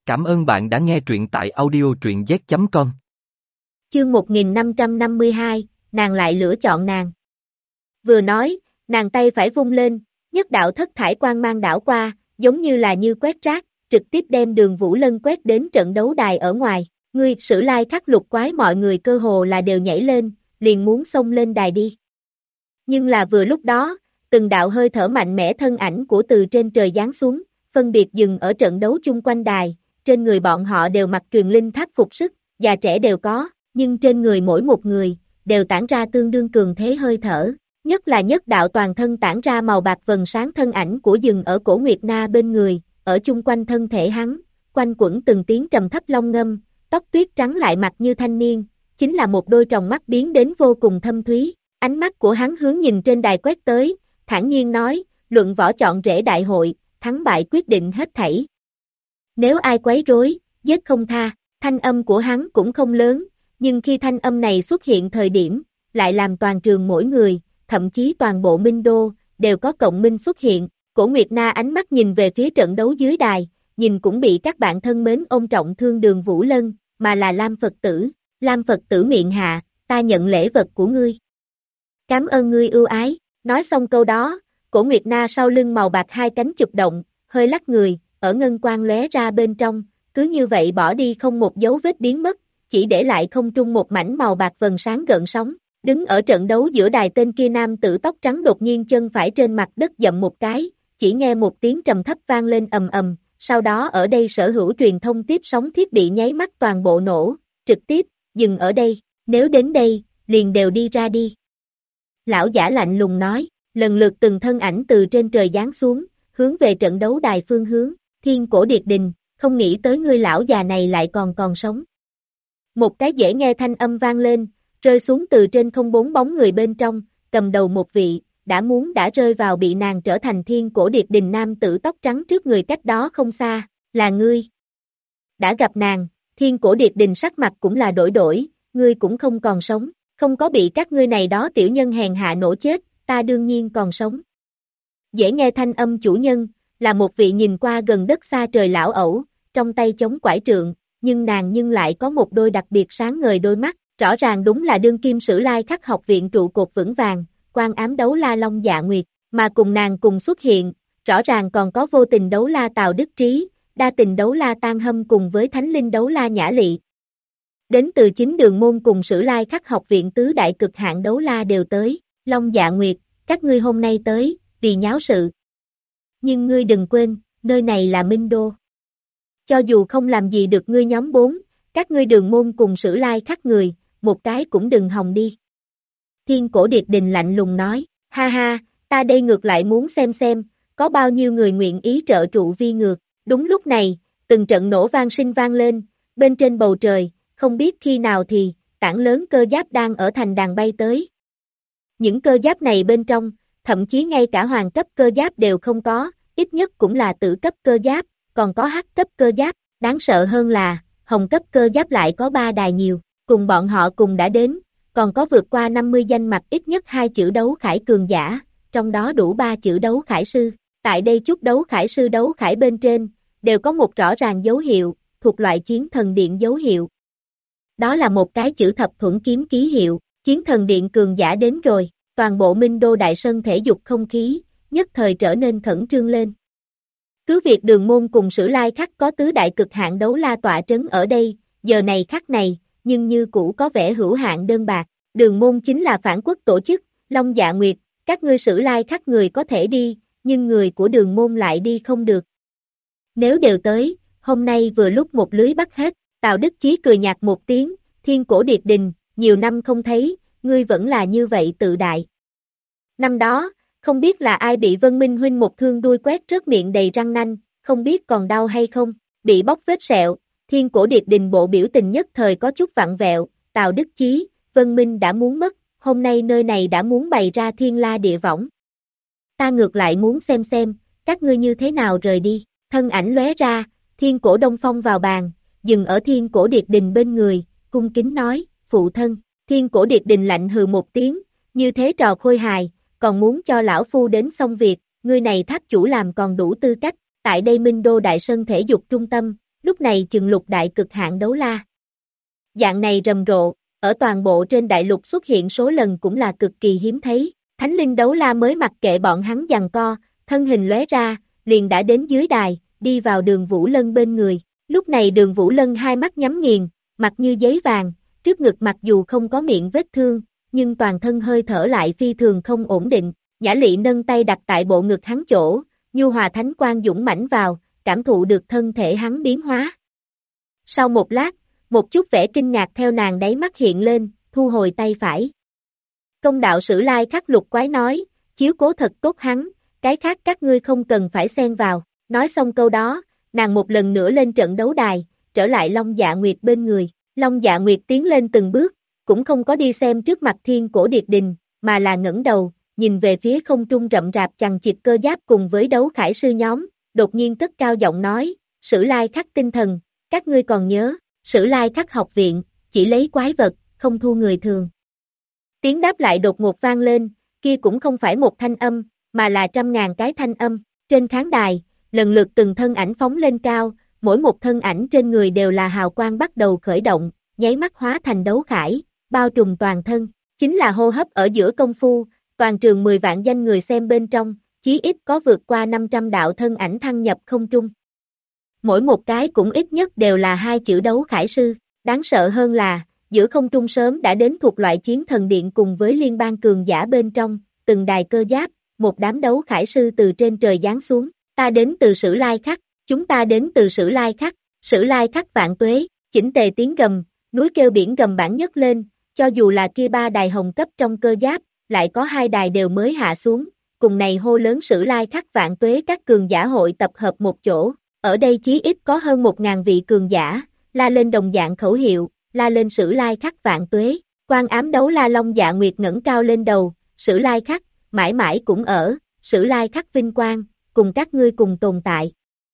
Cảm ơn bạn đã nghe truyện tại audio truyện z.com. Chương 1552, nàng lại lựa chọn nàng. Vừa nói, nàng tay phải vung lên, nhất đạo thất thải quang mang đảo qua, giống như là như quét rác, trực tiếp đem Đường Vũ Lân quét đến trận đấu đài ở ngoài. Ngươi, Sử Lai Khắc lục quái, mọi người cơ hồ là đều nhảy lên, liền muốn xông lên đài đi. Nhưng là vừa lúc đó, từng đạo hơi thở mạnh mẽ thân ảnh của từ trên trời giáng xuống, phân biệt dừng ở trận đấu chung quanh đài, trên người bọn họ đều mặc truyền linh tháp phục sức, già trẻ đều có, nhưng trên người mỗi một người, đều tản ra tương đương cường thế hơi thở, nhất là nhất đạo toàn thân tản ra màu bạc vầng sáng thân ảnh của dừng ở Cổ Nguyệt Na bên người, ở chung quanh thân thể hắn, quanh quẩn từng tiếng trầm thấp long ngâm, tóc tuyết trắng lại mặt như thanh niên, chính là một đôi tròng mắt biến đến vô cùng thâm thúy, ánh mắt của hắn hướng nhìn trên đài quét tới, thản nhiên nói, luận võ chọn rễ đại hội, thắng bại quyết định hết thảy. Nếu ai quấy rối, giết không tha, thanh âm của hắn cũng không lớn, nhưng khi thanh âm này xuất hiện thời điểm, lại làm toàn trường mỗi người, thậm chí toàn bộ Minh Đô, đều có cộng minh xuất hiện. Cổ Nguyệt Na ánh mắt nhìn về phía trận đấu dưới đài, nhìn cũng bị các bạn thân mến ôn trọng thương Đường Vũ Lân, mà là Lam Phật tử. Lam Phật tử miệng hạ, ta nhận lễ vật của ngươi. Cảm ơn ngươi ưu ái. Nói xong câu đó, Cổ Nguyệt Na sau lưng màu bạc hai cánh chụp động, hơi lắc người, ở ngân quang lóe ra bên trong, cứ như vậy bỏ đi không một dấu vết biến mất, chỉ để lại không trung một mảnh màu bạc vầng sáng gợn sóng. Đứng ở trận đấu giữa đài tên kia nam tử tóc trắng đột nhiên chân phải trên mặt đất dậm một cái, chỉ nghe một tiếng trầm thấp vang lên ầm ầm, sau đó ở đây sở hữu truyền thông tiếp sóng thiết bị nháy mắt toàn bộ nổ, trực tiếp, dừng ở đây, nếu đến đây, liền đều đi ra đi. Lão giả lạnh lùng nói, lần lượt từng thân ảnh từ trên trời giáng xuống, hướng về trận đấu đài phương hướng, Thiên Cổ Điệt Đình, không nghĩ tới ngươi lão già này lại còn sống. Một cái dễ nghe thanh âm vang lên, rơi xuống từ trên không bốn bóng người bên trong, cầm đầu một vị, đã rơi vào bị nàng trở thành Thiên Cổ Điệt Đình nam tử tóc trắng trước người cách đó không xa, là ngươi. Đã gặp nàng, Thiên Cổ Điệt Đình sắc mặt cũng là đổi, ngươi cũng không còn sống, không có bị các ngươi này đó tiểu nhân hèn hạ nổ chết, ta đương nhiên còn sống. Dễ nghe thanh âm chủ nhân, là một vị nhìn qua gần đất xa trời lão ẩu, trong tay chống quải trượng, nhưng nàng lại có một đôi đặc biệt sáng ngời đôi mắt, rõ ràng đúng là đương kim Sử Lai Khắc học viện trụ cột vững vàng, Quan Ám Đấu La Long Dạ Nguyệt, mà cùng nàng cùng xuất hiện, rõ ràng còn có Vô Tình Đấu La Tào Đức Trí, Đa Tình Đấu La Tan Hâm cùng với Thánh Linh Đấu La Nhã Lị. Đến từ chính Đường Môn cùng Sử Lai Khắc học viện tứ đại cực hạn đấu la đều tới, Long Dạ Nguyệt, các ngươi hôm nay tới, vì nháo sự. Nhưng ngươi đừng quên, nơi này là Minh Đô. Cho dù không làm gì được ngươi nhóm 4, các ngươi Đường Môn cùng Sử Lai Khắc người, một cái cũng đừng hòng đi. Thiên Cổ Điệt Đình lạnh lùng nói, ha ha, ta đây ngược lại muốn xem, có bao nhiêu người nguyện ý trợ trụ vi ngược. Đúng lúc này, từng trận nổ vang sinh vang lên, bên trên bầu trời, không biết khi nào thì, tảng lớn cơ giáp đang ở thành đàn bay tới. Những cơ giáp này bên trong, thậm chí ngay cả hoàng cấp cơ giáp đều không có, ít nhất cũng là tử cấp cơ giáp, còn có hắc cấp cơ giáp, đáng sợ hơn là, hồng cấp cơ giáp lại có 3 đài nhiều, cùng bọn họ cùng đã đến, còn có vượt qua 50 danh mặt ít nhất 2 chữ đấu khải cường giả, trong đó đủ 3 chữ đấu khải sư. Tại đây chút đấu khải sư đấu khải bên trên, đều có một rõ ràng dấu hiệu, thuộc loại chiến thần điện dấu hiệu. Đó là một cái chữ thập thuẫn kiếm ký hiệu, chiến thần điện cường giả đến rồi, toàn bộ Minh Đô đại sân thể dục không khí, nhất thời trở nên khẩn trương lên. Cứ việc Đường Môn cùng Sử Lai Khắc có tứ đại cực hạn đấu la tọa trấn ở đây, giờ này khắc này, nhưng như cũ có vẻ hữu hạn đơn bạc, Đường Môn chính là phản quốc tổ chức, Long Dạ Nguyệt, các ngươi Sử Lai Khắc người có thể đi, nhưng người của Đường Môn lại đi không được. Nếu đều tới, hôm nay vừa lúc một lưới bắt hết. Tào Đức Chí cười nhạt một tiếng, Thiên Cổ Điệt Đình, nhiều năm không thấy, ngươi vẫn là như vậy tự đại. Năm đó, không biết là ai bị Vân Minh huynh một thương đuôi quét rớt miệng đầy răng nanh, không biết còn đau hay không, bị bóc vết sẹo, Thiên Cổ Điệt Đình bộ biểu tình nhất thời có chút vặn vẹo, Tào Đức Chí, Vân Minh đã muốn mất, hôm nay nơi này đã muốn bày ra thiên la địa võng. Ta ngược lại muốn xem, các ngươi như thế nào rời đi, thân ảnh lóe ra, Thiên Cổ Đông Phong vào bàn, dừng ở Thiên Cổ Điệt Đình bên người, cung kính nói, phụ thân, Thiên Cổ Điệt Đình lạnh hừ một tiếng, như thế trò khôi hài, còn muốn cho lão phu đến xong việc, ngươi này tháp chủ làm còn đủ tư cách, tại đây Minh Đô đại sân thể dục trung tâm, lúc này chừng lục đại cực hạn đấu la. Dạng này rầm rộ, ở toàn bộ trên đại lục xuất hiện số lần cũng là cực kỳ hiếm thấy, Thánh linh đấu la mới mặc kệ bọn hắn giằng co, thân hình lóe ra, liền đã đến dưới đài, đi vào Đường Vũ Lân bên người, lúc này Đường Vũ Lân hai mắt nhắm nghiền, mặt như giấy vàng, trước ngực mặc dù không có miệng vết thương, nhưng toàn thân hơi thở lại phi thường không ổn định, Nhã Lị nâng tay đặt tại bộ ngực hắn chỗ, nhu hòa thánh quang dũng mãnh vào, cảm thụ được thân thể hắn biến hóa. Sau một lát, một chút vẻ kinh ngạc theo nàng đáy mắt hiện lên, thu hồi tay phải. Công đạo Sử Lai Khắc Lục Quái nói, chiếu cố thật tốt hắn, cái khác các ngươi không cần phải xen vào. Nói xong câu đó, nàng một lần nữa lên trận đấu đài, trở lại Long Dạ Nguyệt bên người. Long Dạ Nguyệt tiến lên từng bước, cũng không có đi xem trước mặt Thiên Cổ Điệt Đình, mà là ngẩng đầu, nhìn về phía không trung rậm rạp chằng chịt cơ giáp cùng với đấu khải sư nhóm, đột nhiên cất cao giọng nói, Sử Lai Khắc tinh thần, các ngươi còn nhớ, Sử Lai Khắc học viện, chỉ lấy quái vật, không thu người thường. Tiếng đáp lại đột ngột vang lên, kia cũng không phải một thanh âm, mà là trăm ngàn cái thanh âm, trên khán đài, lần lượt từng thân ảnh phóng lên cao, mỗi một thân ảnh trên người đều là hào quang bắt đầu khởi động, nháy mắt hóa thành đấu khải, bao trùm toàn thân, chính là hô hấp ở giữa công phu, toàn trường 10 vạn danh người xem bên trong, chí ít có vượt qua 500 đạo thân ảnh thăng nhập không trung. Mỗi một cái cũng ít nhất đều là 2 chữ đấu khải sư, đáng sợ hơn là, giữa không trung sớm đã đến thuộc loại chiến thần điện cùng với liên bang cường giả bên trong, từng đài cơ giáp, một đám đấu khải sư từ trên trời giáng xuống, ta đến từ Sử Lai Khắc, chúng ta đến từ Sử Lai Khắc, Sử Lai Khắc vạn tuế, chỉnh tề tiếng gầm, núi kêu biển gầm bản nhấc lên, cho dù là kia 3 đài hồng cấp trong cơ giáp, lại có 2 đài đều mới hạ xuống, cùng này hô lớn Sử Lai Khắc vạn tuế các cường giả hội tập hợp một chỗ, ở đây chí ít có hơn 1000 vị cường giả, la lên đồng dạng khẩu hiệu, la lên Sử Lai Khắc vạn tuế, Quan Ám Đấu La Long Dạ Nguyệt ngẩng cao lên đầu, Sử Lai Khắc, mãi mãi cũng ở, Sử Lai Khắc vinh quang, cùng các ngươi cùng tồn tại.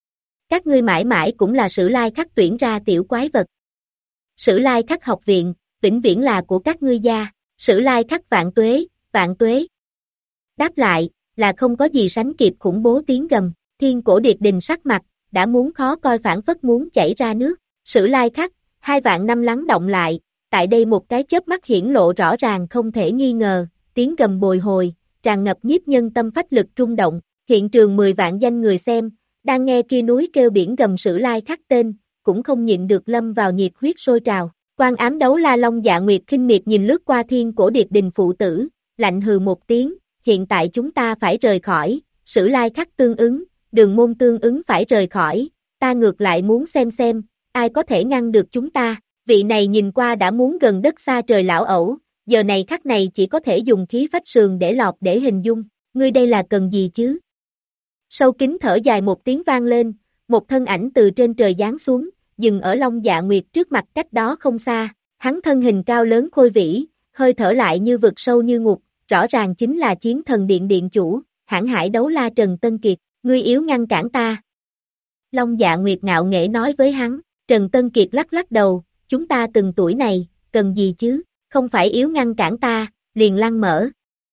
Các ngươi mãi mãi cũng là Sử Lai Khắc tuyển ra tiểu quái vật. Sử Lai Khắc học viện, vĩnh viễn là của các ngươi gia, Sử Lai Khắc vạn tuế, vạn tuế. Đáp lại, là không có gì sánh kịp khủng bố tiếng gầm, Thiên Cổ Điệt Đình sắc mặt, đã muốn khó coi phản phất muốn chảy ra nước, Sử Lai Khắc, 2 vạn năm lắng động lại, tại đây một cái chớp mắt hiển lộ rõ ràng không thể nghi ngờ, tiếng gầm bồi hồi, tràn ngập nhiếp nhân tâm phách lực rung động, hiện trường 10 vạn danh người xem, đang nghe kia núi kêu biển gầm Sử Lai Khắc tên, cũng không nhịn được lâm vào nhiệt huyết sôi trào. Quan Ám Đấu La Long Dạ Nguyệt khinh miệt nhìn lướt qua Thiên Cổ Điệt Đình phụ tử, lạnh hừ một tiếng, hiện tại chúng ta phải rời khỏi, Sử Lai Khắc tương ứng, Đường Môn tương ứng phải rời khỏi, ta ngược lại muốn xem, ai có thể ngăn được chúng ta, vị này nhìn qua đã muốn gần đất xa trời lão ẩu, giờ này khắc này chỉ có thể dùng khí phách sườn để lọt để hình dung, ngươi đây là cần gì chứ? Sâu kín thở dài một tiếng vang lên, một thân ảnh từ trên trời giáng xuống, dừng ở Long Dạ Nguyệt trước mặt cách đó không xa, hắn thân hình cao lớn khôi vĩ, hơi thở lại như vực sâu như ngục, rõ ràng chính là chiến thần điện điện chủ, Hãn Hải Đấu La Trần Tân Kiệt, ngươi yếu ngăn cản ta. Long Dạ Nguyệt ngạo nghễ nói với hắn, Trần Tân Kiệt lắc lắc đầu, chúng ta từng tuổi này, cần gì chứ, không phải yếu ngăn cản ta, liền lăng mở.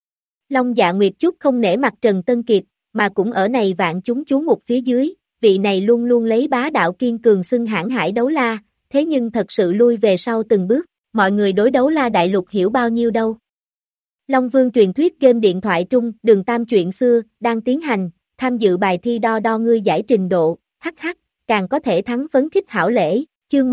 Long Dạ Nguyệt chút không nể mặt Trần Tân Kiệt, mà cũng ở này vạn chúng chú mục phía dưới, vị này luôn luôn lấy bá đạo kiên cường xưng Hãn Hải Đấu La, thế nhưng thật sự lui về sau từng bước, mọi người đối Đấu La Đại Lục hiểu bao nhiêu đâu. Long Vương truyền thuyết game điện thoại trung, Đường Tam chuyện xưa, đang tiến hành, tham dự bài thi đo ngươi giải trình độ, hh, càng có thể thắng phấn khích hảo lễ, chương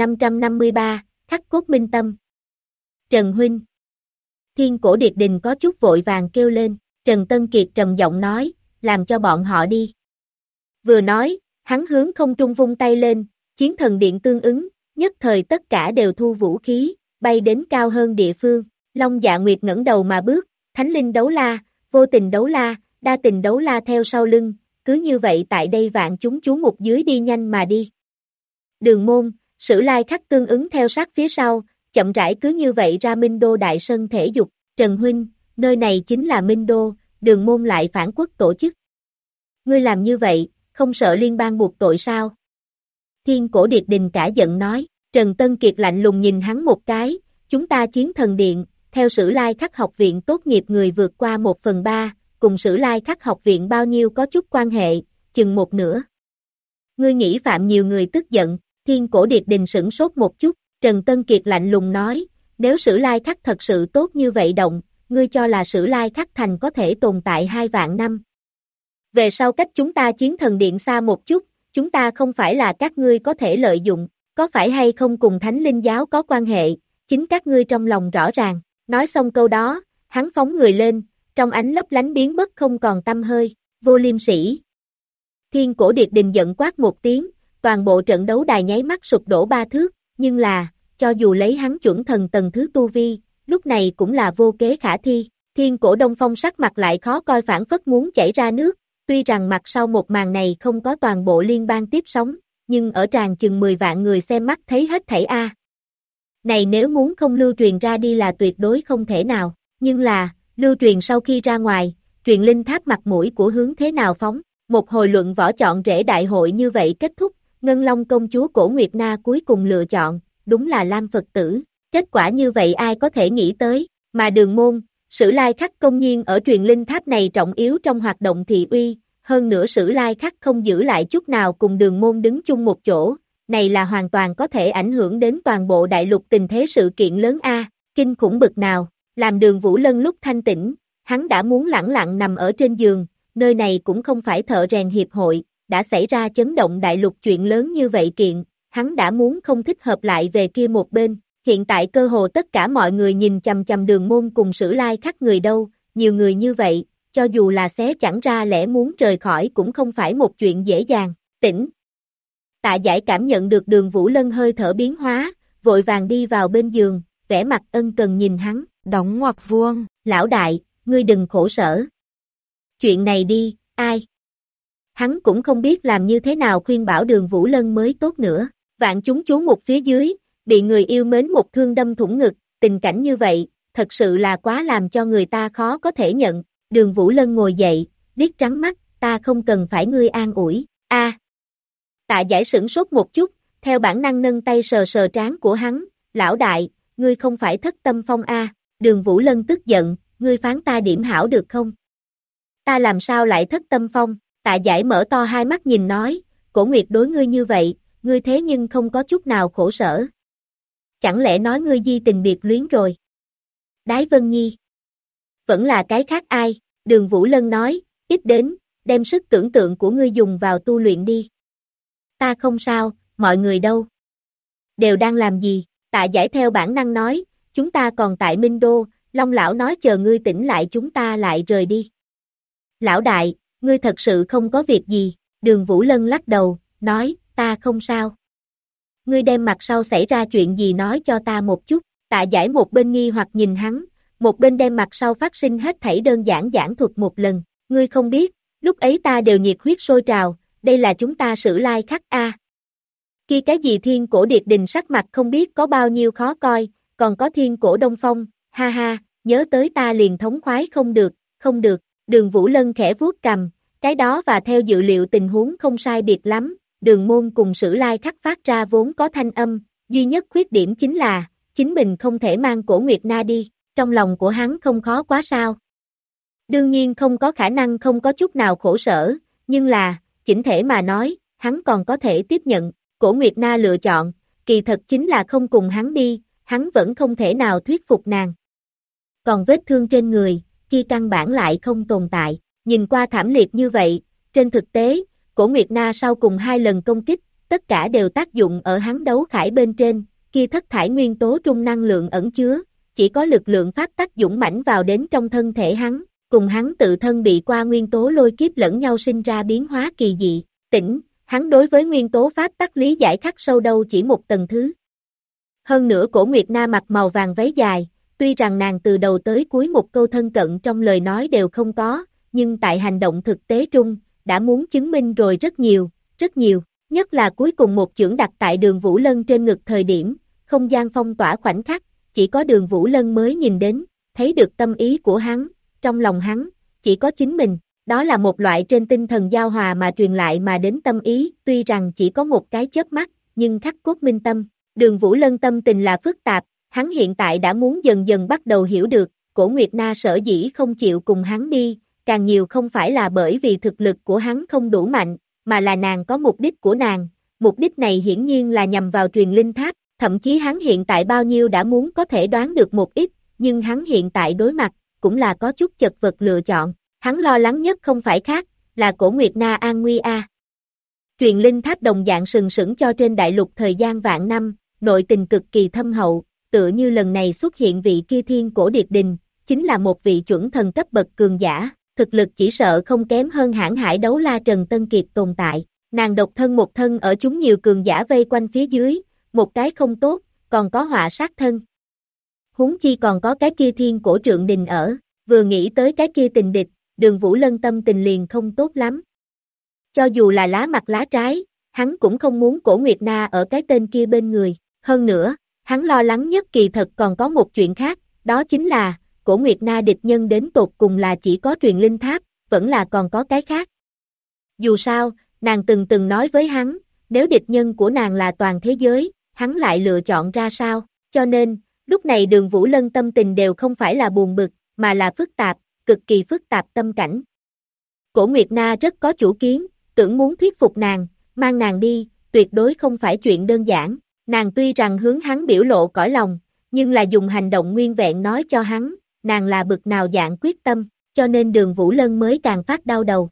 1553, khắc cốt minh tâm. Trần Huynh. Thiên Cổ Điệt Đình có chút vội vàng kêu lên, Trần Tân Kiệt trầm giọng nói, làm cho bọn họ đi. Vừa nói, hắn hướng không trung vung tay lên, chiến thần điện tương ứng, nhất thời tất cả đều thu vũ khí, bay đến cao hơn địa phương. Long Dạ Nguyệt ngẩng đầu mà bước, Thánh Linh Đấu La, Vô Tình Đấu La, Đa Tình Đấu La theo sau lưng, cứ như vậy tại đây vạn chúng chú mục dưới đi nhanh mà đi. Đường Môn, Sử Lai Khắc tương ứng theo sát phía sau, chậm rãi cứ như vậy ra Minh Đô Đại Sân thể dục, Trần Huynh, nơi này chính là Minh Đô, Đường Môn lại phản quốc tổ chức. Ngươi làm như vậy, không sợ liên bang buộc tội sao? Thiên Cổ Điệt Đình cả giận nói, Trần Tân Kiệt lạnh lùng nhìn hắn một cái, chúng ta chiến thần điện, theo Sử Lai Khắc học viện tốt nghiệp người vượt qua 1/3, cùng Sử Lai Khắc học viện bao nhiêu có chút quan hệ, chừng một nửa. ngươi nghĩ phạm nhiều người tức giận, Thiên Cổ Điệp Đình sửng sốt một chút, Trần Tân Kiệt lạnh lùng nói, nếu Sử Lai Khắc thật sự tốt như vậy động, ngươi cho là Sử Lai Khắc thành có thể tồn tại 2 vạn năm. Về sau cách chúng ta Chiến Thần Điện xa một chút, chúng ta không phải là các ngươi có thể lợi dụng, có phải hay không cùng Thánh Linh Giáo có quan hệ, chính các ngươi trong lòng rõ ràng. Nói xong câu đó, hắn phóng người lên, trong ánh lấp lánh biến mất không còn tăm hơi, Vô Liêm Sỉ. Thiên Cổ Điệp Đình giận quát một tiếng, toàn bộ trận đấu đài nháy mắt sụp đổ 3 thước, nhưng là, cho dù lấy hắn chuẩn thần tầng thứ tu vi, lúc này cũng là vô kế khả thi. Thiên Cổ Đông Phong sắc mặt lại khó coi phản phất muốn chảy ra nước, tuy rằng mặt sau một màn này không có toàn bộ liên bang tiếp sóng, nhưng ở tràn chừng 10 vạn người xem mắt thấy hết thảy a. Này nếu muốn không lưu truyền ra đi là tuyệt đối không thể nào, nhưng là, lưu truyền sau khi ra ngoài, truyền linh tháp mặt mũi của hướng thế nào phóng, một hồi luận võ chọn rễ đại hội như vậy kết thúc, Ngân Long công chúa Cổ Nguyệt Na cuối cùng lựa chọn, đúng là Lam Phật tử, kết quả như vậy ai có thể nghĩ tới, mà Đường Môn, Sử Lai Khắc công nhiên ở truyền linh tháp này trọng yếu trong hoạt động thị uy, hơn nữa Sử Lai Khắc không giữ lại chút nào cùng Đường Môn đứng chung một chỗ, này là hoàn toàn có thể ảnh hưởng đến toàn bộ đại lục tình thế sự kiện lớn a, kinh khủng bực nào, làm Đường Vũ Lân lúc thanh tĩnh, hắn đã muốn lẳng lặng nằm ở trên giường, nơi này cũng không phải thợ rèn hiệp hội, đã xảy ra chấn động đại lục chuyện lớn như vậy kiện, hắn đã muốn không thích hợp lại về kia một bên, hiện tại cơ hồ tất cả mọi người nhìn chằm chằm Đường Môn cùng Sử Lai Khắc người đâu, nhiều người như vậy, cho dù là xé chẳng ra lẽ muốn rời khỏi cũng không phải một chuyện dễ dàng, tỉnh. Tạ Giải cảm nhận được Đường Vũ Lân hơi thở biến hóa, vội vàng đi vào bên giường, vẻ mặt ân cần nhìn hắn, đóng ngoặc vuông, lão đại, ngươi đừng khổ sở. Chuyện này đi, ai? Hắn cũng không biết làm như thế nào khuyên bảo Đường Vũ Lân mới tốt nữa, vạn chúng chú mục phía dưới, bị người yêu mến một thương đâm thủng ngực, tình cảnh như vậy, thật sự là quá làm cho người ta khó có thể nhận, Đường Vũ Lân ngồi dậy, liếc trắng mắt, ta không cần phải ngươi an ủi, a. Tạ Giải sửng sốt một chút, theo bản năng nâng tay sờ sờ trán của hắn, lão đại, ngươi không phải thất tâm phong a, Đường Vũ Lân tức giận, ngươi phán ta điểm hảo được không? Ta làm sao lại thất tâm phong, Tạ Giải mở to hai mắt nhìn nói, Cổ Nguyệt đối ngươi như vậy, ngươi thế nhưng không có chút nào khổ sở. Chẳng lẽ nói ngươi di tình biệt luyến rồi? Đái Vân Nhi. Vẫn là cái khác ai, Đường Vũ Lân nói, ít đến, đem sức tưởng tượng của ngươi dùng vào tu luyện đi. Ta không sao, mọi người đâu? Đều đang làm gì? Tạ Giải theo bản năng nói, chúng ta còn tại Minh Đô, Long lão nói chờ ngươi tỉnh lại chúng ta lại rời đi. Lão đại, ngươi thật sự không có việc gì, Đường Vũ Lân lắc đầu, nói, ta không sao. Ngươi đem mặt sau xảy ra chuyện gì nói cho ta một chút, Tạ Giải một bên nghi hoặc nhìn hắn, một bên đem mặt sau phát sinh hết thảy đơn giản giảng thuật một lần, ngươi không biết, lúc ấy ta đều nhiệt huyết sôi trào, đây là chúng ta Sử Lai Khắc a. Kia cái gì Thiên Cổ Điệp Đình sắc mặt không biết có bao nhiêu khó coi, còn có Thiên Cổ Đông Phong, ha ha, nhớ tới ta liền thống khoái không được, Đường Vũ Lân khẽ vuốt cằm, cái đó và theo dự liệu tình huống không sai biệt lắm, Đường Môn cùng Sử Lai Khắc phát ra vốn có thanh âm, duy nhất khuyết điểm chính là, chính mình không thể mang Cổ Nguyệt Na đi, trong lòng của hắn không khó quá sao. Đương nhiên không có khả năng không có chút nào khổ sở, nhưng là, chỉnh thể mà nói, hắn còn có thể tiếp nhận, Cổ Nguyệt Na lựa chọn, kỳ thật chính là không cùng hắn đi, hắn vẫn không thể nào thuyết phục nàng. Còn vết thương trên người, kia căn bản lại không tồn tại, nhìn qua thảm liệt như vậy, trên thực tế, Cổ Nguyệt Na sau cùng 2 lần công kích, tất cả đều tác dụng ở hắn đấu khải bên trên, kia thất thải nguyên tố trung năng lượng ẩn chứa, chỉ có lực lượng pháp tắc dũng mãnh vào đến trong thân thể hắn, cùng hắn tự thân bị qua nguyên tố lôi kiếp lẫn nhau sinh ra biến hóa kỳ dị, tỉnh, hắn đối với nguyên tố pháp tắc lý giải khắc sâu đâu chỉ một tầng thứ. Hơn nữa Cổ Nguyệt Na mặc màu vàng váy dài, tuy rằng nàng từ đầu tới cuối một câu thân cận trong lời nói đều không có, nhưng tại hành động thực tế trung, đã muốn chứng minh rồi rất nhiều, nhất là cuối cùng một chưởng đặt tại Đường Vũ Lân trên ngực thời điểm, không gian phong tỏa khoảnh khắc, chỉ có Đường Vũ Lân mới nhìn đến, thấy được tâm ý của hắn, trong lòng hắn, chỉ có chính mình, đó là một loại trên tinh thần giao hòa mà truyền lại mà đến tâm ý, tuy rằng chỉ có một cái chớp mắt, nhưng khắc cốt minh tâm, Đường Vũ Lân tâm tình là phức tạp, hắn hiện tại đã muốn dần dần bắt đầu hiểu được, Cổ Nguyệt Na sở dĩ không chịu cùng hắn đi, càng nhiều không phải là bởi vì thực lực của hắn không đủ mạnh, mà là nàng có mục đích của nàng, mục đích này hiển nhiên là nhằm vào truyền linh tháp, thậm chí hắn hiện tại bao nhiêu đã muốn có thể đoán được một ít, nhưng hắn hiện tại đối mặt, cũng là có chút chật vật lựa chọn, hắn lo lắng nhất không phải khác, là Cổ Nguyệt Na an nguy a. Truyền linh tháp đồng dạng sừng sững cho trên đại lục thời gian vạn năm, nội tình cực kỳ thâm hậu, tựa như lần này xuất hiện vị kia Thiên Cổ Điệt Đình, chính là một vị chuẩn thần cấp bậc cường giả, thực lực chỉ sợ không kém hơn Hãn Hải Đấu La Trần Tân Kiệt tồn tại. Nàng độc thân một thân ở chúng nhiều cường giả vây quanh phía dưới, một cái không tốt, còn có họa sát thân. Huống chi còn có cái kia Thiên Cổ Trượng Đình ở, vừa nghĩ tới cái kia tình địch, Đường Vũ Lân tâm tình liền không tốt lắm. Cho dù là lá mặt lá trái, hắn cũng không muốn Cổ Nguyệt Na ở cái tên kia bên người, hơn nữa, hắn lo lắng nhất kỳ thật còn có một chuyện khác, đó chính là, Cổ Nguyệt Na địch nhân đến tột cùng là chỉ có truyền linh tháp, vẫn là còn có cái khác. Dù sao, nàng từng nói với hắn, nếu địch nhân của nàng là toàn thế giới, hắn lại lựa chọn ra sao, cho nên, lúc này Đường Vũ Lân tâm tình đều không phải là buồn bực, mà là phức tạp, cực kỳ phức tạp tâm cảnh. Cổ Nguyệt Na rất có chủ kiến, tưởng muốn thuyết phục nàng, mang nàng đi, tuyệt đối không phải chuyện đơn giản, nàng tuy rằng hướng hắn biểu lộ cõi lòng, nhưng là dùng hành động nguyên vẹn nói cho hắn, nàng là bực nào dạng quyết tâm, cho nên Đường Vũ Lân mới càng phát đau đầu.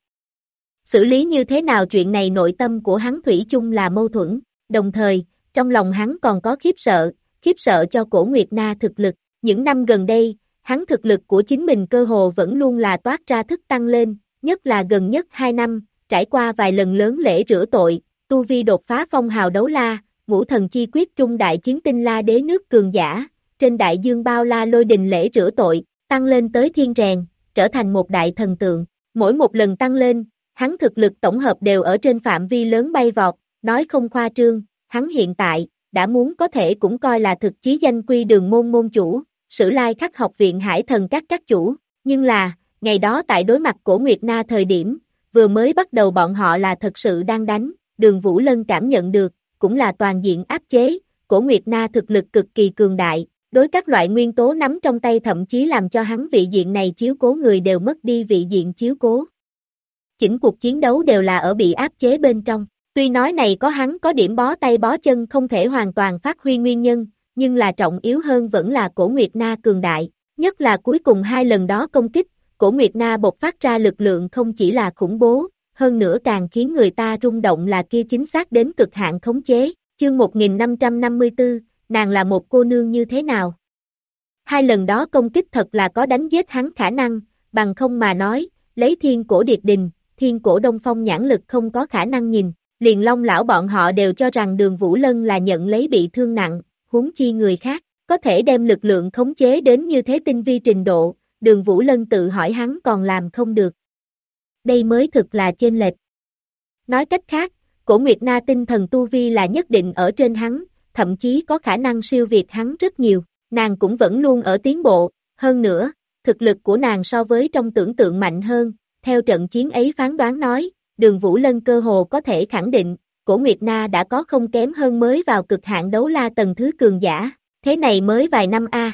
Xử lý như thế nào chuyện này nội tâm của hắn thủy chung là mâu thuẫn, đồng thời, trong lòng hắn còn có khiếp sợ cho Cổ Nguyệt Na thực lực, những năm gần đây, hắn thực lực của chính mình cơ hồ vẫn luôn là toát ra thức tăng lên, nhất là gần nhất 2 năm, trải qua vài lần lớn lễ rửa tội, tu vi đột phá phong hào đấu la, ngũ thần chi quyết trung đại chiến tinh la đế nước cường giả, trên đại dương bao la lôi đình lễ rửa tội, tăng lên tới thiên rèn, trở thành một đại thần tượng, mỗi một lần tăng lên, hắn thực lực tổng hợp đều ở trên phạm vi lớn bay vọt, nói không khoa trương, hắn hiện tại, đã muốn có thể cũng coi là thực chí danh quy Đường môn môn chủ, Sử Lai Khắc học viện Hải Thần các chủ, nhưng là, ngày đó tại đối mặt Cổ Nguyệt Na thời điểm, vừa mới bắt đầu bọn họ là thật sự đang đánh, Đường Vũ Lân cảm nhận được, cũng là toàn diện áp chế, Cổ Nguyệt Na thực lực cực kỳ cường đại, đối các loại nguyên tố nắm trong tay thậm chí làm cho hắn vị diện này chiếu cố người đều mất đi vị diện chiếu cố. Chỉnh cuộc chiến đấu đều là ở bị áp chế bên trong, tuy nói này có hắn có điểm bó tay bó chân không thể hoàn toàn phát huy nguyên nhân, nhưng là trọng yếu hơn vẫn là Cổ Nguyệt Na cường đại, nhất là cuối cùng 2 lần đó công kích, Cổ Nguyệt Na bộc phát ra lực lượng không chỉ là khủng bố, hơn nữa càng khiến người ta rung động là kia chính xác đến cực hạn khống chế, chương 1554, nàng là một cô nương như thế nào? 2 lần đó công kích thật là có đánh giết hắn khả năng, bằng không mà nói, lấy Thiên Cổ Điệt Đình, Thiên Cổ Đông Phong nhãn lực không có khả năng nhìn, liền Long lão bọn họ đều cho rằng Đường Vũ Lân là nhận lấy bị thương nặng, huống chi người khác, có thể đem lực lượng khống chế đến như thế tinh vi trình độ, Đường Vũ Lân tự hỏi hắn còn làm không được. Đây mới thực là chênh lệch. Nói cách khác, Cổ Nguyệt Na tinh thần tu vi là nhất định ở trên hắn, thậm chí có khả năng siêu việt hắn rất nhiều, nàng cũng vẫn luôn ở tiến bộ, hơn nữa, thực lực của nàng so với trong tưởng tượng mạnh hơn, theo trận chiến ấy phán đoán nói, Đường Vũ Lân cơ hồ có thể khẳng định, Cổ Nguyệt Na đã có không kém hơn mới vào cực hạn đấu la tầng thứ cường giả, thế này mới vài năm a.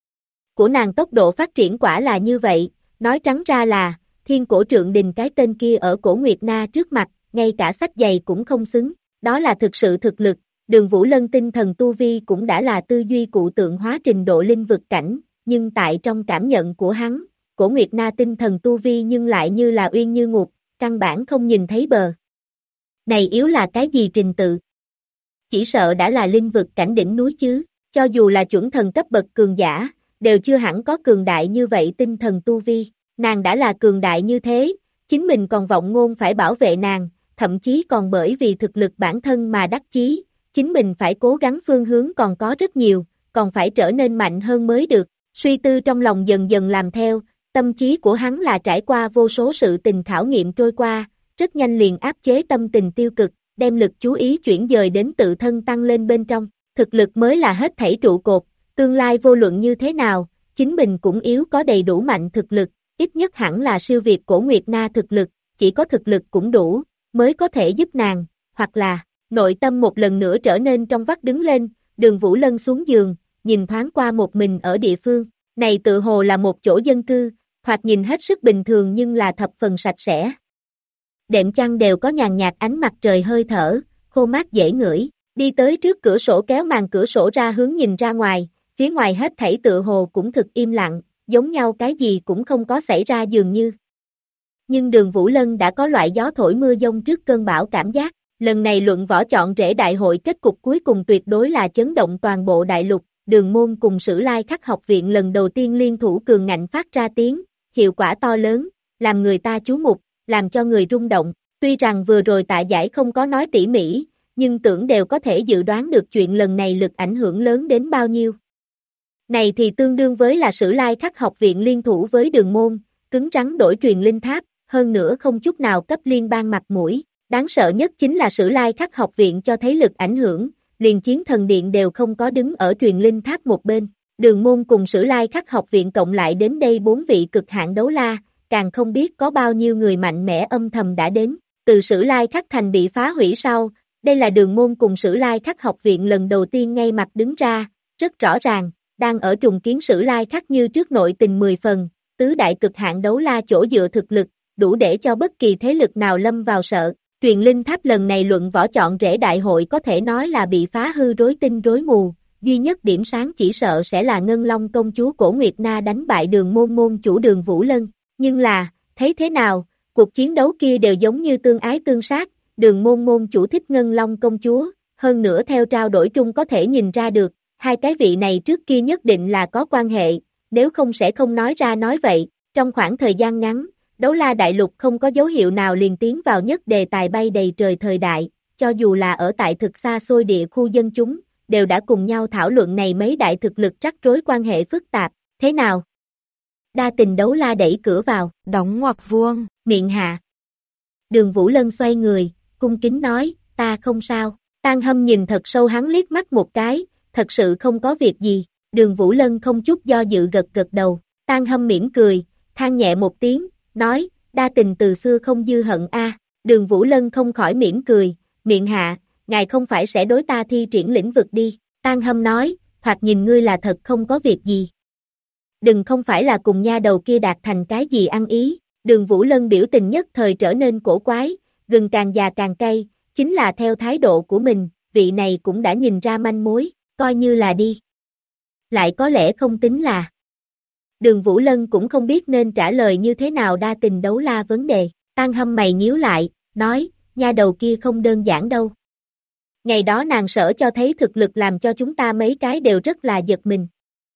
Của nàng tốc độ phát triển quả là như vậy, nói trắng ra là, Thiên Cổ Trượng Đình cái tên kia ở Cổ Nguyệt Na trước mặt, ngay cả sách giày cũng không xứng, đó là thực sự thực lực, Đường Vũ Lân tinh thần tu vi cũng đã là tư duy cụ tượng hóa trình độ linh vực cảnh, nhưng tại trong cảm nhận của hắn, Cổ Nguyệt Na tinh thần tu vi nhưng lại như là uyên như ngục, căn bản không nhìn thấy bờ. Này yếu là cái gì trình tự? Chỉ sợ đã là linh vực cảnh đỉnh núi chứ, cho dù là chuẩn thần cấp bậc cường giả, đều chưa hẳn có cường đại như vậy tinh thần tu vi, nàng đã là cường đại như thế, chính mình còn vọng ngôn phải bảo vệ nàng, thậm chí còn bởi vì thực lực bản thân mà đắc chí, chính mình phải cố gắng phương hướng còn có rất nhiều, còn phải trở nên mạnh hơn mới được, suy tư trong lòng dần dần làm theo, tâm trí của hắn là trải qua vô số sự tình khảo nghiệm trôi qua, rất nhanh liền áp chế tâm tình tiêu cực, đem lực chú ý chuyển dời đến tự thân tăng lên bên trong, thực lực mới là hết thảy trụ cột, tương lai vô luận như thế nào, chính mình cũng yếu có đầy đủ mạnh thực lực, ít nhất hẳn là siêu việt Cổ Nguyệt Na thực lực, chỉ có thực lực cũng đủ, mới có thể giúp nàng, hoặc là, nội tâm một lần nữa trở nên trong vắt đứng lên, Đường Vũ Lân xuống giường, nhìn thoáng qua một mình ở địa phương, này tự hồ là một chỗ dân cư, thoạt nhìn hết sức bình thường nhưng là thập phần sạch sẽ. đệm chăn đều có nhàn nhạt ánh mặt trời hơi thở, khô mát dễ ngửi, đi tới trước cửa sổ kéo màn cửa sổ ra hướng nhìn ra ngoài, phía ngoài hết thảy tựa hồ cũng thực im lặng, giống nhau cái gì cũng không có xảy ra dường như. Nhưng Đường Vũ Lân đã có loại gió thổi mưa giông trước cơn bão cảm giác, lần này luận võ chọn rễ đại hội kết cục cuối cùng tuyệt đối là chấn động toàn bộ đại lục, Đường Môn cùng Sử Lai Khắc học viện lần đầu tiên liên thủ cường ngạnh phát ra tiếng, hiệu quả to lớn, làm người ta chú mục, làm cho người rung động, tuy rằng vừa rồi Tạ Giải không có nói tỉ mỉ, nhưng tưởng đều có thể dự đoán được chuyện lần này lực ảnh hưởng lớn đến bao nhiêu. Này thì tương đương với là Sử Lai Khắc học viện liên thủ với Đường Môn, cứng rắn đổi truyền linh tháp, hơn nữa không chút nào cấp liên bang mặt mũi, đáng sợ nhất chính là Sử Lai Khắc học viện cho thấy lực ảnh hưởng, liền Chiến Thần Điện đều không có đứng ở truyền linh tháp một bên, Đường Môn cùng Sử Lai Khắc học viện cộng lại đến đây 4 vị cực hạn đấu la, càng không biết có bao nhiêu người mạnh mẽ âm thầm đã đến, từ Sử Lai Khắc thành bị phá hủy sau, đây là Đường Môn cùng Sử Lai Khắc học viện lần đầu tiên ngay mặt đứng ra, rất rõ ràng, đang ở trùng kiến Sử Lai Khắc như trước nội tình 10 phần, tứ đại cực hạn đấu la chỗ dựa thực lực, đủ để cho bất kỳ thế lực nào lâm vào sợ. Truyền linh tháp lần này luận võ chọn rễ đại hội có thể nói là bị phá hư rối tinh rối mù, duy nhất điểm sáng chỉ sợ sẽ là Ngân Long công chúa Cổ Nguyệt Na đánh bại Đường Môn môn chủ Đường Vũ Lân, nhưng là, thấy thế nào, cuộc chiến đấu kia đều giống như tương ái tương sát, Đường Môn môn chủ thích Ngân Long công chúa, hơn nữa theo trao đổi trung có thể nhìn ra được, hai cái vị này trước kia nhất định là có quan hệ, nếu không sẽ không nói ra nói vậy, trong khoảng thời gian ngắn. Đấu la đại lục không có dấu hiệu nào liền tiến vào nhất đề tài bay đầy trời thời đại, cho dù là ở tại thực xa xôi địa khu dân chúng, đều đã cùng nhau thảo luận này mấy đại thực lực rắc rối quan hệ phức tạp, thế nào? Đa tình đấu la đẩy cửa vào, đóng ngoặc vuông, miệng hạ. Đường Vũ Lân xoay người, cung kính nói, ta không sao, Tang Hâm nhìn thật sâu hắn liếc mắt một cái, thật sự không có việc gì, Đường Vũ Lân không chút do dự gật gật đầu, Tang Hâm mỉm cười, than nhẹ một tiếng, nói, đa tình từ xưa không dư hận a. Đường Vũ Lân không khỏi mỉm cười, miệng hạ, ngài không phải sẽ đối ta thi triển lĩnh vực đi, Tang Hâm nói, thoạt nhìn ngươi là thật không có việc gì. Đừng không phải là cùng nha đầu kia đạt thành cái gì ăn ý, Đường Vũ Lân biểu tình nhất thời trở nên cổ quái, gừng càng già càng cay, chính là theo thái độ của mình, vị này cũng đã nhìn ra manh mối, coi như là đi. Lại có lẽ không tính là. Đường Vũ Lân cũng không biết nên trả lời như thế nào đa tình đấu la vấn đề, Tang Hâm mày nhíu lại, nói, nha đầu kia không đơn giản đâu. Ngày đó nàng sở cho thấy thực lực làm cho chúng ta mấy cái đều rất là giật mình.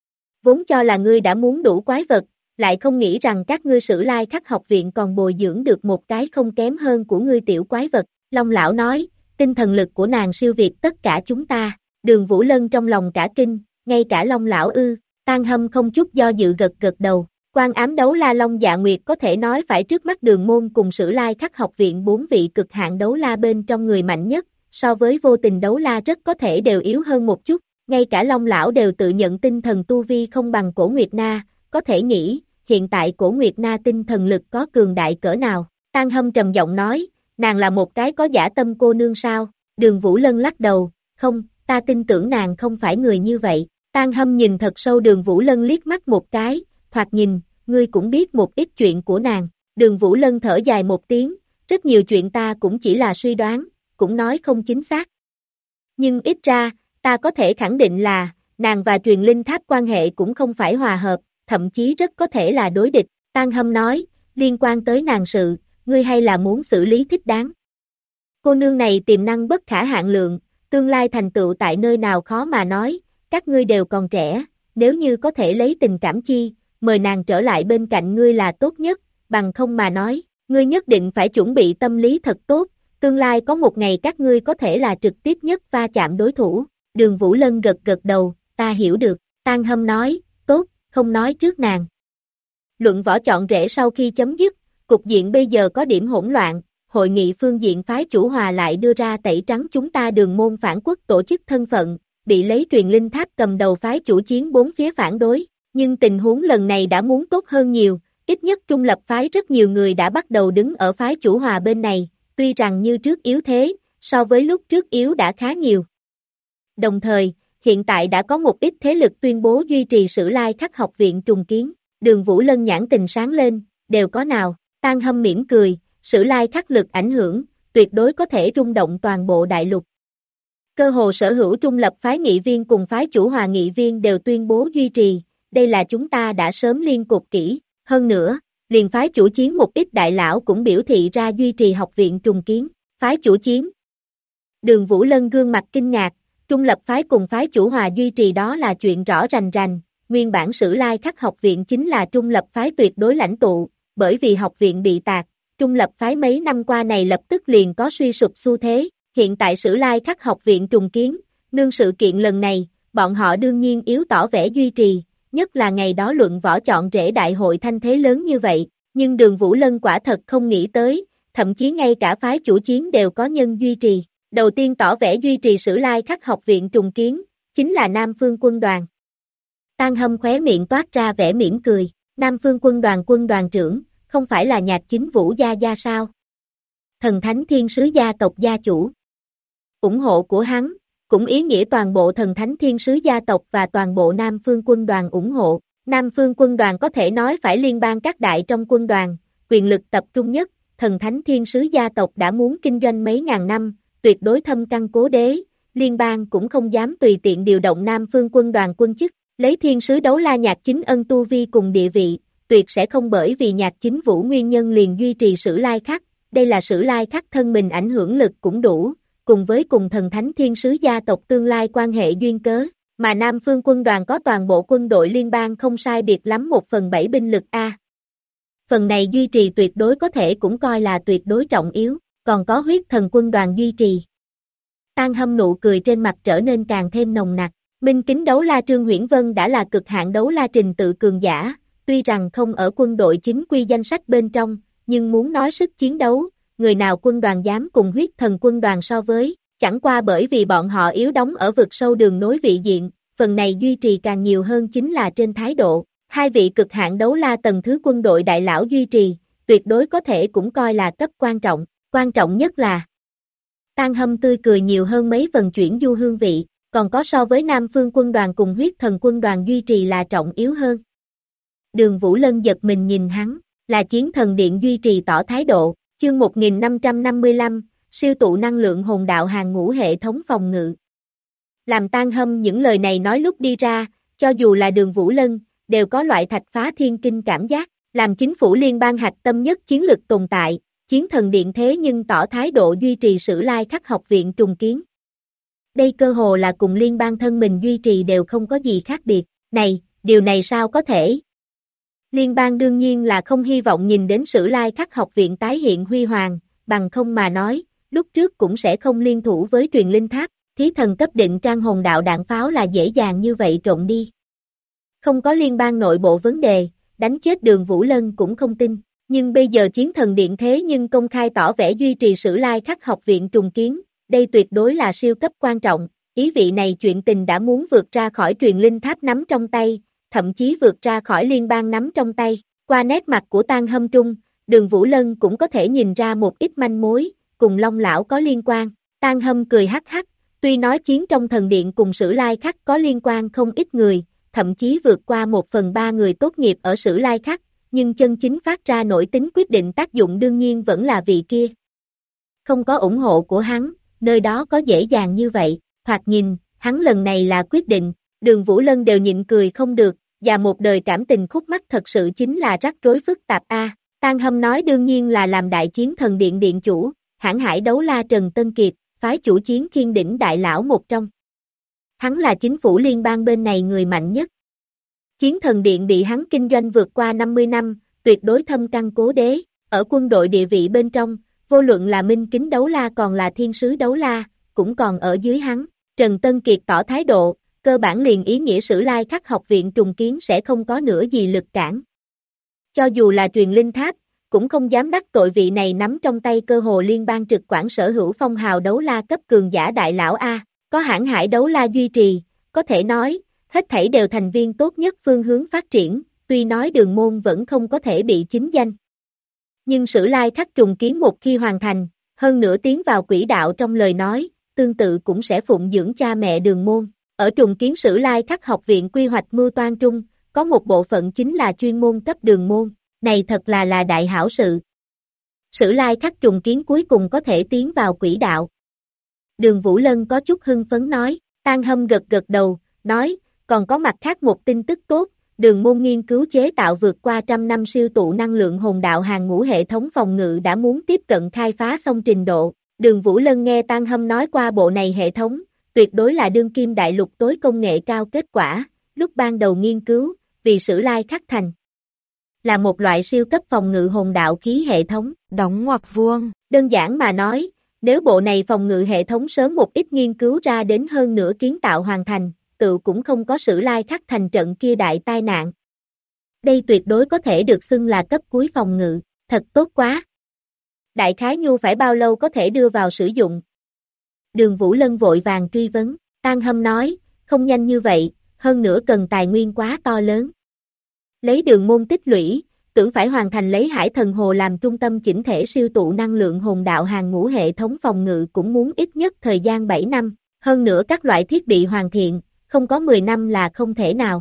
Vốn cho là ngươi đã muốn đủ quái vật, lại không nghĩ rằng các ngươi Sử Lai Khắc học viện còn bồi dưỡng được một cái không kém hơn của ngươi tiểu quái vật, Long lão nói, tinh thần lực của nàng siêu việt tất cả chúng ta, Đường Vũ Lân trong lòng cả kinh, ngay cả Long lão ư. Tang Hâm không chút do dự gật gật đầu, Quan Ám đấu la Long Dạ Nguyệt có thể nói phải trước mắt Đường Môn cùng Sử Lai Khắc học viện 4 vị cực hạn đấu la bên trong người mạnh nhất, so với vô tình đấu la rất có thể đều yếu hơn một chút, ngay cả Long lão đều tự nhận tinh thần tu vi không bằng Cổ Nguyệt Na, có thể nghĩ, hiện tại Cổ Nguyệt Na tinh thần lực có cường đại cỡ nào, Tang Hâm trầm giọng nói, nàng là một cái có dã tâm cô nương sao, Đường Vũ Lân lắc đầu, không, ta tin tưởng nàng không phải người như vậy. Tang Hâm nhìn thật sâu Đường Vũ Lân liếc mắt một cái, thoạt nhìn, ngươi cũng biết một ít chuyện của nàng, Đường Vũ Lân thở dài một tiếng, rất nhiều chuyện ta cũng chỉ là suy đoán, cũng nói không chính xác. Nhưng ít ra, ta có thể khẳng định là, nàng và truyền linh tháp quan hệ cũng không phải hòa hợp, thậm chí rất có thể là đối địch, Tang Hâm nói, liên quan tới nàng sự, ngươi hay là muốn xử lý thích đáng. Cô nương này tiềm năng bất khả hạn lượng, tương lai thành tựu tại nơi nào khó mà nói. Các ngươi đều còn trẻ, nếu như có thể lấy tình cảm chi, mời nàng trở lại bên cạnh ngươi là tốt nhất, bằng không mà nói, ngươi nhất định phải chuẩn bị tâm lý thật tốt, tương lai có một ngày các ngươi có thể là trực tiếp nhất va chạm đối thủ, Đường Vũ Lân gật gật đầu, ta hiểu được, Tang Hâm nói, tốt, không nói trước nàng. Luận võ chọn rễ sau khi chấm dứt, cục diện bây giờ có điểm hỗn loạn, hội nghị phương diện phái chủ hòa lại đưa ra tẩy trắng chúng ta Đường Môn phản quốc tổ chức thân phận, bị lấy truyền linh tháp cầm đầu phái chủ chiến bốn phía phản đối, nhưng tình huống lần này đã muốn tốt hơn nhiều, ít nhất trung lập phái rất nhiều người đã bắt đầu đứng ở phái chủ hòa bên này, tuy rằng như trước yếu thế, so với lúc trước yếu đã khá nhiều. Đồng thời, hiện tại đã có một ít thế lực tuyên bố duy trì Sử Lai Khắc học viện trùng kiến, Đường Vũ Lân nhãn tình sáng lên, đều có nào, Tang Hâm mỉm cười, Sử lai khắc lực ảnh hưởng, tuyệt đối có thể rung động toàn bộ đại lục. Cơ hồ sở hữu trung lập phái nghị viên cùng phái chủ hòa nghị viên đều tuyên bố duy trì, đây là chúng ta đã sớm liên cột kỹ, hơn nữa, liền phái chủ chiến một ít đại lão cũng biểu thị ra duy trì học viện trùng kiến, phái chủ chiến. Đường Vũ Lân gương mặt kinh ngạc, trung lập phái cùng phái chủ hòa duy trì đó là chuyện rõ rành rành, nguyên bản Sử Lai Khắc học viện chính là trung lập phái tuyệt đối lãnh tụ, bởi vì học viện bị tạc, trung lập phái mấy năm qua này lập tức liền có suy sụp xu thế, hiện tại Sử Lai Khắc học viện trùng kiến, nương sự kiện lần này, bọn họ đương nhiên yếu tỏ vẻ duy trì, nhất là ngày đó luận võ chọn rễ đại hội thanh thế lớn như vậy, nhưng Đường Vũ Lân quả thật không nghĩ tới, thậm chí ngay cả phái chủ chiến đều có nhân duy trì. Đầu tiên tỏ vẻ duy trì Sử Lai Khắc học viện trùng kiến, chính là Nam Phương quân đoàn. Tang Hâm khóe miệng toát ra vẻ mỉm cười, Nam Phương quân đoàn trưởng, không phải là Nhạc Chính Vũ gia gia sao? Thần Thánh Thiên Sứ gia tộc gia chủ. Ủng hộ của hắn, cũng ý nghĩa toàn bộ Thần Thánh Thiên Sứ gia tộc và toàn bộ Nam Phương quân đoàn ủng hộ. Nam Phương quân đoàn có thể nói phải liên bang các đại trong quân đoàn, quyền lực tập trung nhất, Thần Thánh Thiên Sứ gia tộc đã muốn kinh doanh mấy ngàn năm, tuyệt đối thâm căn cố đế, liên bang cũng không dám tùy tiện điều động Nam Phương quân đoàn quân chức, lấy Thiên Sứ Đấu La Nhạc Chính Ân tu vi cùng địa vị, tuyệt sẽ không bởi vì Nhạc Chính Vũ nguyên nhân liền duy trì Sử Lai Khắc, đây là Sử Lai Khắc thân mình ảnh hưởng lực cũng đủ, cùng với cùng Thần Thánh Thiên Sứ gia tộc tương lai quan hệ duyên cớ, mà Nam Phương quân đoàn có toàn bộ quân đội liên bang không sai biệt lắm 1/7 binh lực A. Phần này duy trì tuyệt đối có thể cũng coi là tuyệt đối trọng yếu, còn có huyết thần quân đoàn duy trì. Tang Hâm nụ cười trên mặt trở nên càng thêm nồng nặc, minh kính đấu la Trương Huyễn Vân đã là cực hạn đấu la trình tự cường giả, tuy rằng không ở quân đội chính quy danh sách bên trong, nhưng muốn nói sức chiến đấu, người nào quân đoàn dám cùng huyết thần quân đoàn so với, chẳng qua bởi vì bọn họ yếu đóng ở vực sâu đường nối vị diện, phần này duy trì càng nhiều hơn chính là trên thái độ, hai vị cực hạn đấu la tầng thứ quân đội đại lão duy trì, tuyệt đối có thể cũng coi là cấp quan trọng nhất là Tang Hâm tươi cười nhiều hơn mấy phần chuyển du hương vị, còn có so với Nam Phương quân đoàn cùng huyết thần quân đoàn duy trì là trọng yếu hơn. Đường Vũ Lân giật mình nhìn hắn, là chiến thần điện duy trì tỏ thái độ, chương 1555, siêu tụ năng lượng hồn đạo hàng ngũ hệ thống phòng ngự. Làm Tang Hâm những lời này nói lúc đi ra, cho dù là Đường Vũ Lân, đều có loại thạch phá thiên kinh cảm giác, làm chính phủ liên bang hạch tâm nhất chiến lực tồn tại, chiến thần điện thế nhưng tỏ thái độ duy trì Sử Lai Khắc học viện trùng kiến. Đây cơ hồ là cùng liên bang thân mình duy trì đều không có gì khác biệt, này, điều này sao có thể? Liên bang đương nhiên là không hy vọng nhìn đến Sử Lai Khắc học viện tái hiện huy hoàng, bằng không mà nói, lúc trước cũng sẽ không liên thủ với truyền linh tháp, thí thần cấp định trang hồn đạo đạn pháo là dễ dàng như vậy trộn đi. Không có liên bang nội bộ vấn đề, đánh chết Đường Vũ Lân cũng không tin. Nhưng bây giờ chiến thần điện thế nhưng công khai tỏ vẻ duy trì Sử Lai Khắc học viện trùng kiến, đây tuyệt đối là siêu cấp quan trọng, ý vị này chuyện tình đã muốn vượt ra khỏi truyền linh tháp nắm trong tay, thậm chí vượt ra khỏi liên bang nắm trong tay, qua nét mặt của Tang Hâm trung, Đường Vũ Lân cũng có thể nhìn ra một ít manh mối, cùng Long Lão có liên quan, Tang Hâm cười hắc hắc, tuy nói chiến trong thần điện cùng Sử Lai Khắc có liên quan không ít người, thậm chí vượt qua 1/3 người tốt nghiệp ở Sử Lai Khắc, nhưng chân chính phát ra nổi tính quyết định tác dụng đương nhiên vẫn là vị kia. Không có ủng hộ của hắn, nơi đó có dễ dàng như vậy, thoạt nhìn, hắn lần này là quyết định, Đường Vũ Lân đều nhịn cười không được, và một đời cảm tình khúc mắc thật sự chính là rắc rối phức tạp a. Tang Hâm nói đương nhiên là làm đại chiến thần điện điện chủ, hãn hải đấu la Trần Tân Kiệt, phái chủ chiến Khiên Đỉnh đại lão một trong. Hắn là chính phủ liên bang bên này người mạnh nhất. Chiến thần điện bị hắn kinh doanh vượt qua 50 năm, tuyệt đối thâm căn cố đế, ở quân đội địa vị bên trong, vô luận là minh kính đấu la còn là thiên sứ đấu la, cũng còn ở dưới hắn. Trần Tân Kiệt tỏ thái độ, cơ bản liền ý nghĩa Sử Lai Khắc học viện trùng kiến sẽ không có nửa gì lực cản. Cho dù là truyền linh tháp, cũng không dám đắc tội vị này nắm trong tay cơ hồ liên bang trực quản sở hữu phong hào đấu la cấp cường giả đại lão A, có hãn hải đấu la duy trì, có thể nói, hết thảy đều thành viên tốt nhất phương hướng phát triển, tuy nói đường môn vẫn không có thể bị chính danh. Nhưng Sử Lai Khắc trùng kiến một khi hoàn thành, hơn nữa tiến vào quỹ đạo trong lời nói, tương tự cũng sẽ phụng dưỡng cha mẹ đường môn. Ở trùng kiến Sử Lai Khắc học viện quy hoạch mưu toan trung, có một bộ phận chính là chuyên môn cấp đường môn, này thật là đại hảo sự. Sử lai khắc trùng kiến cuối cùng có thể tiến vào quỹ đạo. Đường Vũ Lân có chút hưng phấn nói, Tang Hâm gật gật đầu, nói, còn có mặt khác một tin tức tốt, Đường môn nghiên cứu chế tạo vượt qua 100 năm siêu tụ năng lượng hồn đạo hàng ngũ hệ thống phòng ngự đã muốn tiếp cận khai phá xong trình độ. Đường Vũ Lân nghe Tang Hâm nói qua bộ này hệ thống, tuyệt đối là đương kim đại lục tối công nghệ cao kết quả, lúc ban đầu nghiên cứu, vì Sử lai khắc thành. Là một loại siêu cấp phòng ngự hồn đạo khí hệ thống, đóng ngoặc vuông. Đơn giản mà nói, nếu bộ này phòng ngự hệ thống sớm một ít nghiên cứu ra đến hơn nửa kiến tạo hoàn thành, tự cũng không có Sử lai khắc thành trận kia đại tai nạn. Đây tuyệt đối có thể được xưng là cấp cuối phòng ngự, thật tốt quá. Đại khái nhu phải bao lâu có thể đưa vào sử dụng? Đường Vũ Lân vội vàng truy vấn, Tang Hâm nói, không nhanh như vậy, hơn nữa cần tài nguyên quá to lớn. Lấy đường môn tích lũy, tưởng phải hoàn thành lấy Hải Thần Hồ làm trung tâm chỉnh thể siêu tụ năng lượng hồn đạo hàng ngũ hệ thống phòng ngự cũng muốn ít nhất thời gian 7 năm, hơn nữa các loại thiết bị hoàn thiện, không có 10 năm là không thể nào.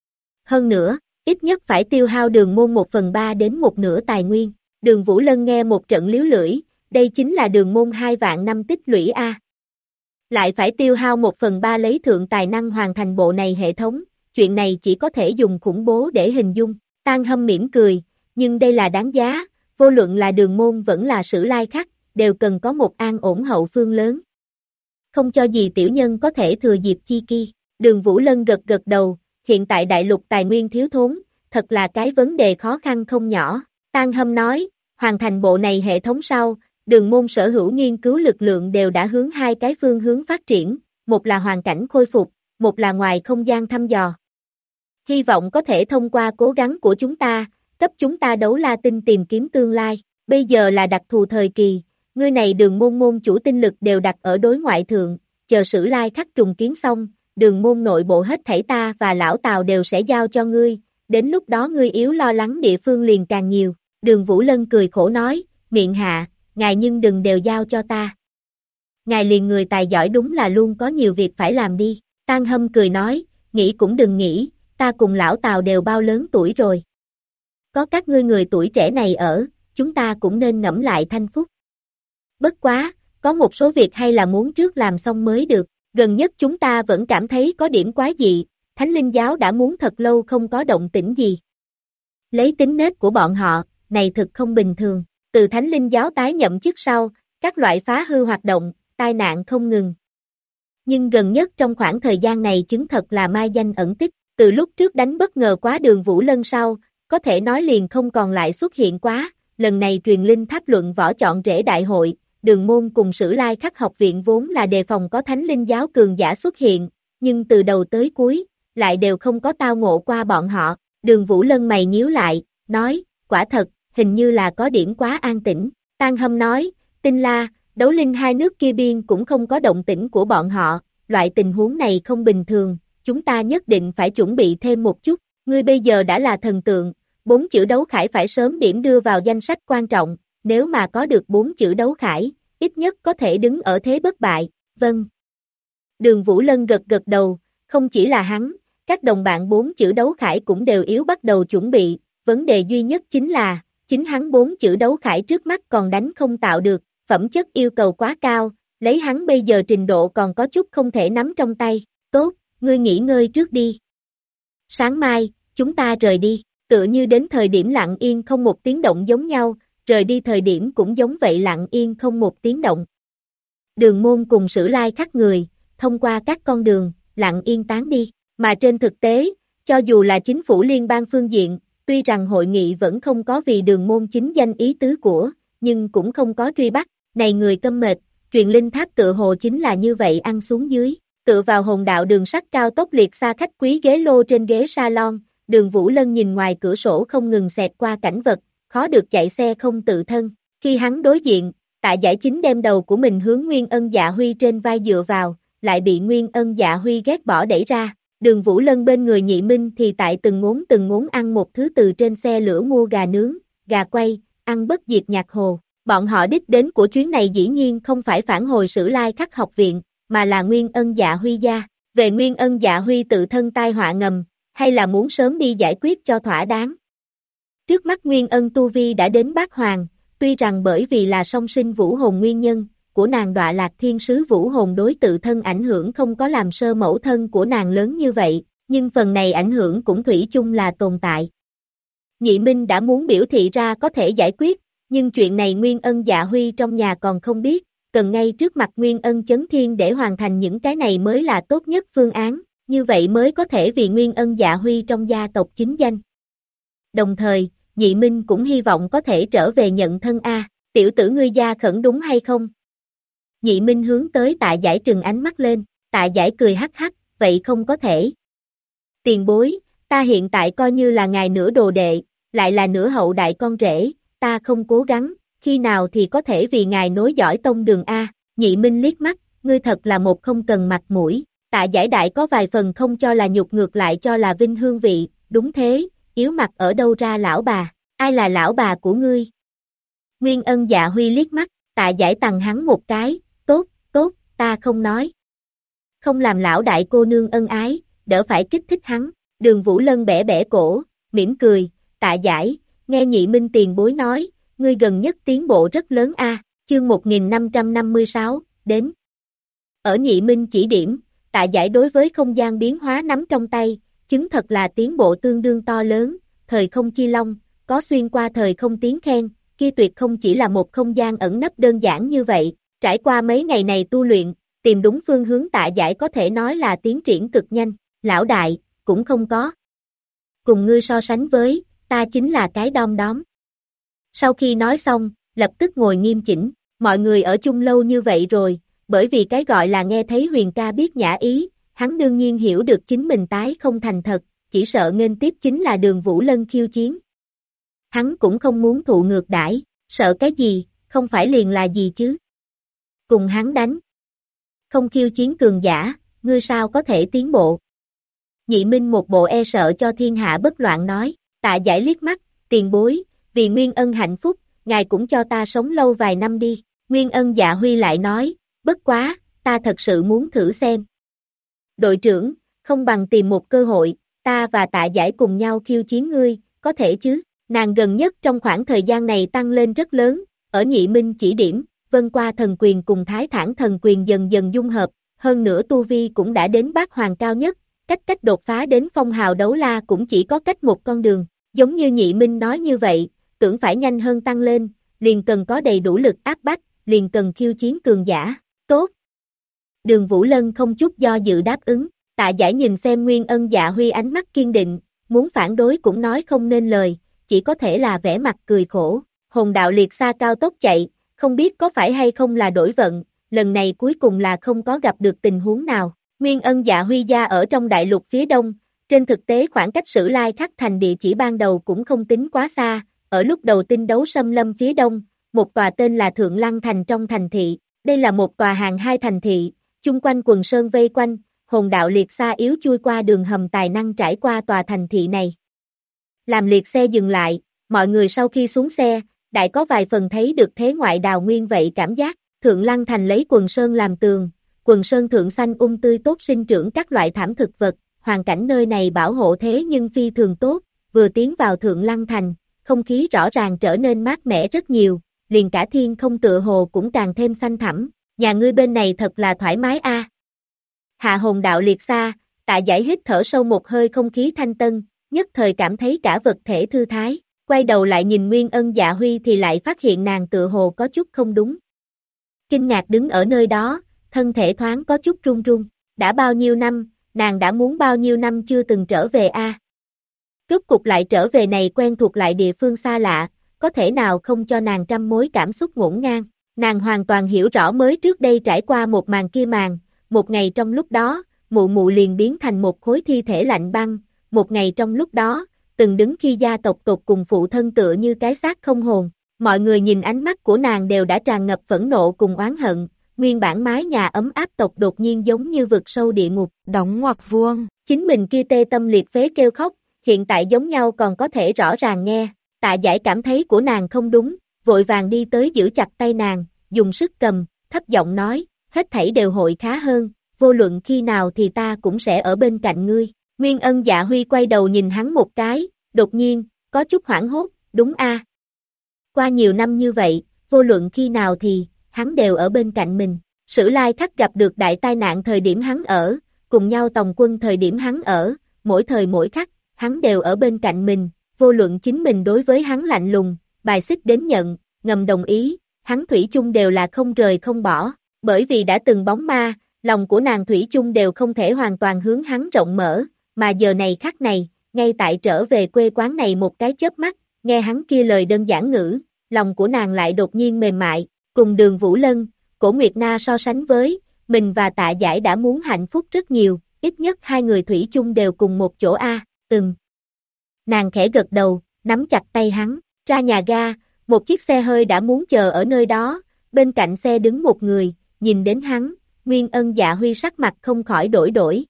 Hơn nữa, ít nhất phải tiêu hao đường môn 1/3 đến 1/2 tài nguyên. Đường Vũ Lân nghe một trận liếu lưỡi, đây chính là đường môn 2 vạn năm tích lũy A. Lại phải tiêu hao 1/3 lấy thượng tài năng hoàn thành bộ này hệ thống, chuyện này chỉ có thể dùng khủng bố để hình dung. Tang Hâm mỉm cười, nhưng đây là đáng giá, vô luận là đường môn vẫn là Sử lai khắc, đều cần có một an ổn hậu phương lớn. Không cho gì tiểu nhân có thể thừa dịp chi kỳ. Đường Vũ Lân gật gật đầu, hiện tại đại lục tài nguyên thiếu thốn, thật là cái vấn đề khó khăn không nhỏ. Tang Hâm nói, hoàn thành bộ này hệ thống sau, đường môn sở hữu nghiên cứu lực lượng đều đã hướng hai cái phương hướng phát triển, một là hoàn cảnh khôi phục, một là ngoài không gian thăm dò. Hy vọng có thể thông qua cố gắng của chúng ta, cấp chúng ta đấu la tinh tìm kiếm tương lai, bây giờ là đặc thù thời kỳ, ngươi này đường môn môn chủ tinh lực đều đặt ở đối ngoại thượng, chờ Sử lai khắc trùng kiến xong, đường môn nội bộ hết thảy ta và lão Tào đều sẽ giao cho ngươi, đến lúc đó ngươi yếu lo lắng địa phương liền càng nhiều. Đường Vũ Lân cười khổ nói, miệng hạ, ngài nhưng đừng đều giao cho ta. Ngài liền người tài giỏi đúng là luôn có nhiều việc phải làm đi. Tang Hâm cười nói, nghĩ cũng đừng nghĩ, ta cùng lão Tào đều bao lớn tuổi rồi. Có các ngươi người tuổi trẻ này ở, chúng ta cũng nên ngẫm lại thanh phúc. Bất quá, có một số việc hay là muốn trước làm xong mới được, gần nhất chúng ta vẫn cảm thấy có điểm quái dị, Thánh Linh Giáo đã muốn thật lâu không có động tĩnh gì. Lấy tính nết của bọn họ, này thực không bình thường, từ Thánh Linh Giáo tái nhậm chức sau, các loại phá hư hoạt động, tai nạn không ngừng. Nhưng gần nhất trong khoảng thời gian này chứng thật là mai danh ẩn tích, từ lúc trước đánh bất ngờ quá Đường Vũ Lân sau, có thể nói liền không còn lại xuất hiện quá, lần này truyền linh tháp luận võ chọn rễ đại hội, đường môn cùng Sử lai khắc học viện vốn là đề phòng có Thánh Linh Giáo cường giả xuất hiện, nhưng từ đầu tới cuối, lại đều không có tao ngộ qua bọn họ. Đường Vũ Lân mày nhíu lại, nói, quả thật, hình như là có điểm quá an tĩnh. Tang Hâm nói, Tinh La, Đấu Linh hai nước kia biên cũng không có động tĩnh của bọn họ, loại tình huống này không bình thường, chúng ta nhất định phải chuẩn bị thêm một chút, ngươi bây giờ đã là thần tượng, 4 chữ đấu khải phải sớm điểm đưa vào danh sách quan trọng, nếu mà có được 4 chữ đấu khải, ít nhất có thể đứng ở thế bất bại, vâng. Đường Vũ Lân gật gật đầu, không chỉ là hắn, các đồng bạn 4 chữ đấu khải cũng đều yếu bắt đầu chuẩn bị, vấn đề duy nhất chính là, chính hắn 4 chữ đấu khải trước mắt còn đánh không tạo được, phẩm chất yêu cầu quá cao, lấy hắn bây giờ trình độ còn có chút không thể nắm trong tay, tốt, ngươi nghỉ ngơi trước đi. Sáng mai, chúng ta rời đi, tựa như đến thời điểm lặng yên không một tiếng động giống nhau, rời đi thời điểm cũng giống vậy lặng yên không một tiếng động. Đường môn cùng Sử lai khắc người, thông qua các con đường, lặng yên tán đi, mà trên thực tế, cho dù là chính phủ liên bang phương diện, tuy rằng hội nghị vẫn không có vì đường môn chính danh ý tứ của, nhưng cũng không có truy bắt, này người câm mệt, truyền linh tháp tựa hồ chính là như vậy ăn xuống dưới, tựa vào hồn đạo đường sắt cao tốc liệt xa khách quý ghế lô trên ghế salon, Đường Vũ Lân nhìn ngoài cửa sổ không ngừng xẹt qua cảnh vật, khó được chạy xe không tự thân, khi hắn đối diện, Tạ Giải Chính đem đầu của mình hướng Nguyên Ân Dạ Huy trên vai dựa vào, lại bị Nguyên Ân Dạ Huy ghét bỏ đẩy ra. Đường Vũ Lân bên người Nhị Minh thì tại từng ngốn ăn một thứ từ trên xe lửa mua gà nướng, gà quay, ăn bất diệt nhạc hồ. Bọn họ đích đến của chuyến này dĩ nhiên không phải phản hồi Sử lai khắc học viện, mà là Nguyên Ân Dạ Huy gia. Về Nguyên Ân Dạ Huy tự thân tai họa ngầm, hay là muốn sớm đi giải quyết cho thỏa đáng. Trước mắt Nguyên Ân tu vi đã đến bát hoàng, Tuy rằng bởi vì là song sinh vũ hồn nguyên nhân, của nàng đọa lạc thiên sứ vũ hồn đối tự thân ảnh hưởng không có làm sơ mẫu thân của nàng lớn như vậy, nhưng phần này ảnh hưởng cũng thủy chung là tồn tại. Nhị Minh đã muốn biểu thị ra có thể giải quyết, nhưng chuyện này Nguyên Ân Dạ Huy trong nhà còn không biết, cần ngay trước mặt Nguyên Ân Chấn Thiên để hoàn thành những cái này mới là tốt nhất phương án, như vậy mới có thể vì Nguyên Ân Dạ Huy trong gia tộc chính danh. Đồng thời, Nhị Minh cũng hy vọng có thể trở về nhận thân A, tiểu tử ngươi gia khẩn đúng hay không? Nhị Minh hướng tới Tạ Giải trừng ánh mắt lên, Tạ Giải cười hắc hắc, vậy không có thể. Tiền bối, ta hiện tại coi như là ngài nửa đồ đệ, lại là nửa hậu đại con rể, ta không cố gắng, khi nào thì có thể vì ngài nối dõi tông đường A, Nhị Minh liếc mắt, ngươi thật là một không cần mặt mũi, Tạ Giải đại có vài phần không cho là nhục ngược lại cho là vinh hương vị, đúng thế, yếu mặt ở đâu ra lão bà, ai là lão bà của ngươi? Nguyên Ân Dạ Huy liếc mắt, Tạ Giải tằng hắn một cái, tốt, tốt, ta không nói. Không làm lão đại cô nương ân ái, đỡ phải kích thích hắn, Đường Vũ Lân bẻ bẻ cổ, mỉm cười, Tạ Giải, nghe Nhị Minh tiền bối nói, ngươi gần nhất tiến bộ rất lớn a. Chương 1556, đến. Ở Nhị Minh chỉ điểm, Tạ Giải đối với không gian biến hóa nắm trong tay, chứng thật là tiến bộ tương đương to lớn, thời không chi long, có xuyên qua thời không tiếng khen, kia tuyệt không chỉ là một không gian ẩn nấp đơn giản như vậy, trải qua mấy ngày này tu luyện, tìm đúng phương hướng Tạ Giải có thể nói là tiến triển cực nhanh, lão đại, cũng không có. Cùng ngươi so sánh với, ta chính là cái đom đóm. Sau khi nói xong, lập tức ngồi nghiêm chỉnh, mọi người ở chung lâu như vậy rồi, bởi vì cái gọi là nghe thấy Huyền ca biết nhã ý, hắn đương nhiên hiểu được chính mình tái không thành thật, chỉ sợ nghênh tiếp chính là Đường Vũ Lân khiêu chiến. Hắn cũng không muốn thụ ngược đãi, sợ cái gì, không phải liền là gì chứ. Cùng hắn đánh. Không khiêu chiến cường giả, ngươi sao có thể tiến bộ. Nhị Minh một bộ e sợ cho thiên hạ bất loạn nói, Tạ Giải liếc mắt, tiền bối, vì Nguyên Ân hạnh phúc, ngài cũng cho ta sống lâu vài năm đi. Nguyên Ân Dạ Huy lại nói, bất quá, ta thật sự muốn thử xem. Đội trưởng, không bằng tìm một cơ hội, ta và Tạ Giải cùng nhau khiêu chiến ngươi, có thể chứ? Nàng gần nhất trong khoảng thời gian này tăng lên rất lớn, ở Nhị Minh chỉ điểm, Vân Qua thần quyền cùng Thái Thản thần quyền dần dần dung hợp, hơn nữa tu vi cũng đã đến bát hoàng cao nhất, cách đột phá đến phong hào đấu la cũng chỉ có cách một con đường, giống như Nhị Minh nói như vậy, tưởng phải nhanh hơn tăng lên, liền cần có đầy đủ lực áp bách, liền cần khiêu chiến cường giả, tốt. Đường Vũ Lân không chút do dự đáp ứng, Tạ Giải nhìn xem Nguyên Ân Dạ Huy ánh mắt kiên định, muốn phản đối cũng nói không nên lời, chỉ có thể là vẻ mặt cười khổ, hồn đạo liệt xa cao tốc chạy, không biết có phải hay không là đổi vận, lần này cuối cùng là không có gặp được tình huống nào. Nguyên Ân Dạ Huy gia ở trong đại lục phía đông, trên thực tế khoảng cách Sử Lai Khắc thành địa chỉ ban đầu cũng không tính quá xa, ở lúc đầu tinh đấu xâm lâm phía đông, một tòa tên là Thượng Lăng Thành trong thành thị, đây là một tòa hàng hai thành thị, chung quanh quần sơn vây quanh, hồn đạo liệt xa yếu chui qua đường hầm tài năng trải qua tòa thành thị này. Làm liệt xe dừng lại, mọi người sau khi xuống xe, đại có vài phần thấy được thế ngoại đào nguyên vậy cảm giác, Thượng Lăng Thành lấy quần sơn làm tường, quần sơn thượng xanh tươi tốt sinh trưởng các loại thảm thực vật, hoàn cảnh nơi này bảo hộ thế nhưng phi thường tốt, vừa tiến vào Thượng Lăng Thành, không khí rõ ràng trở nên mát mẻ rất nhiều, liền cả thiên không tựa hồ cũng càng thêm xanh thẳm, nhà ngươi bên này thật là thoải mái a. Hạ hồn đạo liệt xa, Tạ Giải hít thở sâu một hơi không khí thanh tân, nhất thời cảm thấy cả vật thể thư thái, quay đầu lại nhìn Nguyên Ân Dạ Huy thì lại phát hiện nàng tựa hồ có chút không đúng. Kinh ngạc đứng ở nơi đó, thân thể thoáng có chút run run, đã bao nhiêu năm, nàng đã muốn bao nhiêu năm chưa từng trở về a. Rốt cục lại trở về này quen thuộc lại địa phương xa lạ, có thể nào không cho nàng trăm mối cảm xúc ngổn ngang, nàng hoàn toàn hiểu rõ mới trước đây trải qua một màn kia màn, một ngày trong lúc đó, mụ mụ liền biến thành một khối thi thể lạnh băng, một ngày trong lúc đó, từng đứng khi gia tộc tột cùng phụ thân tựa như cái xác không hồn, mọi người nhìn ánh mắt của nàng đều đã tràn ngập phẫn nộ cùng oán hận, nguyên bản mái nhà ấm áp tộc đột nhiên giống như vực sâu địa ngục, đóng ngoặc vuông, chính mình kia tê tâm liệt phế kêu khóc, hiện tại giống nhau còn có thể rõ ràng nghe, Tạ Giải cảm thấy của nàng không đúng, vội vàng đi tới giữ chặt tay nàng, dùng sức cầm, thấp giọng nói, hết thảy đều hội khá hơn, vô luận khi nào thì ta cũng sẽ ở bên cạnh ngươi. Nguyên Ân Dạ Huy quay đầu nhìn hắn một cái, đột nhiên, có chút hoảng hốt, đúng a. Qua nhiều năm như vậy, vô luận khi nào thì, hắn đều ở bên cạnh mình. Sử Lai Khắc gặp được đại tai nạn thời điểm hắn ở, cùng nhau tòng quân thời điểm hắn ở, mỗi thời mỗi khắc, hắn đều ở bên cạnh mình, vô luận chính mình đối với hắn lạnh lùng, bài xích đến nhận, ngầm đồng ý, hắn thủy chung đều là không rời không bỏ, bởi vì đã từng bóng ma, lòng của nàng thủy chung đều không thể hoàn toàn hướng hắn rộng mở, mà giờ này khắc này, ngay tại trở về quê quán này một cái chớp mắt, nghe hắn kia lời đơn giản ngữ, lòng của nàng lại đột nhiên mềm mại, cùng Đường Vũ Lân, Cổ Nguyệt Na so sánh với, mình và Tạ Giải đã muốn hạnh phúc rất nhiều, ít nhất hai người thủy chung đều cùng một chỗ Nàng khẽ gật đầu, nắm chặt tay hắn, ra nhà ga, một chiếc xe hơi đã muốn chờ ở nơi đó, bên cạnh xe đứng một người, nhìn đến hắn, Nguyên Ân Dạ Huy sắc mặt không khỏi đổi.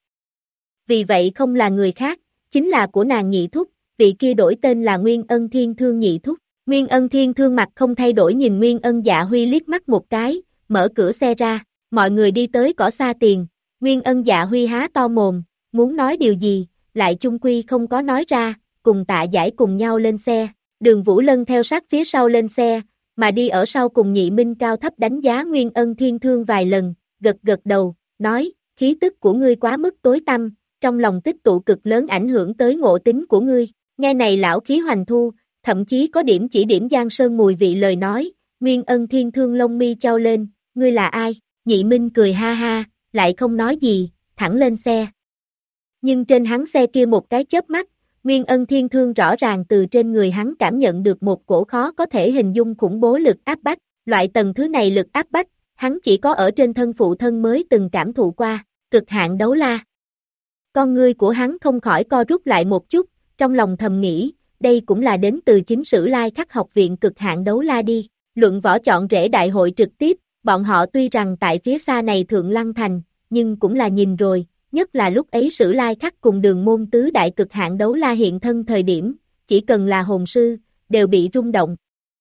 Vì vậy không là người khác, chính là của nàng nhị thúc, vị kia đổi tên là Nguyên Ân Thiên Thương nhị thúc. Nguyên Ân Thiên Thương mặt không thay đổi nhìn Nguyên Ân Dạ Huy liếc mắt một cái, mở cửa xe ra, mọi người đi tới cỏ xa tiền, Nguyên Ân Dạ Huy há to mồm, muốn nói điều gì, lại chung quy không có nói ra, cùng Tạ Giải cùng nhau lên xe, Đường Vũ Lân theo sát phía sau lên xe, mà đi ở sau cùng Nhị Minh cao thấp đánh giá Nguyên Ân Thiên Thương vài lần, gật đầu, nói, khí tức của ngươi quá mức tối tăm, trong lòng tích tụ cực lớn ảnh hưởng tới ngộ tính của ngươi, nghe này lão khí hoành thu, thậm chí có điểm chỉ điểm Giang Sơn mùi vị lời nói, Nguyên Ân Thiên Thương lông mi chau lên, ngươi là ai? Nhị Minh cười ha ha, lại không nói gì, thẳng lên xe. Nhưng trên hắn xe kia một cái chớp mắt, Nguyên Ân Thiên Thương rõ ràng từ trên người hắn cảm nhận được một cổ khó có thể hình dung khủng bố lực áp bách, loại tầng thứ này lực áp bách, hắn chỉ có ở trên thân phụ thân mới từng cảm thụ qua, cực hạn đấu la. Con ngươi của hắn không khỏi co rút lại một chút, trong lòng thầm nghĩ, đây cũng là đến từ chính Sử Lai Khắc học viện cực hạn đấu la đi. Luận võ chọn rễ đại hội trực tiếp, bọn họ tuy rằng tại phía xa này Thượng Lăng Thành, nhưng cũng là nhìn rồi, nhất là lúc ấy Sử Lai Khắc cùng Đường Môn tứ đại cực hạn đấu la hiện thân thời điểm, chỉ cần là hồn sư, đều bị rung động.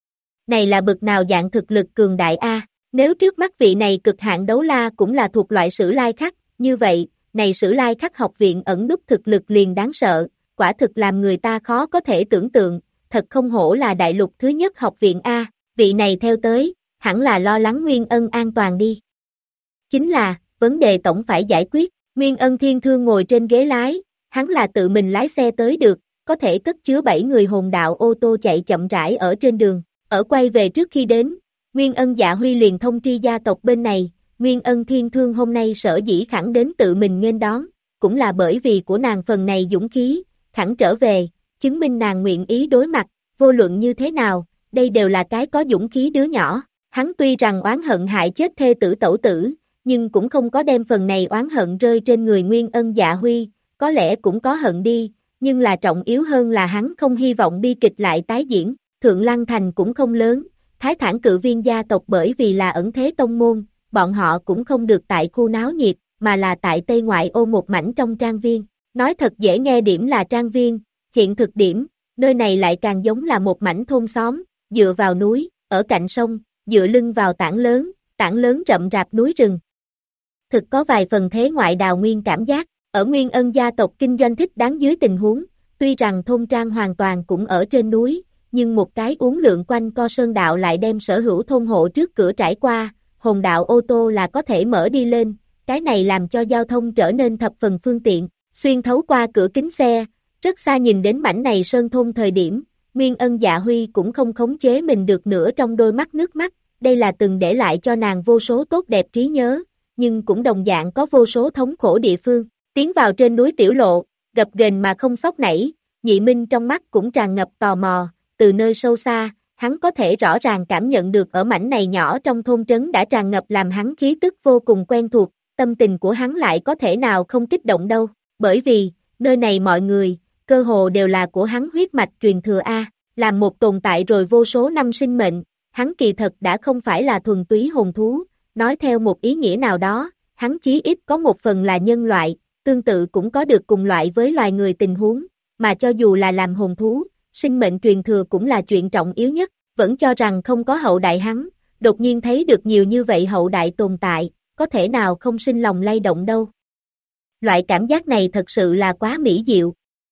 Này là bực nào dạng thực lực cường đại a? Nếu trước mắt vị này cực hạn đấu la cũng là thuộc loại Sử Lai Khắc, như vậy, này Sử Lai Khắc học viện ẩn núp thực lực liền đáng sợ, quả thực làm người ta khó có thể tưởng tượng, thật không hổ là đại lục thứ nhất học viện a, vị này theo tới, hẳn là lo lắng Nguyên Ân an toàn đi. Chính là, vấn đề tổng phải giải quyết, Nguyên Ân Thiên Thương ngồi trên ghế lái, hắn là tự mình lái xe tới được, có thể cất chứa 7 người hồn đạo ô tô chạy chậm rãi ở trên đường, ở quay về trước khi đến, Nguyên Ân Dạ Huy liền thông tri gia tộc bên này, Nguyên Ân Thiên Thương hôm nay sở dĩ khẳng đến tự mình nghênh đón, cũng là bởi vì của nàng phần này dũng khí, khẳng trở về, chứng minh nàng nguyện ý đối mặt, vô luận như thế nào, đây đều là cái có dũng khí đứa nhỏ, hắn tuy rằng oán hận hại chết thê tử tẩu tử, nhưng cũng không có đem phần này oán hận rơi trên người Nguyên Ân Dạ Huy, có lẽ cũng có hận đi, nhưng là trọng yếu hơn là hắn không hy vọng bi kịch lại tái diễn, Thượng Lăng Thành cũng không lớn, Thái Thản Cự Viên gia tộc bởi vì là ẩn thế tông môn, bọn họ cũng không được tại khu náo nhiệt, mà là tại Tây Ngoại ô một mảnh trong trang viên, nói thật dễ nghe điểm là trang viên, hiện thực điểm, nơi này lại càng giống là một mảnh thôn xóm, dựa vào núi, ở cạnh sông, dựa lưng vào tảng lớn rậm rạp núi rừng. Thực có vài phần thế ngoại đào nguyên cảm giác, ở Nguyên Ân gia tộc kinh doanh thích đáng dưới tình huống, tuy rằng thôn trang hoàn toàn cũng ở trên núi, nhưng một cái uốn lượn quanh co sơn đạo lại đem sở hữu thôn hộ trước cửa trải qua, hồn đạo ô tô là có thể mở đi lên, cái này làm cho giao thông trở nên thập phần phương tiện, xuyên thấu qua cửa kính xe, rất xa nhìn đến mảnh này sơn thôn thời điểm, Nguyên Ân Dạ Huy cũng không khống chế mình được nữa trong đôi mắt nước mắt, đây là từng để lại cho nàng vô số tốt đẹp trí nhớ, nhưng cũng đồng dạng có vô số thống khổ địa phương, tiến vào trên núi tiểu lộ, gập ghềnh mà không sóc nảy, Nhị Minh trong mắt cũng tràn ngập tò mò, từ nơi sâu xa, hắn có thể rõ ràng cảm nhận được ở mảnh này nhỏ trong thôn trấn đã tràn ngập làm hắn khí tức vô cùng quen thuộc, tâm tình của hắn lại có thể nào không kích động đâu, bởi vì, nơi này mọi người, cơ hồ đều là của hắn huyết mạch truyền thừa A, làm một tồn tại rồi vô số năm sinh mệnh, hắn kỳ thật đã không phải là thuần túy hồn thú, nói theo một ý nghĩa nào đó, hắn chí ít có một phần là nhân loại, tương tự cũng có được cùng loại với loài người tình huống, mà cho dù là làm hồn thú, sinh mệnh truyền thừa cũng là chuyện trọng yếu nhất, vẫn cho rằng không có hậu đại hắn, đột nhiên thấy được nhiều như vậy hậu đại tồn tại, có thể nào không sinh lòng lay động đâu. Loại cảm giác này thật sự là quá mỹ diệu.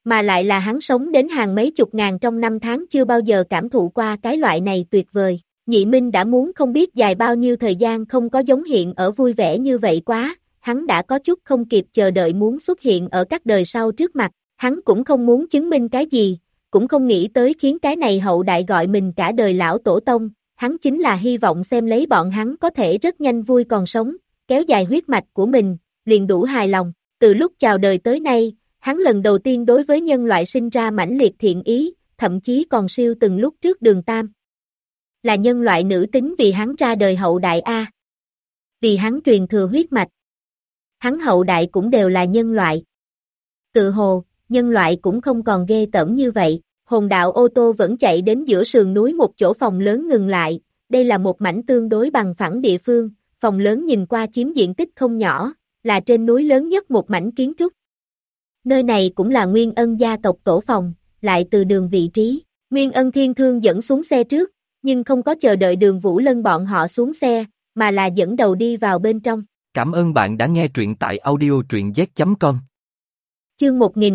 Mà lại là hắn sống đến hàng mấy chục ngàn trong năm tháng chưa bao giờ cảm thụ qua cái loại này tuyệt vời. Nhị Minh đã muốn không biết dài bao nhiêu thời gian không có giống hiện ở vui vẻ như vậy quá, hắn đã có chút không kịp chờ đợi muốn xuất hiện ở các đời sau trước mặt, hắn cũng không muốn chứng minh cái gì, cũng không nghĩ tới khiến cái này hậu đại gọi mình cả đời lão tổ tông, hắn chính là hy vọng xem lấy bọn hắn có thể rất nhanh vui còn sống, kéo dài huyết mạch của mình, liền đủ hài lòng, từ lúc chào đời tới nay, hắn lần đầu tiên đối với nhân loại sinh ra mãnh liệt thiện ý, thậm chí còn siêu từng lúc trước Đường Tam. Là nhân loại nữ tính vì hắn ra đời hậu đại A. Vì hắn truyền thừa huyết mạch. Hắn hậu đại cũng đều là nhân loại. Tự hồ, nhân loại cũng không còn ghê tởm như vậy, hồn đạo ô tô vẫn chạy đến giữa sườn núi một chỗ phòng lớn ngừng lại, đây là một mảnh tương đối bằng phẳng địa phương, phòng lớn nhìn qua chiếm diện tích không nhỏ, là trên núi lớn nhất một mảnh kiến trúc. Nơi này cũng là Nguyên Ân gia tộc tổ phòng, lại từ đường vị trí, Nguyên Ân Thiên Thương dẫn xuống xe trước, nhưng không có chờ đợi Đường Vũ Lân bọn họ xuống xe, mà là dẫn đầu đi vào bên trong. Cảm ơn bạn đã nghe truyện tại audio truyện z.com. Chương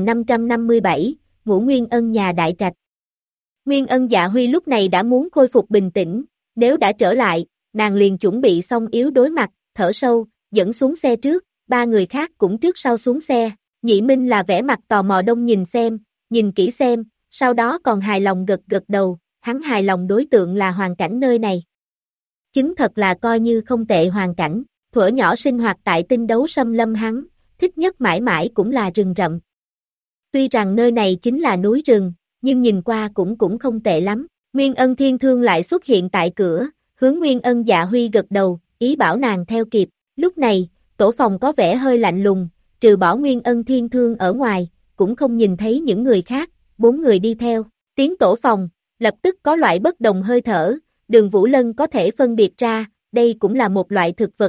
1557, Ngũ Nguyên Ân nhà đại trạch. Nguyên Ân Dạ Huy lúc này đã muốn khôi phục bình tĩnh, nếu đã trở lại, nàng liền chuẩn bị xong yếu đối mặt, thở sâu, dẫn xuống xe trước, ba người khác cũng trước sau xuống xe. Nhị Minh là vẻ mặt tò mò đông nhìn xem, nhìn kỹ xem, sau đó còn hài lòng gật gật đầu, hắn hài lòng đối tượng là hoàn cảnh nơi này. Chứng thật là coi như không tệ hoàn cảnh, thuở nhỏ sinh hoạt tại tinh đấu xâm lâm hắn, thích nhất mãi mãi cũng là rừng rậm. Tuy rằng nơi này chính là núi rừng, nhưng nhìn qua cũng không tệ lắm. Nguyên Ân Thiên Thương lại xuất hiện tại cửa, hướng Nguyên Ân Dạ Huy gật đầu, ý bảo nàng theo kịp. Lúc này, tổ phòng có vẻ hơi lạnh lùng, trừ bỏ Nguyên Ân Thiên Thương ở ngoài, cũng không nhìn thấy những người khác, bốn người đi theo. Tiến tổ phòng, lập tức có loại bất đồng hơi thở, Đường Vũ Lân có thể phân biệt ra, đây cũng là một loại thực vật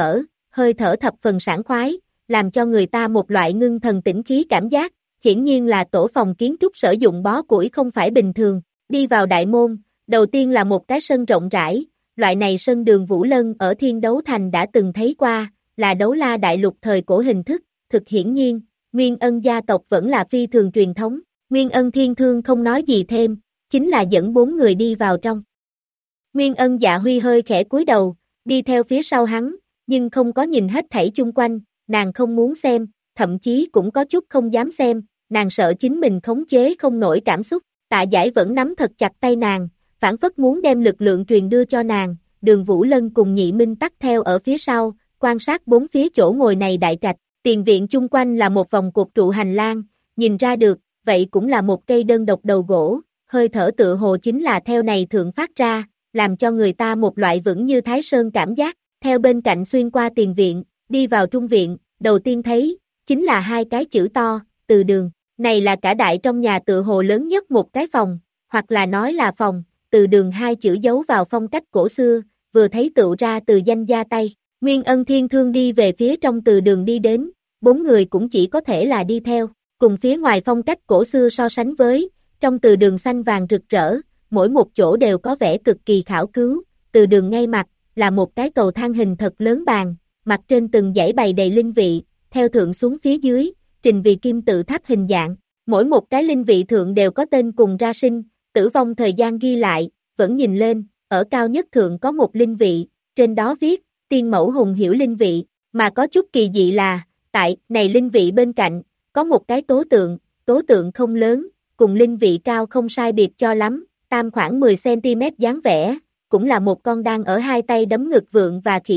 hơi thở thập phần sảng khoái, làm cho người ta một loại ngưng thần tĩnh khí cảm giác, hiển nhiên là tổ phòng kiến trúc sử dụng bó củi không phải bình thường. Đi vào đại môn, đầu tiên là một cái sân rộng rãi, loại này sân Đường Vũ Lân ở Thiên Đấu Thành đã từng thấy qua, là đấu la đại lục thời cổ hình thức, thực hiển nhiên, Nguyên Ân gia tộc vẫn là phi thường truyền thống. Nguyên Ân Thiên Thương không nói gì thêm, chính là dẫn bốn người đi vào trong. Nguyên Ân Dạ Huy hơi khẽ cúi đầu, đi theo phía sau hắn, nhưng không có nhìn hết thảy chung quanh, nàng không muốn xem, thậm chí cũng có chút không dám xem, nàng sợ chính mình khống chế không nổi cảm xúc. Tạ Giải vẫn nắm thật chặt tay nàng, phản phất muốn đem lực lượng truyền đưa cho nàng, Đường Vũ Lân cùng Nhị Minh tắt theo ở phía sau, quan sát bốn phía chỗ ngồi này đại trạch, tiền viện chung quanh là một vòng cột trụ hành lang, nhìn ra được, vậy cũng là một cây đơn độc đầu gỗ, hơi thở tựa hồ chính là theo này thượng phát ra, làm cho người ta một loại vững như Thái Sơn cảm giác, theo bên cạnh xuyên qua tiền viện, đi vào trung viện, đầu tiên thấy, chính là hai cái chữ to, Từ Đường, này là cả đại trong nhà tựa hồ lớn nhất một cái phòng, hoặc là nói là phòng, Từ Đường hai chữ giấu vào phong cách cổ xưa, vừa thấy tựu ra từ danh gia tay. Nguyên Ân Thiên Thương đi về phía trong Từ Đường đi đến, bốn người cũng chỉ có thể là đi theo, cùng phía ngoài phong cách cổ xưa so sánh với, trong Từ Đường xanh vàng rực rỡ, mỗi một chỗ đều có vẻ cực kỳ khảo cứu, Từ Đường ngay mặt, là một cái cầu thang hình thật lớn bàn, mặt trên từng dãy bày đầy linh vị, theo thượng xuống phía dưới, trình vì kim tự tháp hình dạng, mỗi một cái linh vị thượng đều có tên cùng ra sinh, tử vong thời gian ghi lại, vẫn nhìn lên, ở cao nhất thượng có một linh vị, trên đó viết, tiên mẫu hùng hiểu linh vị, mà có chút kỳ dị là, tại này linh vị bên cạnh, có một cái tố tượng không lớn, cùng linh vị cao không sai biệt cho lắm, tam khoảng 10cm dáng vẻ, cũng là một con đang ở hai tay đấm ngực vượng và khỉ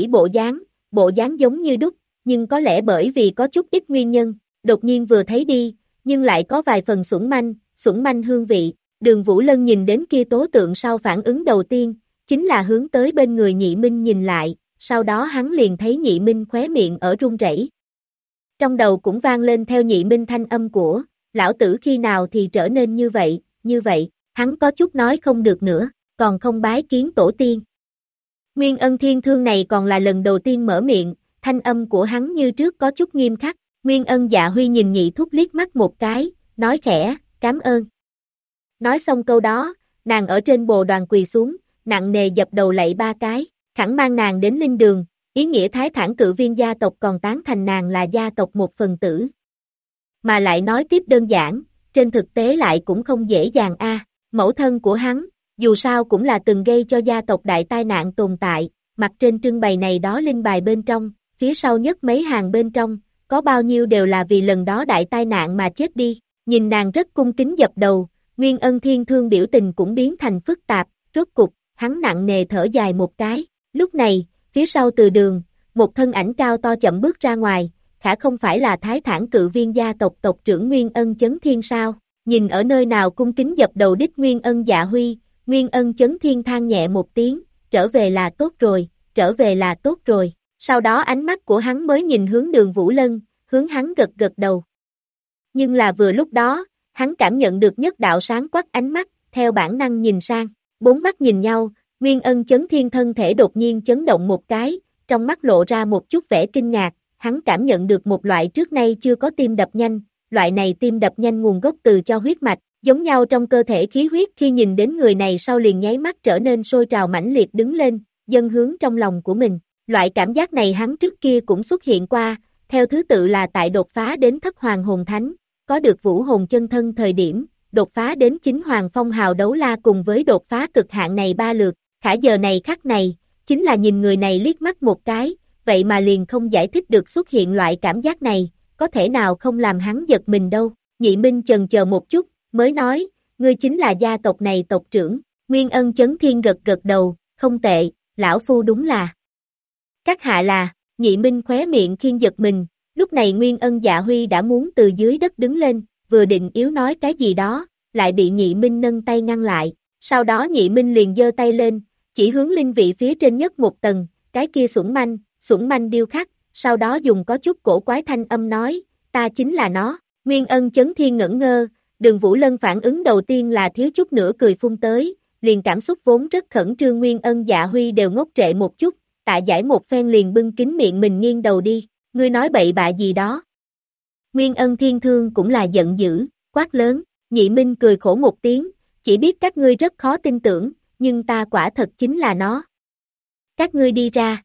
bộ dáng giống như đúc, nhưng có lẽ bởi vì có chút ít nguyên nhân, đột nhiên vừa thấy đi, nhưng lại có vài phần xuẩn manh hương vị. Đường Vũ Lân nhìn đến kia tố tượng sau phản ứng đầu tiên, chính là hướng tới bên người Nhị Minh nhìn lại, sau đó hắn liền thấy Nhị Minh khóe miệng ở run rẩy. Trong đầu cũng vang lên theo Nhị Minh thanh âm của, lão tử khi nào thì trở nên như vậy, hắn có chút nói không được nữa, còn không bái kiến tổ tiên. Nguyên Ân Thiên Thương này còn là lần đầu tiên mở miệng, thanh âm của hắn như trước có chút nghiêm khắc, Nguyên Ân Dạ Huy nhìn Nhị Thúc liếc mắt một cái, nói khẽ, cảm ơn. Nói xong câu đó, nàng ở trên bồ đoàn quỳ xuống, nặng nề dập đầu lạy ba cái, khẳng mang nàng đến linh đường, ý nghĩa Thái Thản Cự Viên gia tộc còn tán thành nàng là gia tộc một phần tử. Mà lại nói tiếp đơn giản, trên thực tế lại cũng không dễ dàng a. Mẫu thân của hắn, dù sao cũng là từng gây cho gia tộc đại tai nạn tồn tại, mặt trên trưng bày này đó linh bài bên trong, phía sau nhất mấy hàng bên trong, có bao nhiêu đều là vì lần đó đại tai nạn mà chết đi. Nhìn nàng rất cung kính dập đầu, Nguyên Ân Thiên Thương biểu tình cũng biến thành phức tạp, rốt cục, hắn nặng nề thở dài một cái. Lúc này, phía sau từ đường, một thân ảnh cao to chậm bước ra ngoài, khả không phải là Thái Thản Cự Viên gia tộc tộc trưởng Nguyên Ân Chấn Thiên sao? Nhìn ở nơi nào cung kính dập đầu đích Nguyên Ân Dạ Huy, Nguyên Ân Chấn Thiên than nhẹ một tiếng, trở về là tốt rồi, trở về là tốt rồi. Sau đó ánh mắt của hắn mới nhìn hướng Đường Vũ Lân, hướng hắn gật gật đầu. Nhưng là vừa lúc đó, hắn cảm nhận được nhất đạo sáng quắc ánh mắt, theo bản năng nhìn sang, bốn mắt nhìn nhau, Nguyên Ân Chấn Thiên thân thể đột nhiên chấn động một cái, trong mắt lộ ra một chút vẻ kinh ngạc, hắn cảm nhận được một loại trước nay chưa có tim đập nhanh, loại này tim đập nhanh nguồn gốc từ cho huyết mạch, giống nhau trong cơ thể khí huyết khi nhìn đến người này sau liền nháy mắt trở nên sôi trào mãnh liệt đứng lên, dâng hướng trong lòng của mình. Loại cảm giác này hắn trước kia cũng xuất hiện qua, theo thứ tự là tại đột phá đến thất hoàng hồn thánh, có được vũ hồn chân thân thời điểm, đột phá đến chính hoàng phong hào đấu la cùng với đột phá cực hạn này 3 lượt, khả giờ này khắc này, chính là nhìn người này liếc mắt một cái, vậy mà liền không giải thích được xuất hiện loại cảm giác này, có thể nào không làm hắn giật mình đâu. Nhị Minh chần chờ một chút, mới nói, ngươi chính là gia tộc này tộc trưởng. Nguyên Ân Chấn Thiên gật gật đầu, không tệ, lão phu đúng là. Các hạ là, Nhị Minh khóe miệng khiên giật mình, lúc này Nguyên Ân Dạ Huy đã muốn từ dưới đất đứng lên, vừa định yếu nói cái gì đó, lại bị Nhị Minh nâng tay ngăn lại, sau đó Nhị Minh liền giơ tay lên, chỉ hướng linh vị phía trên nhất một tầng, cái kia Xuẩn Manh điêu khắc, sau đó dùng có chút cổ quái thanh âm nói, ta chính là nó. Nguyên Ân Chấn Thiên ngẩn ngơ, Đường Vũ Lân phản ứng đầu tiên là thiếu chút nữa cười phun tới, liền cảm xúc vốn rất khẩn trương Nguyên Ân Dạ Huy đều ngốc trệ một chút, tạ giải một phen liền bưng kín miệng mình nghiêng đầu đi, ngươi nói bậy bạ gì đó. Nguyên Ân Thiên Thương cũng là giận dữ, quát lớn, Nhị Minh cười khổ một tiếng, chỉ biết các ngươi rất khó tin tưởng, nhưng ta quả thật chính là nó. Các ngươi đi ra.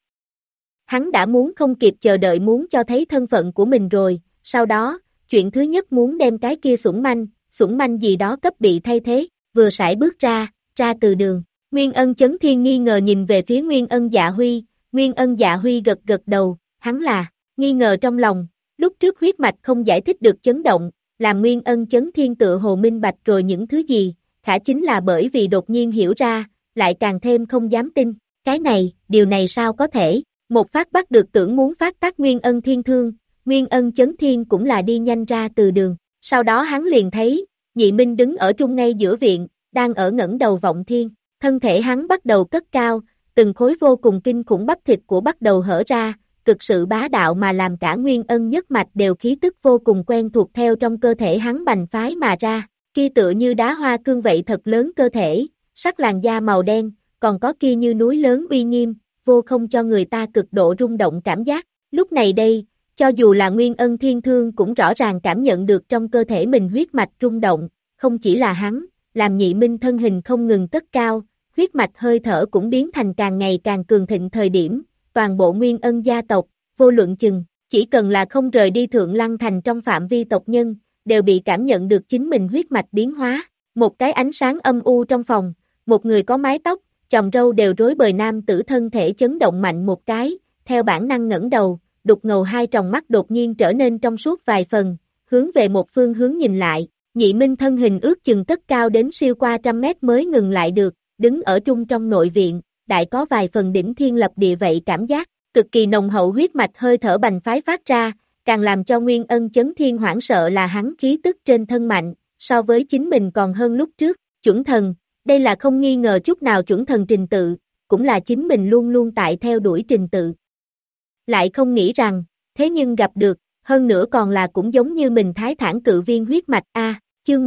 Hắn đã muốn không kịp chờ đợi muốn cho thấy thân phận của mình rồi, sau đó, chuyện thứ nhất muốn đem cái kia Xuẩn Manh gì đó cấp bị thay thế, vừa sải bước ra từ đường. Nguyên Ân Chấn Thiên nghi ngờ nhìn về phía Nguyên Ân Dạ Huy, Nguyên Ân Dạ Huy gật gật đầu, hắn là, nghi ngờ trong lòng, lúc trước huyết mạch không giải thích được chấn động, làm Nguyên Ân Chấn Thiên tựa hồ minh bạch rồi những thứ gì, khả chính là bởi vì đột nhiên hiểu ra, lại càng thêm không dám tin, cái này, điều này sao có thể, một phát bắt được tưởng muốn phát tác Nguyên Ân Thiên Thương, Nguyên Ân Chấn Thiên cũng là đi nhanh ra từ đường, sau đó hắn liền thấy, Nhị Minh đứng ở trung ngay giữa viện, đang ở ngẩng đầu vọng thiên, thân thể hắn bắt đầu cất cao, từng khối vô cùng kinh khủng bắp thịt của bắt đầu hở ra, cực sự bá đạo mà làm cả Nguyên Ân nhất mạch đều khí tức vô cùng quen thuộc theo trong cơ thể hắn bành phái mà ra, kia tựa như đá hoa cương vậy thật lớn cơ thể, sắc làn da màu đen, còn có kia như núi lớn uy nghiêm, vô không cho người ta cực độ rung động cảm giác, lúc này đây, cho dù là Nguyên Ân Thiên Thương cũng rõ ràng cảm nhận được trong cơ thể mình huyết mạch rung động, không chỉ là hắn, làm Nhị Minh thân hình không ngừng cất cao, huyết mạch hơi thở cũng biến thành càng ngày càng cường thịnh thời điểm, toàn bộ Nguyên Ân gia tộc, vô luận chừng, chỉ cần là không rời đi Thượng Lăng Thành trong phạm vi tộc nhân, đều bị cảm nhận được chính mình huyết mạch biến hóa, một cái ánh sáng âm u trong phòng, một người có mái tóc, chòm râu đều rối bời nam tử thân thể chấn động mạnh một cái, theo bản năng ngẩng đầu, đục ngầu hai tròng mắt đột nhiên trở nên trong suốt vài phần, hướng về một phương hướng nhìn lại, Nhị Minh thân hình ước chừng cất cao đến siêu qua 100 mét mới ngừng lại được, đứng ở trung trong nội viện, đại có vài phần đỉnh thiên lập địa vậy cảm giác, cực kỳ nồng hậu huyết mạch hơi thở bành phái phát ra, càng làm cho Nguyên Ân Chấn Thiên hoảng sợ là hắn khí tức trên thân mạnh, so với chính mình còn hơn lúc trước, chuẩn thần, đây là không nghi ngờ chút nào chuẩn thần trình tự, cũng là chính mình luôn luôn tại theo đuổi trình tự. Lại không nghĩ rằng, thế nhưng gặp được, hơn nữa còn là cũng giống như mình Thái Thản Cự Viên huyết mạch A, chương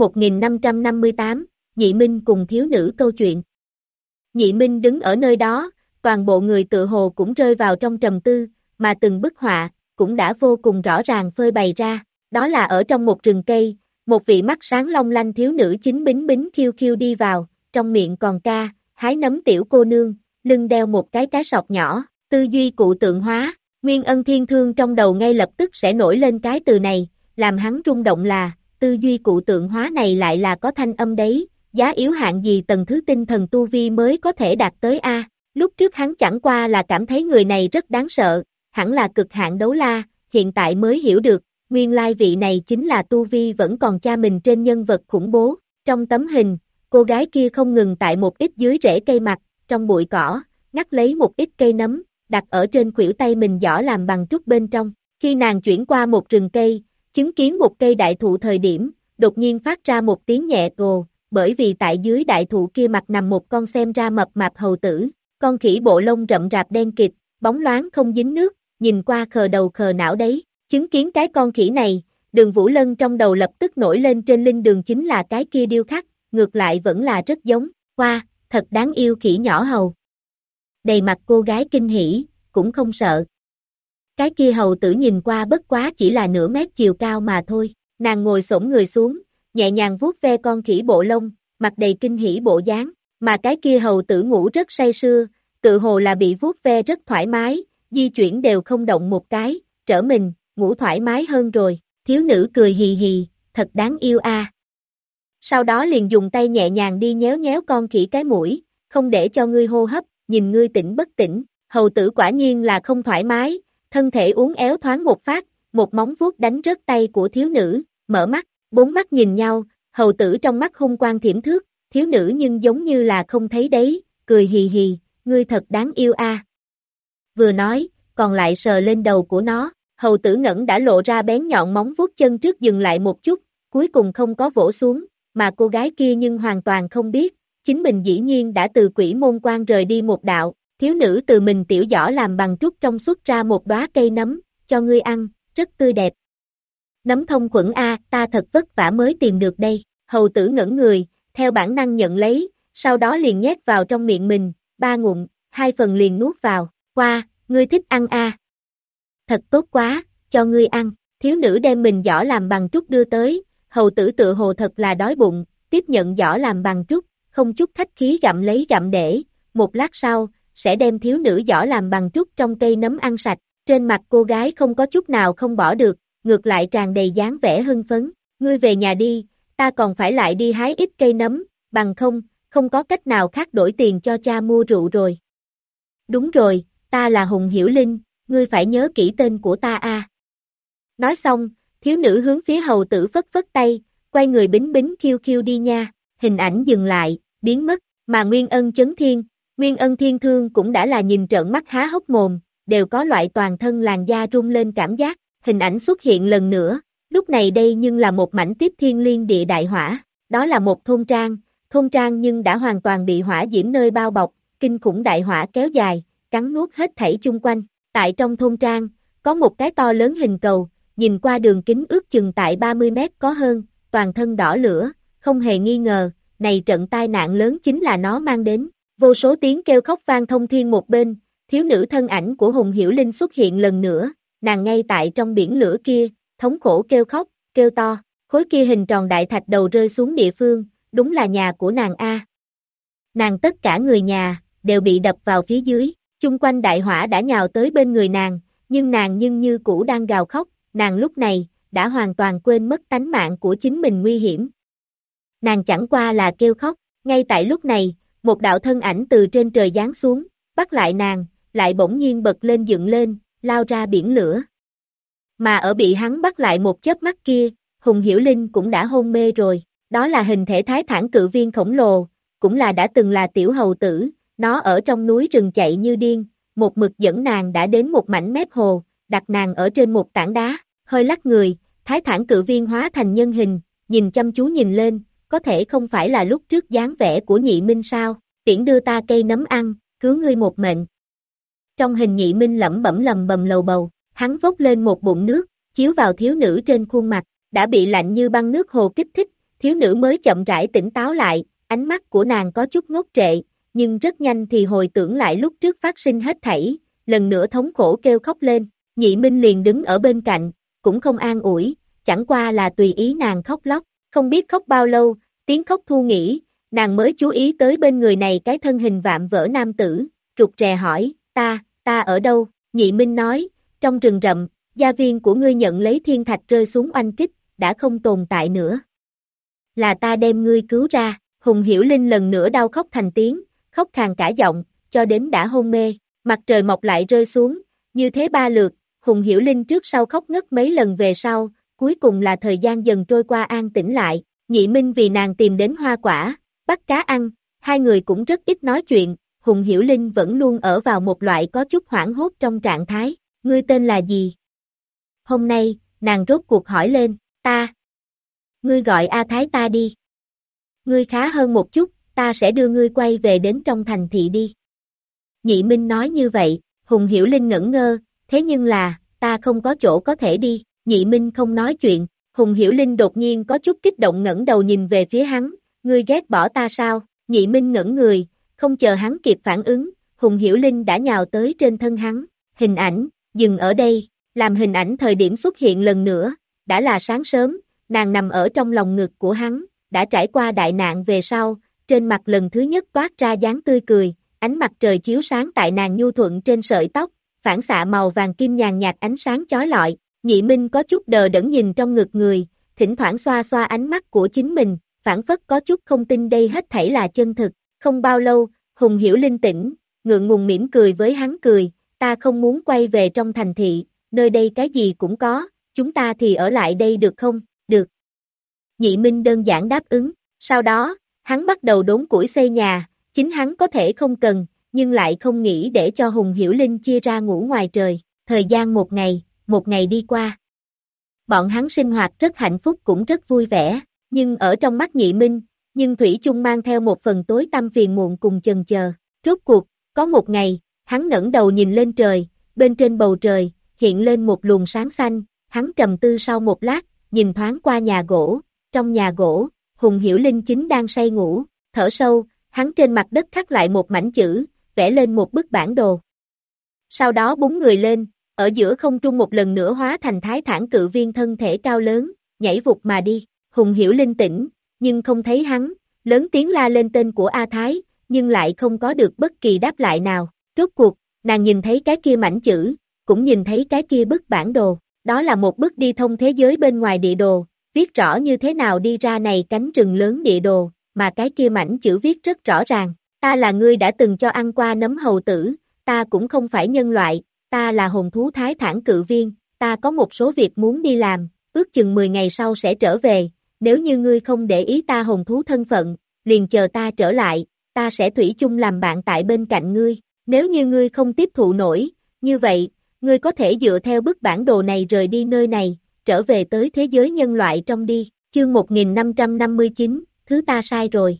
1558, Nhị Minh cùng thiếu nữ câu chuyện. Nhị Minh đứng ở nơi đó, toàn bộ người tự hồ cũng rơi vào trong trầm tư, mà từng bức họa, cũng đã vô cùng rõ ràng phơi bày ra, đó là ở trong một rừng cây, một vị mắt sáng long lanh thiếu nữ chính bính bính khiêu khiêu đi vào, trong miệng còn ca, hái nấm tiểu cô nương, lưng đeo một cái sọt nhỏ, tư duy cụ tượng hóa, Nguyên Ân Thiên Thương trong đầu ngay lập tức sẽ nổi lên cái từ này, làm hắn rung động là, tư duy cụ tượng hóa này lại là có thanh âm đấy, giá yếu hạng gì tầng thứ tinh thần tu vi mới có thể đạt tới A. Lúc trước hắn chẳng qua là cảm thấy người này rất đáng sợ, hẳn là cực hạn đấu la, hiện tại mới hiểu được, nguyên lai vị này chính là tu vi vẫn còn cha mình trên nhân vật khủng bố. Trong tấm hình, cô gái kia không ngừng tại một ít dưới rễ cây mặt, trong bụi cỏ, ngắt lấy một ít cây nấm, đặt ở trên khuỷu tay mình giỏ làm bằng trúc bên trong. Khi nàng chuyển qua một rừng cây, chứng kiến một cây đại thụ thời điểm, đột nhiên phát ra một tiếng nhẹ rồ, bởi vì tại dưới đại thụ kia mặt nằm một con xem ra mập mạp hầu tử, con khỉ bộ lông rậm rạp đen kịt, bóng loáng không dính nước, nhìn qua khờ đầu khờ não đấy. Chứng kiến cái con khỉ này, Đường Vũ Lân trong đầu lập tức nổi lên trên linh đường chính là cái kia điêu khắc, ngược lại vẫn là rất giống, qua, thật đáng yêu khỉ nhỏ hầu. Đầy mặt cô gái kinh hỉ, cũng không sợ. Cái kia hầu tử nhìn qua bất quá chỉ là nửa mét chiều cao mà thôi, nàng ngồi xổm người xuống, nhẹ nhàng vuốt ve con khỉ bộ lông, mặt đầy kinh hỉ bộ dáng, mà cái kia hầu tử ngủ rất say sưa, tự hồ là bị vuốt ve rất thoải mái, di chuyển đều không động một cái, trở mình, ngủ thoải mái hơn rồi, thiếu nữ cười hì hì, thật đáng yêu a. Sau đó liền dùng tay nhẹ nhàng đi nhéo nhéo con khỉ cái mũi, không để cho ngươi hô hấp, nhìn ngươi tỉnh bất tỉnh, hầu tử quả nhiên là không thoải mái, thân thể uốn éo thoáng một phát, một móng vuốt đánh rớt tay của thiếu nữ, mở mắt, bốn mắt nhìn nhau, hầu tử trong mắt hung quang thiểm thước, thiếu nữ nhưng giống như là không thấy đấy, cười hì hì, ngươi thật đáng yêu a. Vừa nói, còn lại sờ lên đầu của nó, hầu tử ngẩn đã lộ ra bén nhọn móng vuốt chân trước dừng lại một chút, cuối cùng không có vỗ xuống, mà cô gái kia nhưng hoàn toàn không biết, chính mình dĩ nhiên đã từ quỷ môn quan rời đi một đạo, thiếu nữ từ mình tiểu giỏ làm bằng trúc trong xuất ra một đóa cây nấm, cho ngươi ăn, rất tươi đẹp. Nấm thông khuẩn a, ta thật vất vả mới tìm được đây, hầu tử ngẩn người, theo bản năng nhận lấy, sau đó liền nhét vào trong miệng mình, 3 ngụm, 2 phần liền nuốt vào, qua, ngươi thích ăn a. Thật tốt quá, cho ngươi ăn, thiếu nữ đem mình giỏ làm bằng trúc đưa tới, hầu tử tựa hồ thật là đói bụng, tiếp nhận giỏ làm bằng trúc, không chút khách khí gặm lấy gặm để, một lát sau, sẽ đem thiếu nữ giỏ làm bằng trúc trong cây nấm ăn sạch, trên mặt cô gái không có chút nào không bỏ được, ngược lại tràn đầy dáng vẻ hưng phấn, ngươi về nhà đi, ta còn phải lại đi hái ít cây nấm, bằng không có cách nào khác đổi tiền cho cha mua rượu rồi. Đúng rồi, ta là Hùng Hiểu Linh, ngươi phải nhớ kỹ tên của ta a. Nói xong, thiếu nữ hướng phía hầu tử phất phất tay, quay người bính bính khiêu khiêu đi nha, hình ảnh dừng lại, biến mất, mà Nguyên Ân Nguyên Ân Thiên Thương cũng đã là nhìn trợn mắt há hốc mồm, đều có loại toàn thân làn da rung lên cảm giác, hình ảnh xuất hiện lần nữa, lúc này đây nhưng là một mảnh tiếp thiên liên địa đại hỏa, đó là một thôn trang nhưng đã hoàn toàn bị hỏa diễm nơi bao bọc, kinh khủng đại hỏa kéo dài, cắn nuốt hết thảy chung quanh, tại trong thôn trang, có một cái to lớn hình cầu, nhìn qua đường kính ước chừng tại 30 mét có hơn, toàn thân đỏ lửa, không hề nghi ngờ, này trận tai nạn lớn chính là nó mang đến. Vô số tiếng kêu khóc vang thông thiên một bên, thiếu nữ thân ảnh của Hùng Hiểu Linh xuất hiện lần nữa, nàng ngay tại trong biển lửa kia, thống khổ kêu khóc, kêu to, khối kia hình tròn đại thạch đầu rơi xuống địa phương, đúng là nhà của nàng a. Nàng tất cả người nhà, đều bị đập vào phía dưới, chung quanh đại hỏa đã nhào tới bên người nàng, nhưng nàng như cũ đang gào khóc, nàng lúc này, đã hoàn toàn quên mất tánh mạng của chính mình nguy hiểm. Nàng chẳng qua là kêu khóc, ngay tại lúc này, một đạo thân ảnh từ trên trời giáng xuống, bắt lại nàng, lại bỗng nhiên bật lên dựng lên, lao ra biển lửa. Mà ở bị hắn bắt lại một chớp mắt kia, Hùng Hiểu Linh cũng đã hôn mê rồi, đó là hình thể thái thản cự viên khổng lồ, cũng là đã từng là tiểu hầu tử, nó ở trong núi rừng chạy như điên, một mực dẫn nàng đã đến một mảnh mép hồ, đặt nàng ở trên một tảng đá, hơi lắc người, thái thản cự viên hóa thành nhân hình, nhìn chăm chú nhìn lên, có thể không phải là lúc trước dáng vẻ của Nhị Minh sao, tiễn đưa ta cây nấm ăn, cứu ngươi một mệnh. Trong hình Nhị Minh lẩm bẩm lầm bầm lầu bầu, hắn vốc lên một bụng nước, chiếu vào thiếu nữ trên khuôn mặt, đã bị lạnh như băng nước hồ kích thích, thiếu nữ mới chậm rãi tỉnh táo lại, ánh mắt của nàng có chút ngốc trệ, nhưng rất nhanh thì hồi tưởng lại lúc trước phát sinh hết thảy, lần nữa thống khổ kêu khóc lên, Nhị Minh liền đứng ở bên cạnh, cũng không an ủi, chẳng qua là tùy ý nàng khóc lóc, không biết khóc bao lâu, tiếng khóc thu nghỉ, nàng mới chú ý tới bên người này cái thân hình vạm vỡ nam tử, rụt rè hỏi, ta ở đâu? Nhị Minh nói, trong rừng rậm, gia viên của ngươi nhận lấy thiên thạch rơi xuống oanh kích, đã không tồn tại nữa. Là ta đem ngươi cứu ra, Hùng Hiểu Linh lần nữa đau khóc thành tiếng, khóc khàn cả giọng, cho đến đã hôn mê, mặt trời mọc lại rơi xuống, như thế ba lượt, Hùng Hiểu Linh trước sau khóc ngất mấy lần về sau, cuối cùng là thời gian dần trôi qua an tĩnh lại, Nhị Minh vì nàng tìm đến hoa quả, bắt cá ăn, hai người cũng rất ít nói chuyện, Hùng Hiểu Linh vẫn luôn ở vào một loại có chút hoảng hốt trong trạng thái, ngươi tên là gì? Hôm nay, nàng rốt cuộc hỏi lên, ta. Ngươi gọi A Thái ta đi. Ngươi khá hơn một chút, ta sẽ đưa ngươi quay về đến trong thành thị đi. Nhị Minh nói như vậy, Hùng Hiểu Linh ngẩn ngơ, thế nhưng là, ta không có chỗ có thể đi, Nhị Minh không nói chuyện, Hùng Hiểu Linh đột nhiên có chút kích động ngẩng đầu nhìn về phía hắn, ngươi ghét bỏ ta sao, Nhị Minh ngẩn người, không chờ hắn kịp phản ứng, Hùng Hiểu Linh đã nhào tới trên thân hắn, hình ảnh, dừng ở đây, làm hình ảnh thời điểm xuất hiện lần nữa, đã là sáng sớm, nàng nằm ở trong lòng ngực của hắn, đã trải qua đại nạn về sau, trên mặt lần thứ nhất toát ra dáng tươi cười, ánh mặt trời chiếu sáng tại nàng nhu thuận trên sợi tóc, phản xạ màu vàng kim nhàn nhạt ánh sáng chói lọi, Nhị Minh có chút đờ đẫn nhìn trong ngực người, thỉnh thoảng xoa xoa ánh mắt của chính mình, phản phất có chút không tin đây hết thảy là chân thực, không bao lâu, Hùng Hiểu Linh tỉnh, ngượng ngùng mỉm cười với hắn cười, ta không muốn quay về trong thành thị, nơi đây cái gì cũng có, chúng ta thì ở lại đây được không? Được. Nhị Minh đơn giản đáp ứng, sau đó, hắn bắt đầu đốn củi xây nhà, chính hắn có thể không cần, nhưng lại không nghĩ để cho Hùng Hiểu Linh chia ra ngủ ngoài trời, thời gian một ngày đi qua. Bọn hắn sinh hoạt rất hạnh phúc cũng rất vui vẻ, nhưng ở trong mắt Nhị Minh, nhưng Thủy chung mang theo một phần tối tăm phiền muộn cùng chần chờ. Rốt cuộc, có một ngày, hắn ngẩng đầu nhìn lên trời, bên trên bầu trời, hiện lên một luồng sáng xanh, hắn trầm tư sau một lát, nhìn thoáng qua nhà gỗ, trong nhà gỗ, Hùng Hiểu Linh chính đang say ngủ, thở sâu, hắn trên mặt đất khắc lại một mảnh chữ, vẽ lên một bức bản đồ. Sau đó búng người lên, ở giữa không trung một lần nữa hóa thành Thái Thản cự viên thân thể cao lớn, nhảy vụt mà đi, Hùng Hiểu Linh tỉnh, nhưng không thấy hắn, lớn tiếng la lên tên của A Thái, nhưng lại không có được bất kỳ đáp lại nào, rốt cuộc, nàng nhìn thấy cái kia mảnh chữ, cũng nhìn thấy cái kia bức bản đồ, đó là một bức đi thông thế giới bên ngoài địa đồ, viết rõ như thế nào đi ra này cánh rừng lớn địa đồ, mà cái kia mảnh chữ viết rất rõ ràng, ta là ngươi đã từng cho ăn qua nấm hầu tử, ta cũng không phải nhân loại, ta là hồn thú Thái Thản cự viên, ta có một số việc muốn đi làm, ước chừng 10 ngày sau sẽ trở về, nếu như ngươi không để ý ta hồn thú thân phận, liền chờ ta trở lại, ta sẽ thủy chung làm bạn tại bên cạnh ngươi, nếu như ngươi không tiếp thụ nổi, như vậy, ngươi có thể dựa theo bức bản đồ này rời đi nơi này, trở về tới thế giới nhân loại trong đi, chương 1559, thứ ta sai rồi.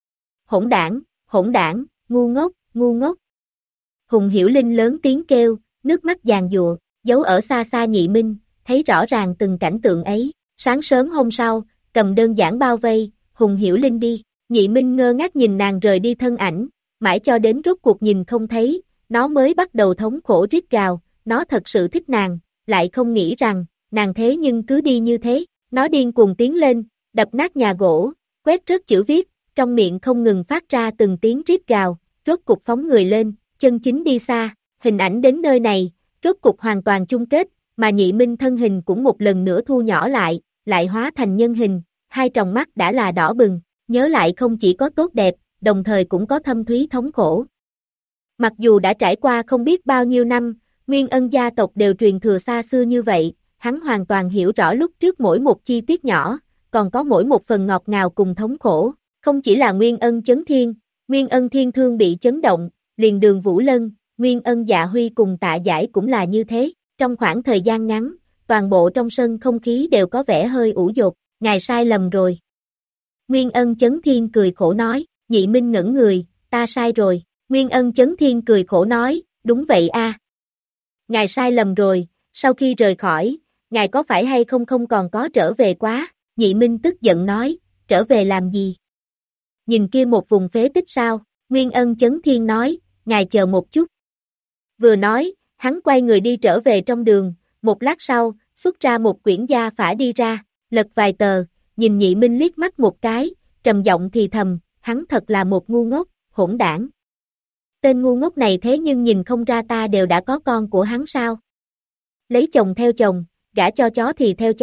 Hỗn đảng, ngu ngốc. Hùng Hiểu Linh lớn tiếng kêu, nước mắt giàn giụa, giấu ở xa xa Nhị Minh, thấy rõ ràng từng cảnh tượng ấy, sáng sớm hôm sau, cầm đơn giản bao vây, Hùng Hiểu Linh đi, Nhị Minh ngơ ngác nhìn nàng rời đi thân ảnh, mãi cho đến rốt cuộc nhìn không thấy, nó mới bắt đầu thống khổ rít gào, nó thật sự thích nàng, lại không nghĩ rằng, nàng thế nhưng cứ đi như thế, nó điên cuồng tiến lên, đập nát nhà gỗ, quét rớt chữ viết, trong miệng không ngừng phát ra từng tiếng rít gào, rốt cục phóng người lên, chân chính đi xa, hình ảnh đến nơi này, rốt cục hoàn toàn chung kết, mà Nhị Minh thân hình cũng một lần nữa thu nhỏ lại hóa thành nhân hình, hai tròng mắt đã là đỏ bừng, nhớ lại không chỉ có tốt đẹp, đồng thời cũng có thâm thúy thống khổ. Mặc dù đã trải qua không biết bao nhiêu năm, Nguyên Ân gia tộc đều truyền thừa xa xưa như vậy, hắn hoàn toàn hiểu rõ lúc trước mỗi một chi tiết nhỏ, còn có mỗi một phần ngọt ngào cùng thống khổ, không chỉ là Nguyên Ân chấn thiên, Nguyên Ân thiên thương bị chấn động, liền Đường Vũ Lân, Nguyên Ân Dạ Huy cùng Tạ Giải cũng là như thế, trong khoảng thời gian ngắn, toàn bộ trong sân không khí đều có vẻ hơi ủ dột, ngài sai lầm rồi. Nguyên Ân chấn thiên cười khổ nói, Nhị Minh ngẩn người, ta sai rồi, Nguyên Ân chấn thiên cười khổ nói, đúng vậy a. Ngài sai lầm rồi, sau khi rời khỏi, ngài có phải hay không còn có trở về quá, Nhị Minh tức giận nói, trở về làm gì? Nhìn kia một vùng phế tích sao, Nguyên Ân chấn thiên nói, ngài chờ một chút. Vừa nói, hắn quay người đi trở về trong đường, một lát sau, xuất ra một quyển gia phả đi ra, lật vài tờ, nhìn Nhị Minh liếc mắt một cái, trầm giọng thì thầm, hắn thật là một ngu ngốc, hỗn đảng. Tên ngu ngốc này thế nhưng nhìn không ra ta đều đã có con của hắn sao? Lấy chồng theo chồng, gả cho chó thì theo chó,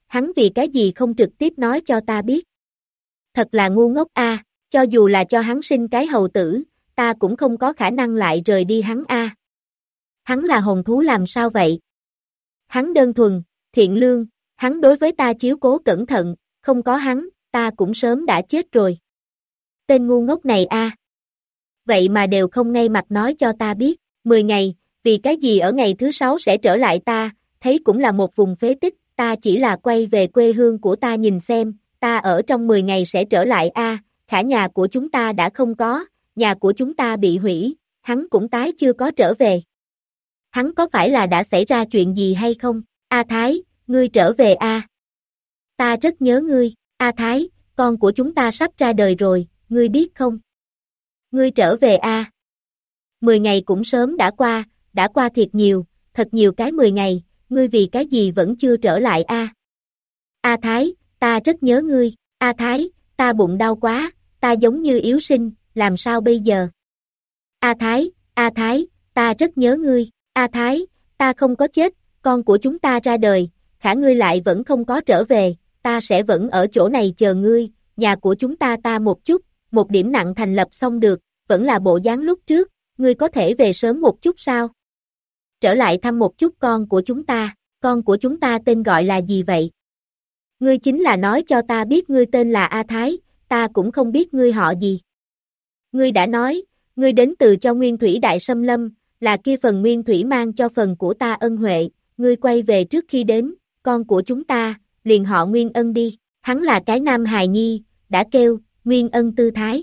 hắn vì cái gì không trực tiếp nói cho ta biết. Thật là ngu ngốc a, cho dù là cho hắn sinh cái hầu tử, ta cũng không có khả năng lại rời đi hắn a. Hắn là hồn thú làm sao vậy? Hắn đơn thuần, thiện lương, hắn đối với ta chiếu cố cẩn thận, không có hắn, ta cũng sớm đã chết rồi. Tên ngu ngốc này a. Vậy mà đều không ngay mặt nói cho ta biết, 10 ngày, vì cái gì ở ngày thứ 6 sẽ trở lại ta, thấy cũng là một vùng phế tích, ta chỉ là quay về quê hương của ta nhìn xem, ta ở trong 10 ngày sẽ trở lại a. Khả nhà của chúng ta đã không có, nhà của chúng ta bị hủy, hắn cũng tái chưa có trở về. Hắn có phải là đã xảy ra chuyện gì hay không? A Thái, ngươi trở về a. Ta rất nhớ ngươi, A Thái, con của chúng ta sắp ra đời rồi, ngươi biết không? Ngươi trở về a. 10 ngày cũng sớm đã qua thiệt nhiều, thật nhiều cái 10 ngày, ngươi vì cái gì vẫn chưa trở lại a? A Thái, ta rất nhớ ngươi, A Thái, ta bụng đau quá, ta giống như yếu sinh, làm sao bây giờ? A Thái, ta rất nhớ ngươi, A Thái, ta không có chết, con của chúng ta ra đời, khả ngươi lại vẫn không có trở về, ta sẽ vẫn ở chỗ này chờ ngươi, nhà của chúng ta một chút, một điểm nặng thành lập xong được, vẫn là bộ dáng lúc trước, ngươi có thể về sớm một chút sao? Trở lại thăm một chút con của chúng ta tên gọi là gì vậy? Ngươi chính là nói cho ta biết ngươi tên là A Thái, ta cũng không biết ngươi họ gì. Ngươi đã nói, ngươi đến từ cho Nguyên Thủy Đại Xâm Lâm, là kia phần Nguyên Thủy mang cho phần của ta ân huệ, ngươi quay về trước khi đến, con của chúng ta, liền họ Nguyên Ân đi, hắn là cái nam hài nhi, đã kêu, Nguyên Ân Tư Thái.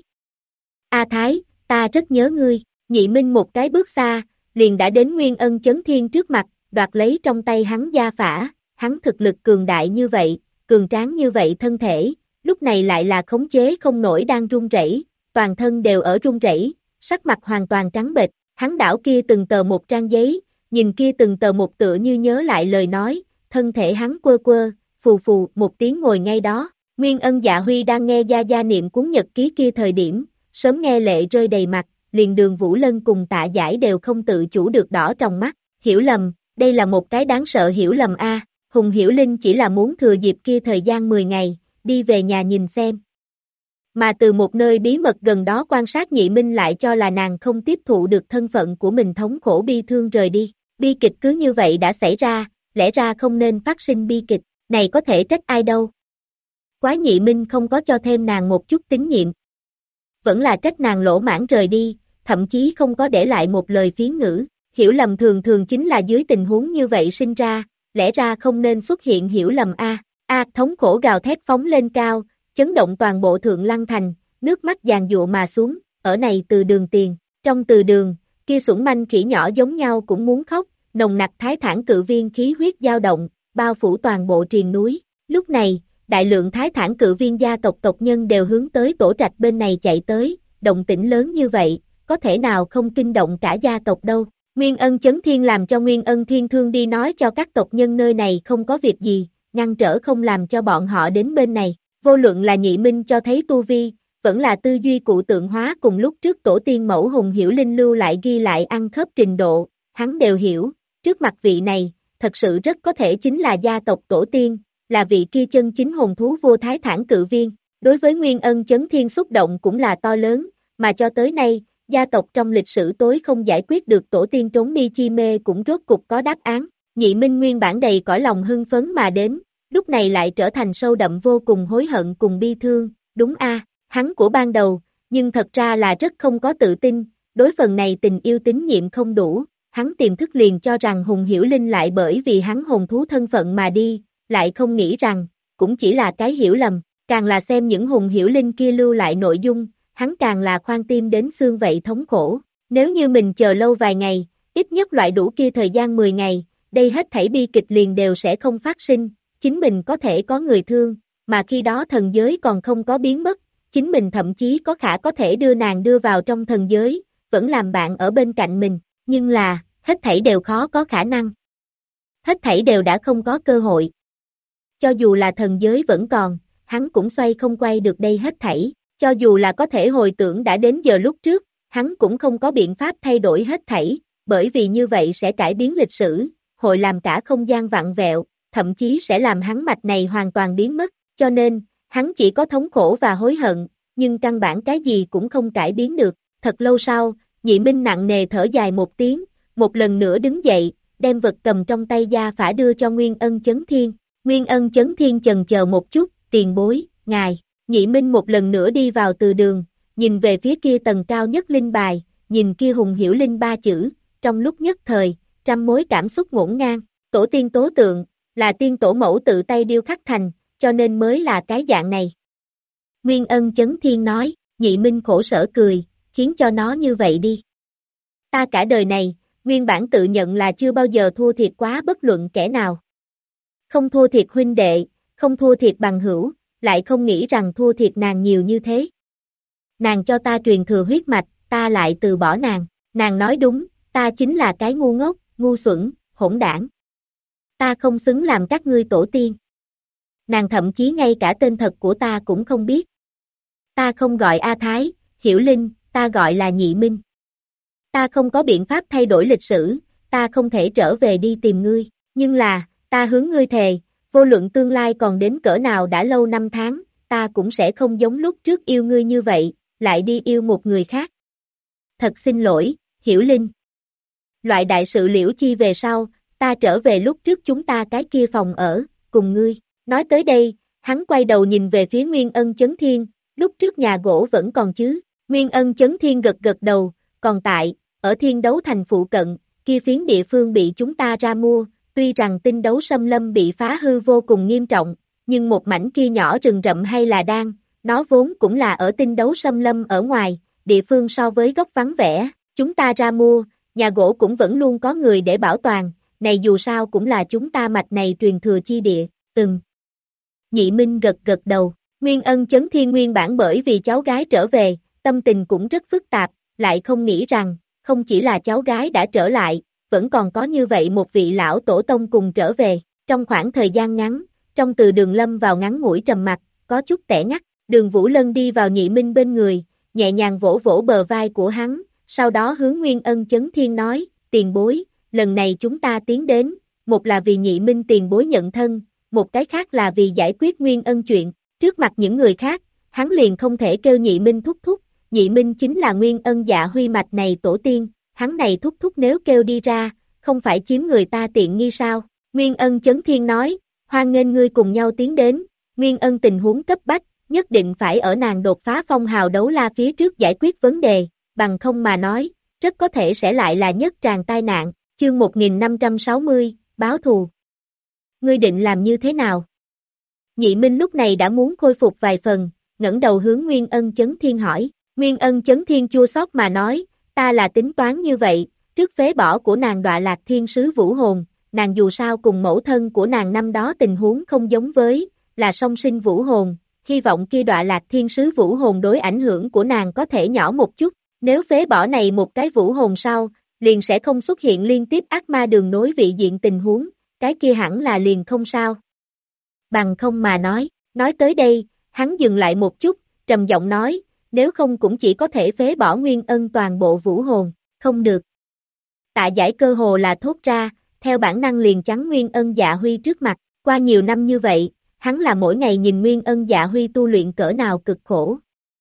A Thái, ta rất nhớ ngươi, Nhị Minh một cái bước xa, liền đã đến Nguyên Ân Chấn Thiên trước mặt, đoạt lấy trong tay hắn gia phả, hắn thực lực cường đại như vậy, cường tráng như vậy thân thể, lúc này lại là khống chế không nổi đang run rẩy, toàn thân đều ở run rẩy, sắc mặt hoàn toàn trắng bệch, hắn đảo kia từng tờ một trang giấy, nhìn kia từng tờ một tựa như nhớ lại lời nói, thân thể hắn quơ quơ, phù phù một tiếng ngồi ngay đó. Nguyên Ân Dạ Huy đang nghe Gia Gia niệm cuốn nhật ký kia thời điểm, sớm nghe lệ rơi đầy mặt, liền Đường Vũ Lân cùng Tạ Giải đều không tự chủ được đỏ trong mắt, hiểu lầm, đây là một cái đáng sợ hiểu lầm a. Hùng Hiểu Linh chỉ là muốn thừa dịp kia thời gian 10 ngày, đi về nhà nhìn xem. Mà từ một nơi bí mật gần đó quan sát Nhị Minh lại cho là nàng không tiếp thụ được thân phận của mình thống khổ bi thương rời đi. Bi kịch cứ như vậy đã xảy ra, lẽ ra không nên phát sinh bi kịch, này có thể trách ai đâu. Quá Nhị Minh không có cho thêm nàng một chút tín nhiệm. Vẫn là trách nàng lỗ mãn rời đi, thậm chí không có để lại một lời phiến ngữ. Hiểu lầm thường thường chính là dưới tình huống như vậy sinh ra, lẽ ra không nên xuất hiện hiểu lầm a. Thống khổ gào thét phóng lên cao, chấn động toàn bộ Thượng Lăng Thành, nước mắt giàn giụa mà xuống, ở này Từ Đường tiền, trong Từ Đường, kia xuẩn manh khỉ nhỏ giống nhau cũng muốn khóc, nồng nặc thái thản cự viên khí huyết dao động, bao phủ toàn bộ triền núi. Lúc này, đại lượng thái thản cự viên gia tộc tộc nhân đều hướng tới tổ trạch bên này chạy tới, động tĩnh lớn như vậy, có thể nào không kinh động cả gia tộc đâu. Nguyên Ân Chấn Thiên làm cho Nguyên Ân Thiên Thương đi nói cho các tộc nhân nơi này không có việc gì, ngăn trở không làm cho bọn họ đến bên này. Vô luận là Nhị Minh cho thấy tu vi, vẫn là tư duy cụ tượng hóa cùng lúc trước tổ tiên mẫu Hùng Hiểu Linh lưu lại ghi lại ăn khớp trình độ, hắn đều hiểu, trước mặt vị này, thật sự rất có thể chính là gia tộc tổ tiên, là vị kia chân chính hồn thú vua thái thản cự viên. Đối với Nguyên Ân Chấn Thiên xúc động cũng là to lớn, mà cho tới nay, gia tộc trong lịch sử tối không giải quyết được tổ tiên trốn đi chi mê cũng rốt cục có đáp án. Nhị Minh nguyên bản đầy cõi lòng hưng phấn mà đến, lúc này lại trở thành sâu đậm vô cùng hối hận cùng bi thương, đúng a, hắn của ban đầu, nhưng thật ra là rất không có tự tin, đối phần này tình yêu tín nhiệm không đủ, hắn tiềm thức liền cho rằng Hùng Hiểu Linh lại bởi vì hắn hồn thú thân phận mà đi, lại không nghĩ rằng, cũng chỉ là cái hiểu lầm, càng là xem những Hùng Hiểu Linh kia lưu lại nội dung, hắn càng là khoan tim đến xương vậy thống khổ, nếu như mình chờ lâu vài ngày, ít nhất loại đủ kia thời gian 10 ngày, đây hết thảy bi kịch liền đều sẽ không phát sinh, chính mình có thể có người thương, mà khi đó thần giới còn không có biến mất, chính mình thậm chí có thể đưa nàng đưa vào trong thần giới, vẫn làm bạn ở bên cạnh mình, nhưng là, hết thảy đều khó có khả năng. Hết thảy đều đã không có cơ hội. Cho dù là thần giới vẫn còn, hắn cũng xoay không quay được đây hết thảy, cho dù là có thể hồi tưởng đã đến giờ lúc trước, hắn cũng không có biện pháp thay đổi hết thảy, bởi vì như vậy sẽ cải biến lịch sử, hội làm cả không gian vặn vẹo, thậm chí sẽ làm hắn mạch này hoàn toàn biến mất, cho nên, hắn chỉ có thống khổ và hối hận, nhưng căn bản cái gì cũng không cải biến được. Thật lâu sau, Nhị Minh nặng nề thở dài một tiếng, một lần nữa đứng dậy, đem vật cầm trong tay Gia Phả đưa cho Nguyên Ân Chấn Thiên. Nguyên Ân Chấn Thiên chần chờ một chút, tiền bối, ngài. Nhị Minh một lần nữa đi vào từ đường, nhìn về phía kia tầng cao nhất linh bài, nhìn kia hùng hiểu linh ba chữ, trong lúc nhất thời, trăm mối cảm xúc ngổn ngang. Tổ tiên tố tượng, là tiên tổ mẫu tự tay điêu khắc thành, cho nên mới là cái dạng này. Nguyên Ân Chấn Thiên nói, Nhị Minh khổ sở cười, khiến cho nó như vậy đi. Ta cả đời này, nguyên bản tự nhận là chưa bao giờ thua thiệt quá bất luận kẻ nào. Không thua thiệt huynh đệ, không thua thiệt bằng hữu, lại không nghĩ rằng thua thiệt nàng nhiều như thế. Nàng cho ta truyền thừa huyết mạch, ta lại từ bỏ nàng. Nàng nói đúng, ta chính là cái ngu ngốc, ngu xuẩn, hỗn đảng. Ta không xứng làm các ngươi tổ tiên. Nàng thậm chí ngay cả tên thật của ta cũng không biết. Ta không gọi A Thái, Hiểu Linh, ta gọi là Nhị Minh. Ta không có biện pháp thay đổi lịch sử, ta không thể trở về đi tìm ngươi, nhưng là, ta hướng ngươi thề, vô luận tương lai còn đến cỡ nào đã lâu năm tháng, ta cũng sẽ không giống lúc trước yêu ngươi như vậy, lại đi yêu một người khác. Thật xin lỗi, Hiểu Linh. Loại đại sự liễu chi về sau, ta trở về lúc trước chúng ta cái kia phòng ở, cùng ngươi. Nói tới đây, hắn quay đầu nhìn về phía Nguyên Ân Chấn Thiên, lúc trước nhà gỗ vẫn còn chứ. Nguyên Ân Chấn Thiên gật gật đầu, còn tại, ở Thiên Đấu Thành phụ cận, kia phiến địa phương bị chúng ta ra mua, tuy rằng Tinh Đấu Xâm Lâm bị phá hư vô cùng nghiêm trọng, nhưng một mảnh kia nhỏ rừng rậm hay là đang, nó vốn cũng là ở Tinh Đấu Xâm Lâm ở ngoài, địa phương so với góc vắng vẻ, chúng ta ra mua, nhà gỗ cũng vẫn luôn có người để bảo toàn, này dù sao cũng là chúng ta mạch này truyền thừa chi địa, Nhị Minh gật gật đầu, Nguyên Ân Chấn Thiên nguyên bản bởi vì cháu gái trở về, tâm tình cũng rất phức tạp, lại không nghĩ rằng, không chỉ là cháu gái đã trở lại, vẫn còn có như vậy một vị lão tổ tông cùng trở về, trong khoảng thời gian ngắn, trong từ đường lâm vào ngắn ngủi trầm mặc, có chút tẻ ngắt, Đường Vũ Lân đi vào Nhị Minh bên người, nhẹ nhàng vỗ vỗ bờ vai của hắn, sau đó hướng Nguyên Ân Chấn Thiên nói, tiền bối, lần này chúng ta tiến đến, một là vì Nhị Minh tiền bối nhận thân, một cái khác là vì giải quyết Nguyên Ân chuyện, trước mặt những người khác, hắn liền không thể kêu Nhị Minh thúc thúc, Nhị Minh chính là Nguyên Ân Dạ Huy mạch này tổ tiên, hắn này thúc thúc nếu kêu đi ra, không phải chiếm người ta tiện nghi sao? Nguyên Ân Chấn Thiên nói, hoan nghênh ngươi cùng nhau tiến đến, Nguyên Ân tình huống cấp bách, nhất định phải ở nàng đột phá phong hào đấu la phía trước giải quyết vấn đề, bằng không mà nói, rất có thể sẽ lại là nhất tràng tai nạn, chương 1560, báo thù. Ngươi định làm như thế nào? Nhị Minh lúc này đã muốn khôi phục vài phần, ngẩng đầu hướng Nguyên Ân Chấn Thiên hỏi, Nguyên Ân Chấn Thiên chua xót mà nói, ta là tính toán như vậy, trước phế bỏ của nàng Đọa Lạc Thiên Sứ Vũ Hồn, nàng dù sao cùng mẫu thân của nàng năm đó tình huống không giống với, là song sinh Vũ Hồn, hy vọng kia Đọa Lạc Thiên Sứ Vũ Hồn đối ảnh hưởng của nàng có thể nhỏ một chút, nếu phế bỏ này một cái Vũ Hồn sau, liền sẽ không xuất hiện liên tiếp ác ma đường nối vị diện tình huống, cái kia hẳn là liền không sao. Bằng không mà nói tới đây, hắn dừng lại một chút, trầm giọng nói, nếu không cũng chỉ có thể phế bỏ Nguyên Ân toàn bộ Vũ Hồn, không được. Tạ Giải cơ hồ là thốt ra, theo bản năng liền chắn Nguyên Ân Dạ Huy trước mặt, qua nhiều năm như vậy, hắn là mỗi ngày nhìn Nguyên Ân Dạ Huy tu luyện cỡ nào cực khổ.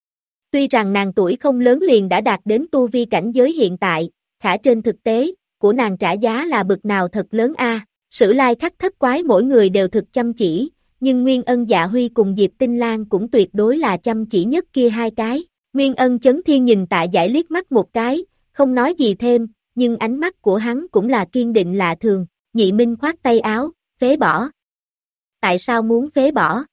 Tuy rằng nàng tuổi không lớn liền đã đạt đến tu vi cảnh giới hiện tại, khả trên thực tế, của nàng trả giá là bực nào thật lớn a. Sử Lai Khắc Thất Quái mỗi người đều thực chăm chỉ, nhưng Nguyên Ân Dạ Huy cùng Diệp Tinh Lan cũng tuyệt đối là chăm chỉ nhất kia hai cái. Nguyên Ân Chấn Thiên nhìn Tạ Giải liếc mắt một cái, không nói gì thêm, nhưng ánh mắt của hắn cũng là kiên định lạ thường. Nhị Minh khoát tay áo, phế bỏ. Tại sao muốn phế bỏ?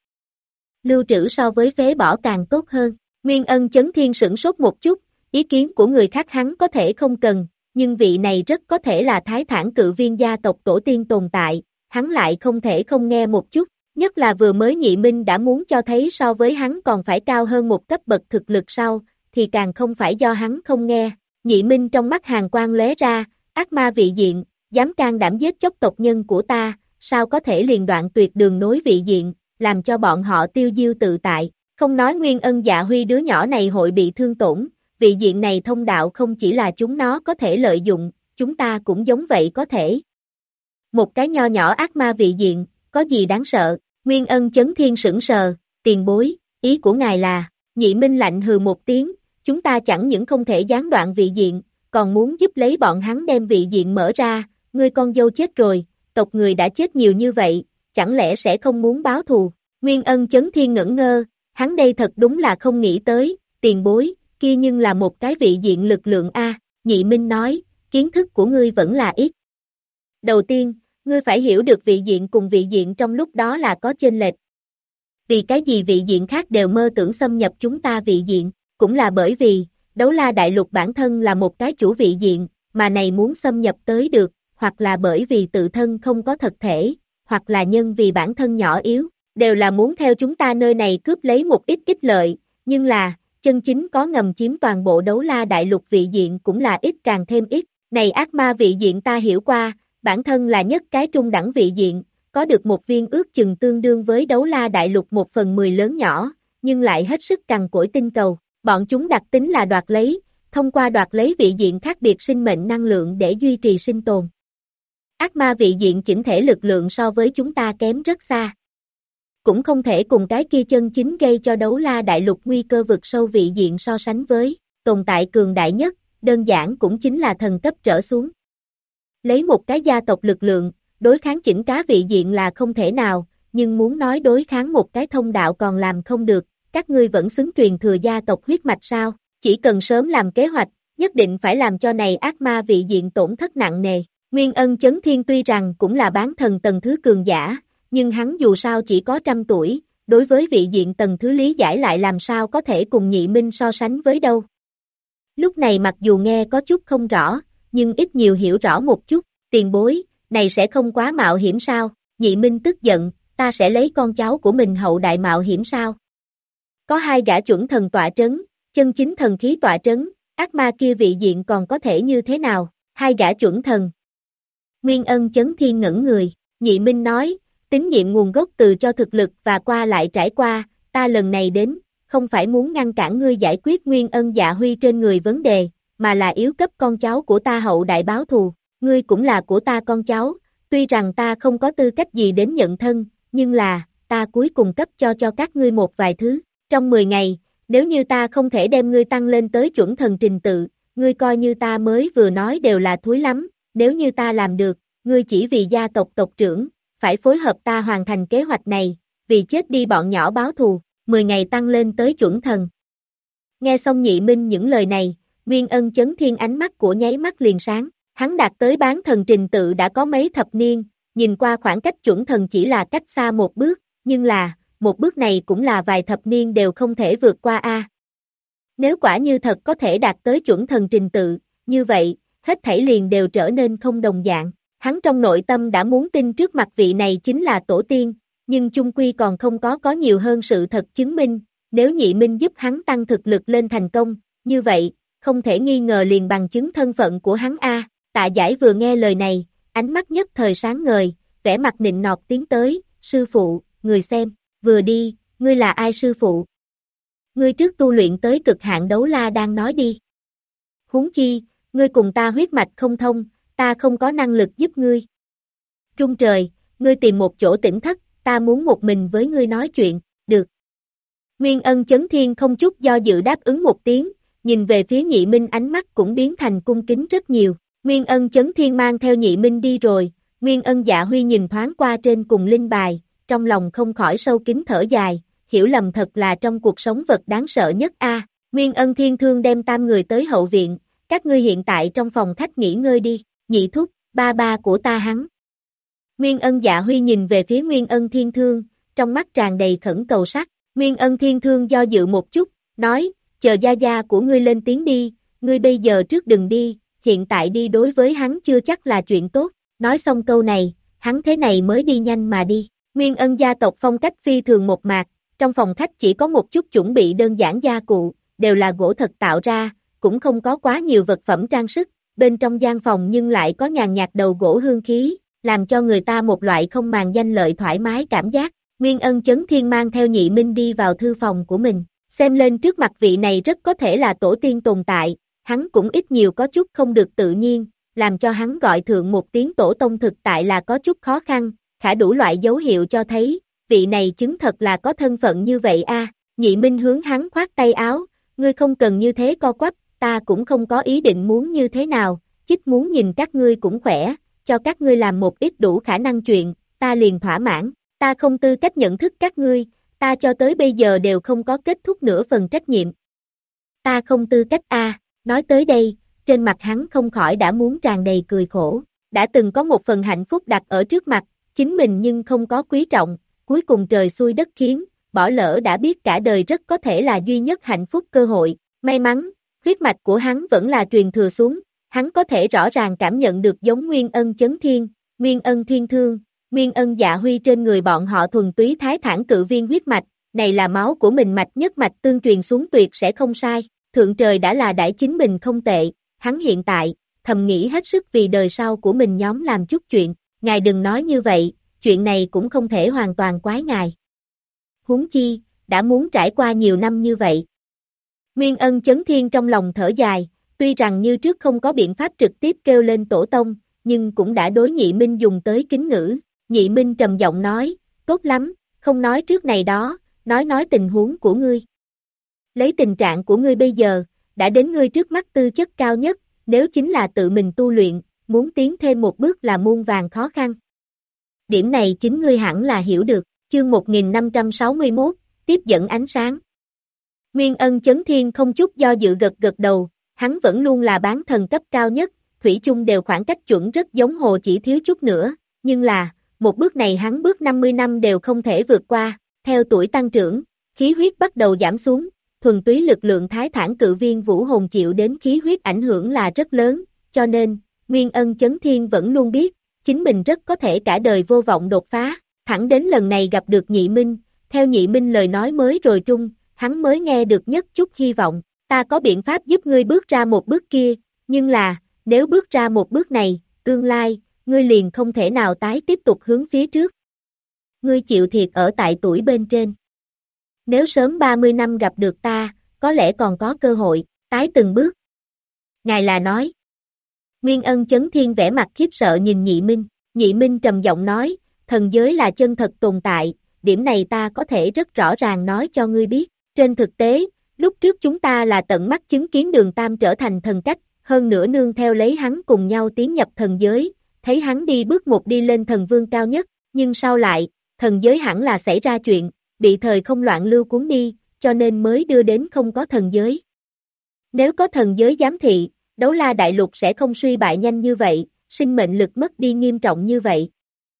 Lưu trữ so với phế bỏ càng tốt hơn. Nguyên Ân Chấn Thiên sửng sốt một chút, ý kiến của người khác hắn có thể không cần, nhưng vị này rất có thể là Thái Thản Cự Viên gia tộc tổ tiên tồn tại, hắn lại không thể không nghe một chút, nhất là vừa mới Nhị Minh đã muốn cho thấy so với hắn còn phải cao hơn một cấp bậc thực lực sau, thì càng không phải do hắn không nghe. Nhị Minh trong mắt hàn quang lóe ra, ác ma vị diện, dám can đảm giết chóc tộc nhân của ta, sao có thể liền đoạn tuyệt đường nối vị diện, làm cho bọn họ tiêu diêu tự tại, không nói Nguyên Ân Dạ Huy đứa nhỏ này hội bị thương tổn, vị diện này thông đạo không chỉ là chúng nó có thể lợi dụng, chúng ta cũng giống vậy có thể. Một cái nho nhỏ ác ma vị diện, có gì đáng sợ, Nguyên Ân Chấn Thiên sững sờ, tiền bối, ý của ngài là, Nhị Minh lạnh hừ một tiếng, chúng ta chẳng những không thể gián đoạn vị diện, còn muốn giúp lấy bọn hắn đem vị diện mở ra, ngươi con dâu chết rồi, tộc người đã chết nhiều như vậy, chẳng lẽ sẽ không muốn báo thù, Nguyên Ân Chấn Thiên ngẩn ngơ, hắn đây thật đúng là không nghĩ tới, tiền bối, kia nhưng là một cái vị diện lực lượng A, Nhị Minh nói, kiến thức của ngươi vẫn là ít. Đầu tiên, ngươi phải hiểu được vị diện cùng vị diện trong lúc đó là có chênh lệch. Vì cái gì vị diện khác đều mơ tưởng xâm nhập chúng ta vị diện, cũng là bởi vì, Đấu La Đại Lục bản thân là một cái chủ vị diện, mà này muốn xâm nhập tới được, hoặc là bởi vì tự thân không có thật thể, hoặc là nhân vì bản thân nhỏ yếu, đều là muốn theo chúng ta nơi này cướp lấy một ít ích lợi, nhưng là, chân chính có ngầm chiếm toàn bộ Đấu La Đại Lục vị diện cũng là ít càng thêm ít, này ác ma vị diện ta hiểu qua, bản thân là nhất cái trung đẳng vị diện, có được một viên ước chừng tương đương với Đấu La Đại Lục 1/10 lớn nhỏ, nhưng lại hết sức cằn cỗi tinh cầu, bọn chúng đặc tính là đoạt lấy, thông qua đoạt lấy vị diện khác biệt sinh mệnh năng lượng để duy trì sinh tồn. Ác ma vị diện chỉnh thể lực lượng so với chúng ta kém rất xa. Cũng không thể cùng cái kia chân chính gây cho Đấu La Đại Lục nguy cơ vực sâu vị diện so sánh với, tồn tại cường đại nhất, đơn giản cũng chính là thần cấp trở xuống. Lấy một cái gia tộc lực lượng, đối kháng chỉnh cá vị diện là không thể nào, nhưng muốn nói đối kháng một cái thông đạo còn làm không được, các ngươi vẫn xứng truyền thừa gia tộc huyết mạch sao, chỉ cần sớm làm kế hoạch, nhất định phải làm cho này ác ma vị diện tổn thất nặng nề. Nguyên Ân Chấn Thiên tuy rằng cũng là bán thần tầng thứ cường giả, nhưng hắn dù sao chỉ có 100 tuổi, đối với vị diện tầng thứ lý giải lại làm sao có thể cùng Nhị Minh so sánh với đâu. Lúc này mặc dù nghe có chút không rõ, nhưng ít nhiều hiểu rõ một chút, tiền bối, này sẽ không quá mạo hiểm sao, Nhị Minh tức giận, ta sẽ lấy con cháu của mình hậu đại mạo hiểm sao. Có 2 gã chuẩn thần tọa trấn, chân chính thần khí tọa trấn, ác ma kia vị diện còn có thể như thế nào, 2 gã chuẩn thần. Nguyên Ân Chấn Thiên ngẩn người, Nhị Minh nói, tín nhiệm nguồn gốc từ cho thực lực và qua lại trải qua, ta lần này đến, không phải muốn ngăn cản ngươi giải quyết Nguyên Ân Dạ Huy trên người vấn đề, mà là yếu cấp con cháu của ta hậu đại báo thù, ngươi cũng là của ta con cháu, tuy rằng ta không có tư cách gì đến nhận thân, nhưng là, ta cuối cùng cấp cho các ngươi một vài thứ, trong 10 ngày, nếu như ta không thể đem ngươi tăng lên tới chuẩn thần trình tự, ngươi coi như ta mới vừa nói đều là thúi lắm, nếu như ta làm được, ngươi chỉ vì gia tộc tộc trưởng, phải phối hợp ta hoàn thành kế hoạch này, vì chết đi bọn nhỏ báo thù, 10 ngày tăng lên tới chuẩn thần. Nghe xong Nhị Minh những lời này, Nguyên Ân Chấn Thiên ánh mắt của nháy mắt liền sáng, hắn đạt tới bán thần trình tự đã có mấy thập niên, nhìn qua khoảng cách chuẩn thần chỉ là cách xa một bước, nhưng là, một bước này cũng là vài thập niên đều không thể vượt qua a. Nếu quả như thật có thể đạt tới chuẩn thần trình tự, như vậy, hết thảy liền đều trở nên không đồng dạng. Hắn trong nội tâm đã muốn tin trước mặt vị này chính là tổ tiên, nhưng chung quy còn không có nhiều hơn sự thật chứng minh, nếu Nhị Minh giúp hắn tăng thực lực lên thành công, như vậy, không thể nghi ngờ liền bằng chứng thân phận của hắn a. Tạ Giải vừa nghe lời này, ánh mắt nhất thời sáng ngời, vẻ mặt nịnh nọt tiến tới, sư phụ, người xem, vừa đi, ngươi là ai sư phụ? Ngươi trước tu luyện tới cực hạn đấu la đang nói đi. Huống chi, ngươi cùng ta huyết mạch không thông, ta không có năng lực giúp ngươi. Trung trời, ngươi tìm một chỗ tĩnh thất, ta muốn một mình với ngươi nói chuyện, được. Nguyên Ân Chấn Thiên không chút do dự đáp ứng một tiếng, nhìn về phía Nhị Minh ánh mắt cũng biến thành cung kính rất nhiều. Nguyên Ân Chấn Thiên mang theo Nhị Minh đi rồi, Nguyên Ân Dạ Huy nhìn thoáng qua trên cùng linh bài, trong lòng không khỏi sâu kín thở dài, hiểu lầm thật là trong cuộc sống vật đáng sợ nhất a. Nguyên Ân Thiên Thương đem 3 người tới hậu viện, các ngươi hiện tại trong phòng khách nghỉ ngơi đi, Nhị thúc, ba của ta hắn. Nguyên Ân Dạ Huy nhìn về phía Nguyên Ân Thiên Thương, trong mắt tràn đầy khẩn cầu sắc, Nguyên Ân Thiên Thương do dự một chút, nói, chờ gia gia của ngươi lên tiếng đi, ngươi bây giờ trước đừng đi, hiện tại đi đối với hắn chưa chắc là chuyện tốt, nói xong câu này, hắn thế này mới đi nhanh mà đi. Nguyên Ân gia tộc phong cách phi thường một mạc, trong phòng khách chỉ có một chút chuẩn bị đơn giản gia cụ, đều là gỗ thật tạo ra, cũng không có quá nhiều vật phẩm trang sức, bên trong gian phòng nhưng lại có nhàn nhạt đầu gỗ hương khí, làm cho người ta một loại không màng danh lợi thoải mái cảm giác. Nguyên Ân Chấn Thiên mang theo Nhị Minh đi vào thư phòng của mình, xem lên trước mặt vị này rất có thể là tổ tiên tồn tại, hắn cũng ít nhiều có chút không được tự nhiên, làm cho hắn gọi thượng một tiếng tổ tông thực tại là có chút khó khăn, khả đủ loại dấu hiệu cho thấy, vị này chứng thật là có thân phận như vậy a. Nhị Minh hướng hắn khoát tay áo, ngươi không cần như thế co quắp, ta cũng không có ý định muốn như thế nào, chích muốn nhìn các ngươi cũng khỏe, cho các ngươi làm một ít đủ khả năng chuyện, ta liền thỏa mãn, ta không tư cách nhận thức các ngươi, ta cho tới bây giờ đều không có kết thúc nửa phần trách nhiệm. Ta không tư cách a. Nói tới đây, trên mặt hắn không khỏi đã muốn tràn đầy cười khổ, đã từng có một phần hạnh phúc đặt ở trước mặt, chính mình nhưng không có quý trọng, cuối cùng trời xui đất khiến, bỏ lỡ đã biết cả đời rất có thể là duy nhất hạnh phúc cơ hội, may mắn, huyết mạch của hắn vẫn là truyền thừa xuống, hắn có thể rõ ràng cảm nhận được giống Nguyên Ân Chấn Thiên, Nguyên Ân Thiên Thương, Nguyên Ân Dạ Huy trên người bọn họ thuần túy thái thản cự viên huyết mạch, này là máu của mình mạch nhất mạch tương truyền xuống tuyệt sẽ không sai, thượng trời đã là đãi chính mình không tệ, hắn hiện tại, thầm nghĩ hết sức vì đời sau của mình nhóm làm chút chuyện, ngài đừng nói như vậy, chuyện này cũng không thể hoàn toàn quái ngài. Huống chi, đã muốn trải qua nhiều năm như vậy. Nguyên Ân Chấn Thiên trong lòng thở dài, tuy rằng như trước không có biện pháp trực tiếp kêu lên tổ tông, nhưng cũng đã đối Nhị Minh dùng tới kính ngữ. Nhị Minh trầm giọng nói, tốt lắm, không nói trước này đó, nói tình huống của ngươi. Lấy tình trạng của ngươi bây giờ, đã đến ngươi trước mắt tư chất cao nhất, nếu chính là tự mình tu luyện, muốn tiến thêm một bước là muôn vàn khó khăn. Điểm này chính ngươi hẳn là hiểu được, chương 1561, tiếp dẫn ánh sáng. Nguyên Ân Chấn Thiên không chút do dự gật đầu, hắn vẫn luôn là bán thần cấp cao nhất, thủy chung đều khoảng cách chuẩn rất giống hồ chỉ thiếu chút nữa, nhưng là, một bước này hắn bước 50 năm đều không thể vượt qua, theo tuổi tăng trưởng, khí huyết bắt đầu giảm xuống, thuần túy lực lượng thái thản cự viên vũ hồn chịu đến khí huyết ảnh hưởng là rất lớn, cho nên, Nguyên Ân Chấn Thiên vẫn luôn biết, chính mình rất có thể cả đời vô vọng đột phá, thẳng đến lần này gặp được Nhị Minh, theo Nhị Minh lời nói mới rồi trung, hắn mới nghe được nhất chút hy vọng, ta có biện pháp giúp ngươi bước ra một bước kia, nhưng là, nếu bước ra một bước này, tương lai, ngươi liền không thể nào tái tiếp tục hướng phía trước. Ngươi chịu thiệt ở tại tuổi bên trên. Nếu sớm 30 năm gặp được ta, có lẽ còn có cơ hội, tái từng bước. Ngài là nói. Nguyên Ân Chấn Thiên vẻ mặt khiếp sợ nhìn Nhị Minh trầm giọng nói, thần giới là chân thật tồn tại, điểm này ta có thể rất rõ ràng nói cho ngươi biết. Trên thực tế, lúc trước chúng ta là tận mắt chứng kiến Đường Tam trở thành thần cách, hơn nữa nương theo lấy hắn cùng nhau tiến nhập thần giới, thấy hắn đi bước một đi lên thần vương cao nhất, nhưng sau lại, thần giới hẳn là xảy ra chuyện, bị thời không loạn lưu cuốn đi, cho nên mới đưa đến không có thần giới. Nếu có thần giới giám thị, Đấu La Đại Lục sẽ không suy bại nhanh như vậy, sinh mệnh lực mất đi nghiêm trọng như vậy.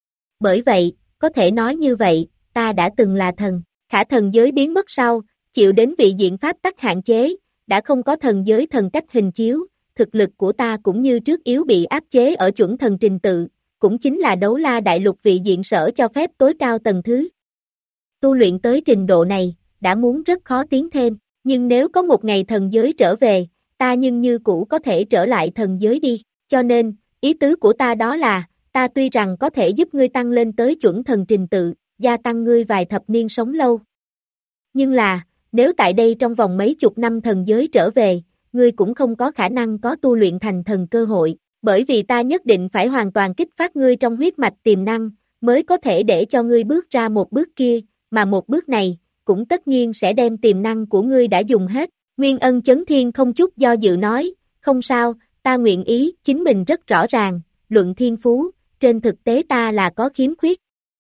Bởi vậy, có thể nói như vậy, ta đã từng là thần, khả thần giới biến mất sau, chịu đến vị diện pháp tắc hạn chế, đã không có thần giới thần cách hình chiếu, thực lực của ta cũng như trước yếu bị áp chế ở chuẩn thần trình tự, cũng chính là Đấu La Đại Lục vị diện sở cho phép tối cao tầng thứ. Tu luyện tới trình độ này, đã muốn rất khó tiến thêm, nhưng nếu có một ngày thần giới trở về, ta nhưng như cũ có thể trở lại thần giới đi, cho nên, ý tứ của ta đó là, ta tuy rằng có thể giúp ngươi tăng lên tới chuẩn thần trình tự, gia tăng ngươi vài thập niên sống lâu. Nhưng là, nếu tại đây trong vòng mấy chục năm thần giới trở về, ngươi cũng không có khả năng có tu luyện thành thần cơ hội, bởi vì ta nhất định phải hoàn toàn kích phát ngươi trong huyết mạch tiềm năng, mới có thể để cho ngươi bước ra một bước kia, mà một bước này, cũng tất nhiên sẽ đem tiềm năng của ngươi đã dùng hết. Nguyên Ân Chấn Thiên không chút do dự nói, không sao, ta nguyện ý, chính mình rất rõ ràng, luận thiên phú, trên thực tế ta là có khiếm khuyết.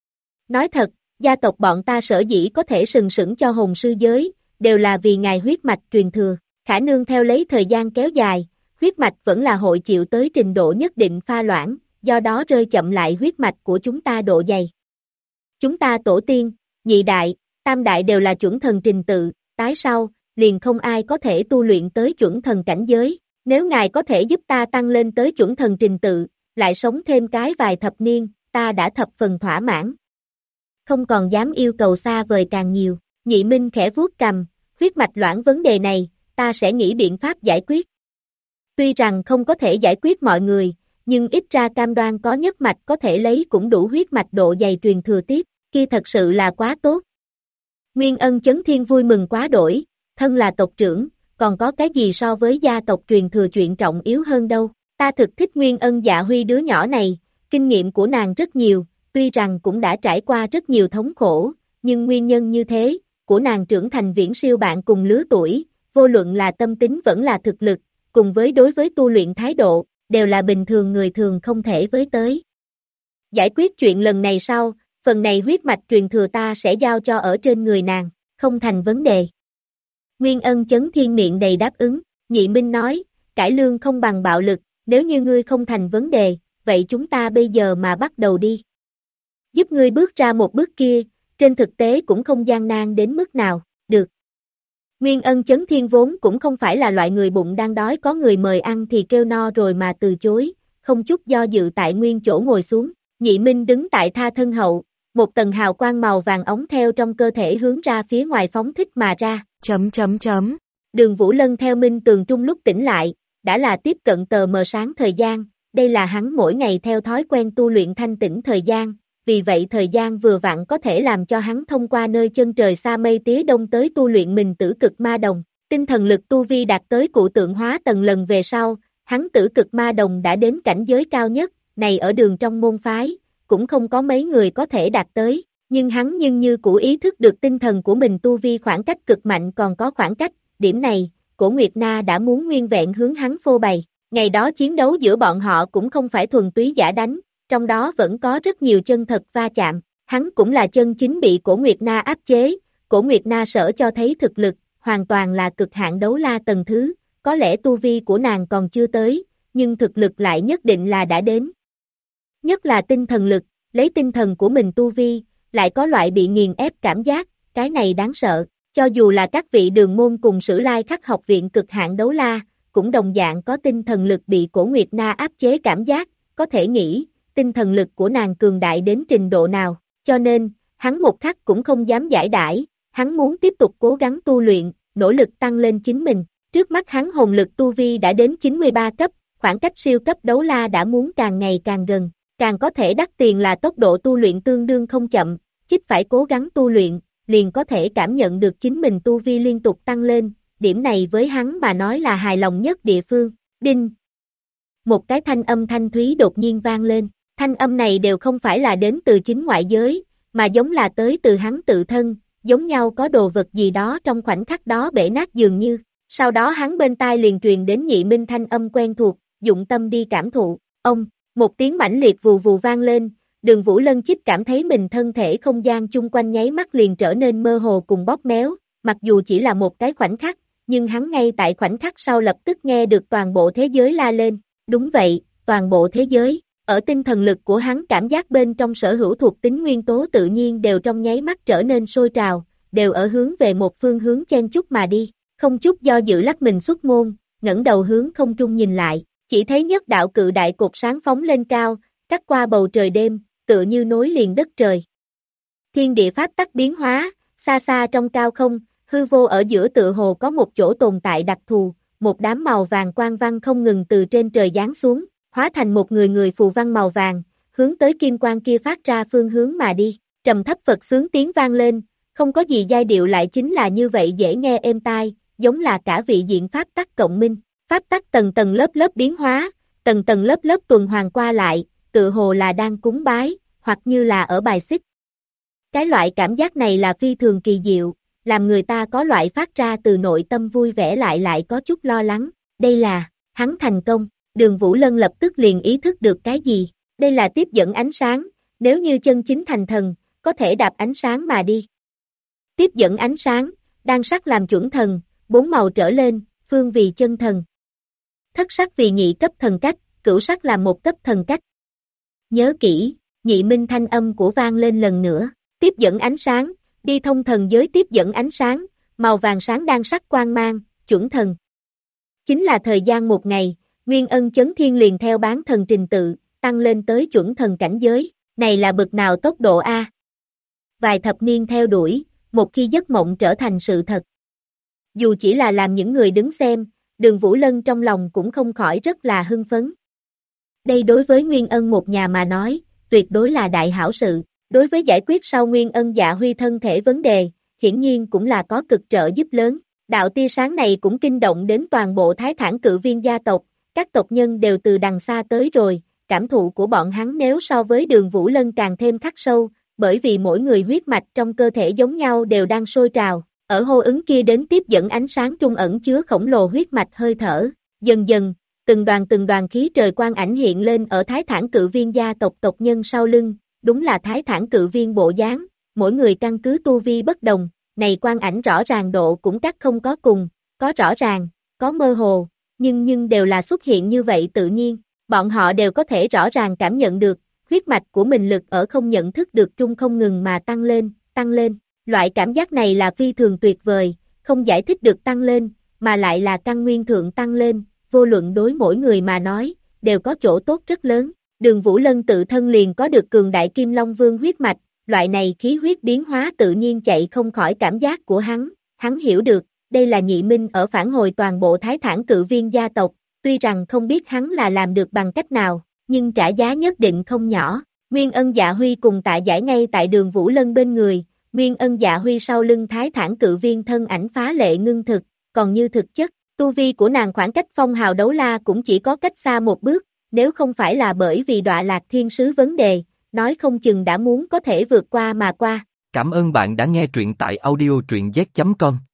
Nói thật, gia tộc bọn ta sở dĩ có thể sừng sững cho hồn sư giới, đều là vì ngài huyết mạch truyền thừa, khả nương theo lấy thời gian kéo dài, huyết mạch vẫn là hội chịu tới trình độ nhất định pha loãng, do đó rơi chậm lại huyết mạch của chúng ta độ dày. Chúng ta tổ tiên, nhị đại, tam đại đều là chuẩn thần trình tự, tái sau, liền không ai có thể tu luyện tới chuẩn thần cảnh giới, nếu ngài có thể giúp ta tăng lên tới chuẩn thần trình tự, lại sống thêm cái vài thập niên, ta đã thập phần thỏa mãn. Không còn dám yêu cầu xa vời càng nhiều, Nhị Minh khẽ vuốt cằm, huyết mạch loãng vấn đề này, ta sẽ nghĩ biện pháp giải quyết. Tuy rằng không có thể giải quyết mọi người, nhưng ít ra cam đoan có nhất mạch có thể lấy cũng đủ huyết mạch độ dày truyền thừa tiếp, kia thật sự là quá tốt. Nguyên Ân Chấn Thiên vui mừng quá đổi, thân là tộc trưởng, còn có cái gì so với gia tộc truyền thừa chuyện trọng yếu hơn đâu, ta thực thích Nguyên Ân Dạ Huy đứa nhỏ này, kinh nghiệm của nàng rất nhiều, tuy rằng cũng đã trải qua rất nhiều thống khổ, nhưng nguyên nhân như thế, của nàng trưởng thành viễn siêu bạn cùng lứa tuổi, vô luận là tâm tính vẫn là thực lực, cùng với đối với tu luyện thái độ, đều là bình thường người thường không thể với tới. Giải quyết chuyện lần này sau, phần này huyết mạch truyền thừa ta sẽ giao cho ở trên người nàng, không thành vấn đề. Nguyên Ân Chấn Thiên miệng đầy đáp ứng, Nhị Minh nói, cải lương không bằng bạo lực, nếu như ngươi không thành vấn đề, vậy chúng ta bây giờ mà bắt đầu đi. Giúp ngươi bước ra một bước kia, trên thực tế cũng không gian nan đến mức nào, được. Nguyên Ân Chấn Thiên vốn cũng không phải là loại người bụng đang đói có người mời ăn thì kêu no rồi mà từ chối, không chút do dự tại nguyên chỗ ngồi xuống, Nhị Minh đứng tại tha thân hậu, một tầng hào quang màu vàng ống theo trong cơ thể hướng ra phía ngoài phóng thích mà ra, ... Đường Vũ Lân theo Minh Tường Trung lúc tỉnh lại, đã là tiếp cận tờ mờ sáng thời gian, đây là hắn mỗi ngày theo thói quen tu luyện thanh tĩnh thời gian, vì vậy thời gian vừa vặn có thể làm cho hắn thông qua nơi chân trời xa mây tía đông tới tu luyện mình tử cực ma đồng, tinh thần lực tu vi đạt tới cụ tượng hóa tầng lần về sau, hắn tử cực ma đồng đã đến cảnh giới cao nhất, này ở đường trong môn phái, cũng không có mấy người có thể đạt tới, nhưng hắn như cũ ý thức được tinh thần của mình tu vi khoảng cách cực mạnh còn có khoảng cách, điểm này, Cổ Nguyệt Na đã muốn nguyên vẹn hướng hắn phô bày, ngày đó chiến đấu giữa bọn họ cũng không phải thuần túy giả đánh, trong đó vẫn có rất nhiều chân thật va chạm, hắn cũng là chân chính bị Cổ Nguyệt Na áp chế, Cổ Nguyệt Na sở cho thấy thực lực, hoàn toàn là cực hạn đấu la tầng thứ, có lẽ tu vi của nàng còn chưa tới, nhưng thực lực lại nhất định là đã đến. Nhất là tinh thần lực, lấy tinh thần của mình tu vi, lại có loại bị nghiền ép cảm giác, cái này đáng sợ, cho dù là các vị đường môn cùng Sử Lai Khắc học viện cực hạn đấu la, cũng đồng dạng có tinh thần lực bị Cổ Nguyệt Na áp chế cảm giác, có thể nghĩ, tinh thần lực của nàng cường đại đến trình độ nào, cho nên, hắn một khắc cũng không dám giải đãi, hắn muốn tiếp tục cố gắng tu luyện, nỗ lực tăng lên chính mình, trước mắt hắn hồn lực tu vi đã đến 93 cấp, khoảng cách siêu cấp đấu la đã muốn càng ngày càng gần, càng có thể đắt tiền là tốc độ tu luyện tương đương không chậm, chích phải cố gắng tu luyện, liền có thể cảm nhận được chính mình tu vi liên tục tăng lên, điểm này với hắn mà nói là hài lòng nhất địa phương, đinh. Một cái thanh âm thanh thúy đột nhiên vang lên, thanh âm này đều không phải là đến từ chính ngoại giới, mà giống là tới từ hắn tự thân, giống nhau có đồ vật gì đó trong khoảnh khắc đó bể nát dường như, sau đó hắn bên tai liền truyền đến Nhị Minh thanh âm quen thuộc, dụng tâm đi cảm thụ, ông, một tiếng mãnh liệt vù vù vang lên, Đường Vũ Lân Chích cảm thấy mình thân thể không gian chung quanh nháy mắt liền trở nên mơ hồ cùng bóp méo, mặc dù chỉ là một cái khoảnh khắc, nhưng hắn ngay tại khoảnh khắc sau lập tức nghe được toàn bộ thế giới la lên, đúng vậy, toàn bộ thế giới, ở tinh thần lực của hắn cảm giác bên trong sở hữu thuộc tính nguyên tố tự nhiên đều trong nháy mắt trở nên sôi trào, đều ở hướng về một phương hướng chen chúc mà đi, không chút do dự lắc mình xuất môn, ngẩng đầu hướng không trung nhìn lại, chỉ thấy nhất đạo cự đại cột sáng phóng lên cao, cắt qua bầu trời đêm, tựa như nối liền đất trời. Thiên địa pháp tắc biến hóa, xa xa trong cao không, hư vô ở giữa tựa hồ có một chỗ tồn tại đặc thù, một đám màu vàng quang văn không ngừng từ trên trời giáng xuống, hóa thành một người phù văn màu vàng, hướng tới kim quang kia phát ra phương hướng mà đi, trầm thấp Phật xướng tiếng vang lên, không có gì giai điệu lại chính là như vậy dễ nghe êm tai, giống là cả vị diện pháp tắc cộng minh, pháp tắc tầng tầng lớp lớp biến hóa, tầng tầng lớp lớp tuần hoàn qua lại, tựa hồ là đang cúng bái, hoặc như là ở bài xích. Cái loại cảm giác này là phi thường kỳ diệu, làm người ta có loại phát ra từ nội tâm vui vẻ lại có chút lo lắng, đây là, hắn thành công, Đường Vũ Lân lập tức liền ý thức được cái gì, đây là tiếp dẫn ánh sáng, nếu như chân chính thành thần, có thể đạp ánh sáng mà đi. Tiếp dẫn ánh sáng, đan sắc làm chuẩn thần, 4 màu trở lên, phương vì chân thần. Thất sắc vì nhị cấp thần cách, cửu sắc là một cấp thần cách. Nhớ kỹ, Nhị Minh thanh âm của vang lên lần nữa, tiếp dẫn ánh sáng, đi thông thần giới tiếp dẫn ánh sáng, màu vàng sáng đan sắc quang mang, chuẩn thần. Chính là thời gian một ngày, Nguyên Ân Chấn Thiên liền theo bán thần trình tự, tăng lên tới chuẩn thần cảnh giới, này là bực nào tốc độ a? Vài thập niên theo đuổi, một khi giấc mộng trở thành sự thật. Dù chỉ là làm những người đứng xem, Đường Vũ Lân trong lòng cũng không khỏi rất là hưng phấn. Đây đối với Nguyên Ân một nhà mà nói, tuyệt đối là đại hảo sự, đối với giải quyết sau Nguyên Ân Dạ Huy thân thể vấn đề, hiển nhiên cũng là có cực trợ giúp lớn. Đạo tia sáng này cũng kinh động đến toàn bộ Thái Thản Cự Viên gia tộc, các tộc nhân đều từ đằng xa tới rồi, cảm thụ của bọn hắn nếu so với Đường Vũ Lân càng thêm khắc sâu, bởi vì mỗi người huyết mạch trong cơ thể giống nhau đều đang sôi trào, ở hô ứng kia đến tiếp dẫn ánh sáng trung ẩn chứa khổng lồ huyết mạch hơi thở, dần dần, từng đoàn khí trời quang ảnh hiện lên ở Thái Thản Cự Viên gia tộc tộc nhân sau lưng, đúng là Thái Thản Cự Viên bộ dáng, mỗi người căn cứ tu vi bất đồng, này quang ảnh rõ ràng độ cũng các không có cùng, có rõ ràng, có mơ hồ, nhưng đều là xuất hiện như vậy tự nhiên, bọn họ đều có thể rõ ràng cảm nhận được, huyết mạch của mình lực ở không nhận thức được trung không ngừng mà tăng lên, loại cảm giác này là phi thường tuyệt vời, không giải thích được tăng lên, mà lại là căn nguyên thượng tăng lên, vô luận đối mỗi người mà nói, đều có chỗ tốt rất lớn. Đường Vũ Lân tự thân liền có được cường đại Kim Long Vương huyết mạch, loại này khí huyết biến hóa tự nhiên chạy không khỏi cảm giác của hắn hiểu được, đây là nhị minh ở phản hồi toàn bộ Thái Thản Cự Viên gia tộc, tuy rằng không biết hắn là làm được bằng cách nào, nhưng trả giá nhất định không nhỏ. Nguyên Ân Dạ Huy cùng Tạ Giải ngay tại Đường Vũ Lân bên người, Nguyên Ân Dạ Huy sau lưng Thái Thản Cự Viên thân ảnh phá lệ ngưng thực, còn như thực chất, tu vi của nàng khoảng cách Phong Hào Đấu La cũng chỉ có cách xa một bước, nếu không phải là bởi vì đọa lạc thiên sứ vấn đề, nói không chừng đã muốn có thể vượt qua mà qua. Cảm ơn bạn đã nghe truyện tại audio truyện z.com.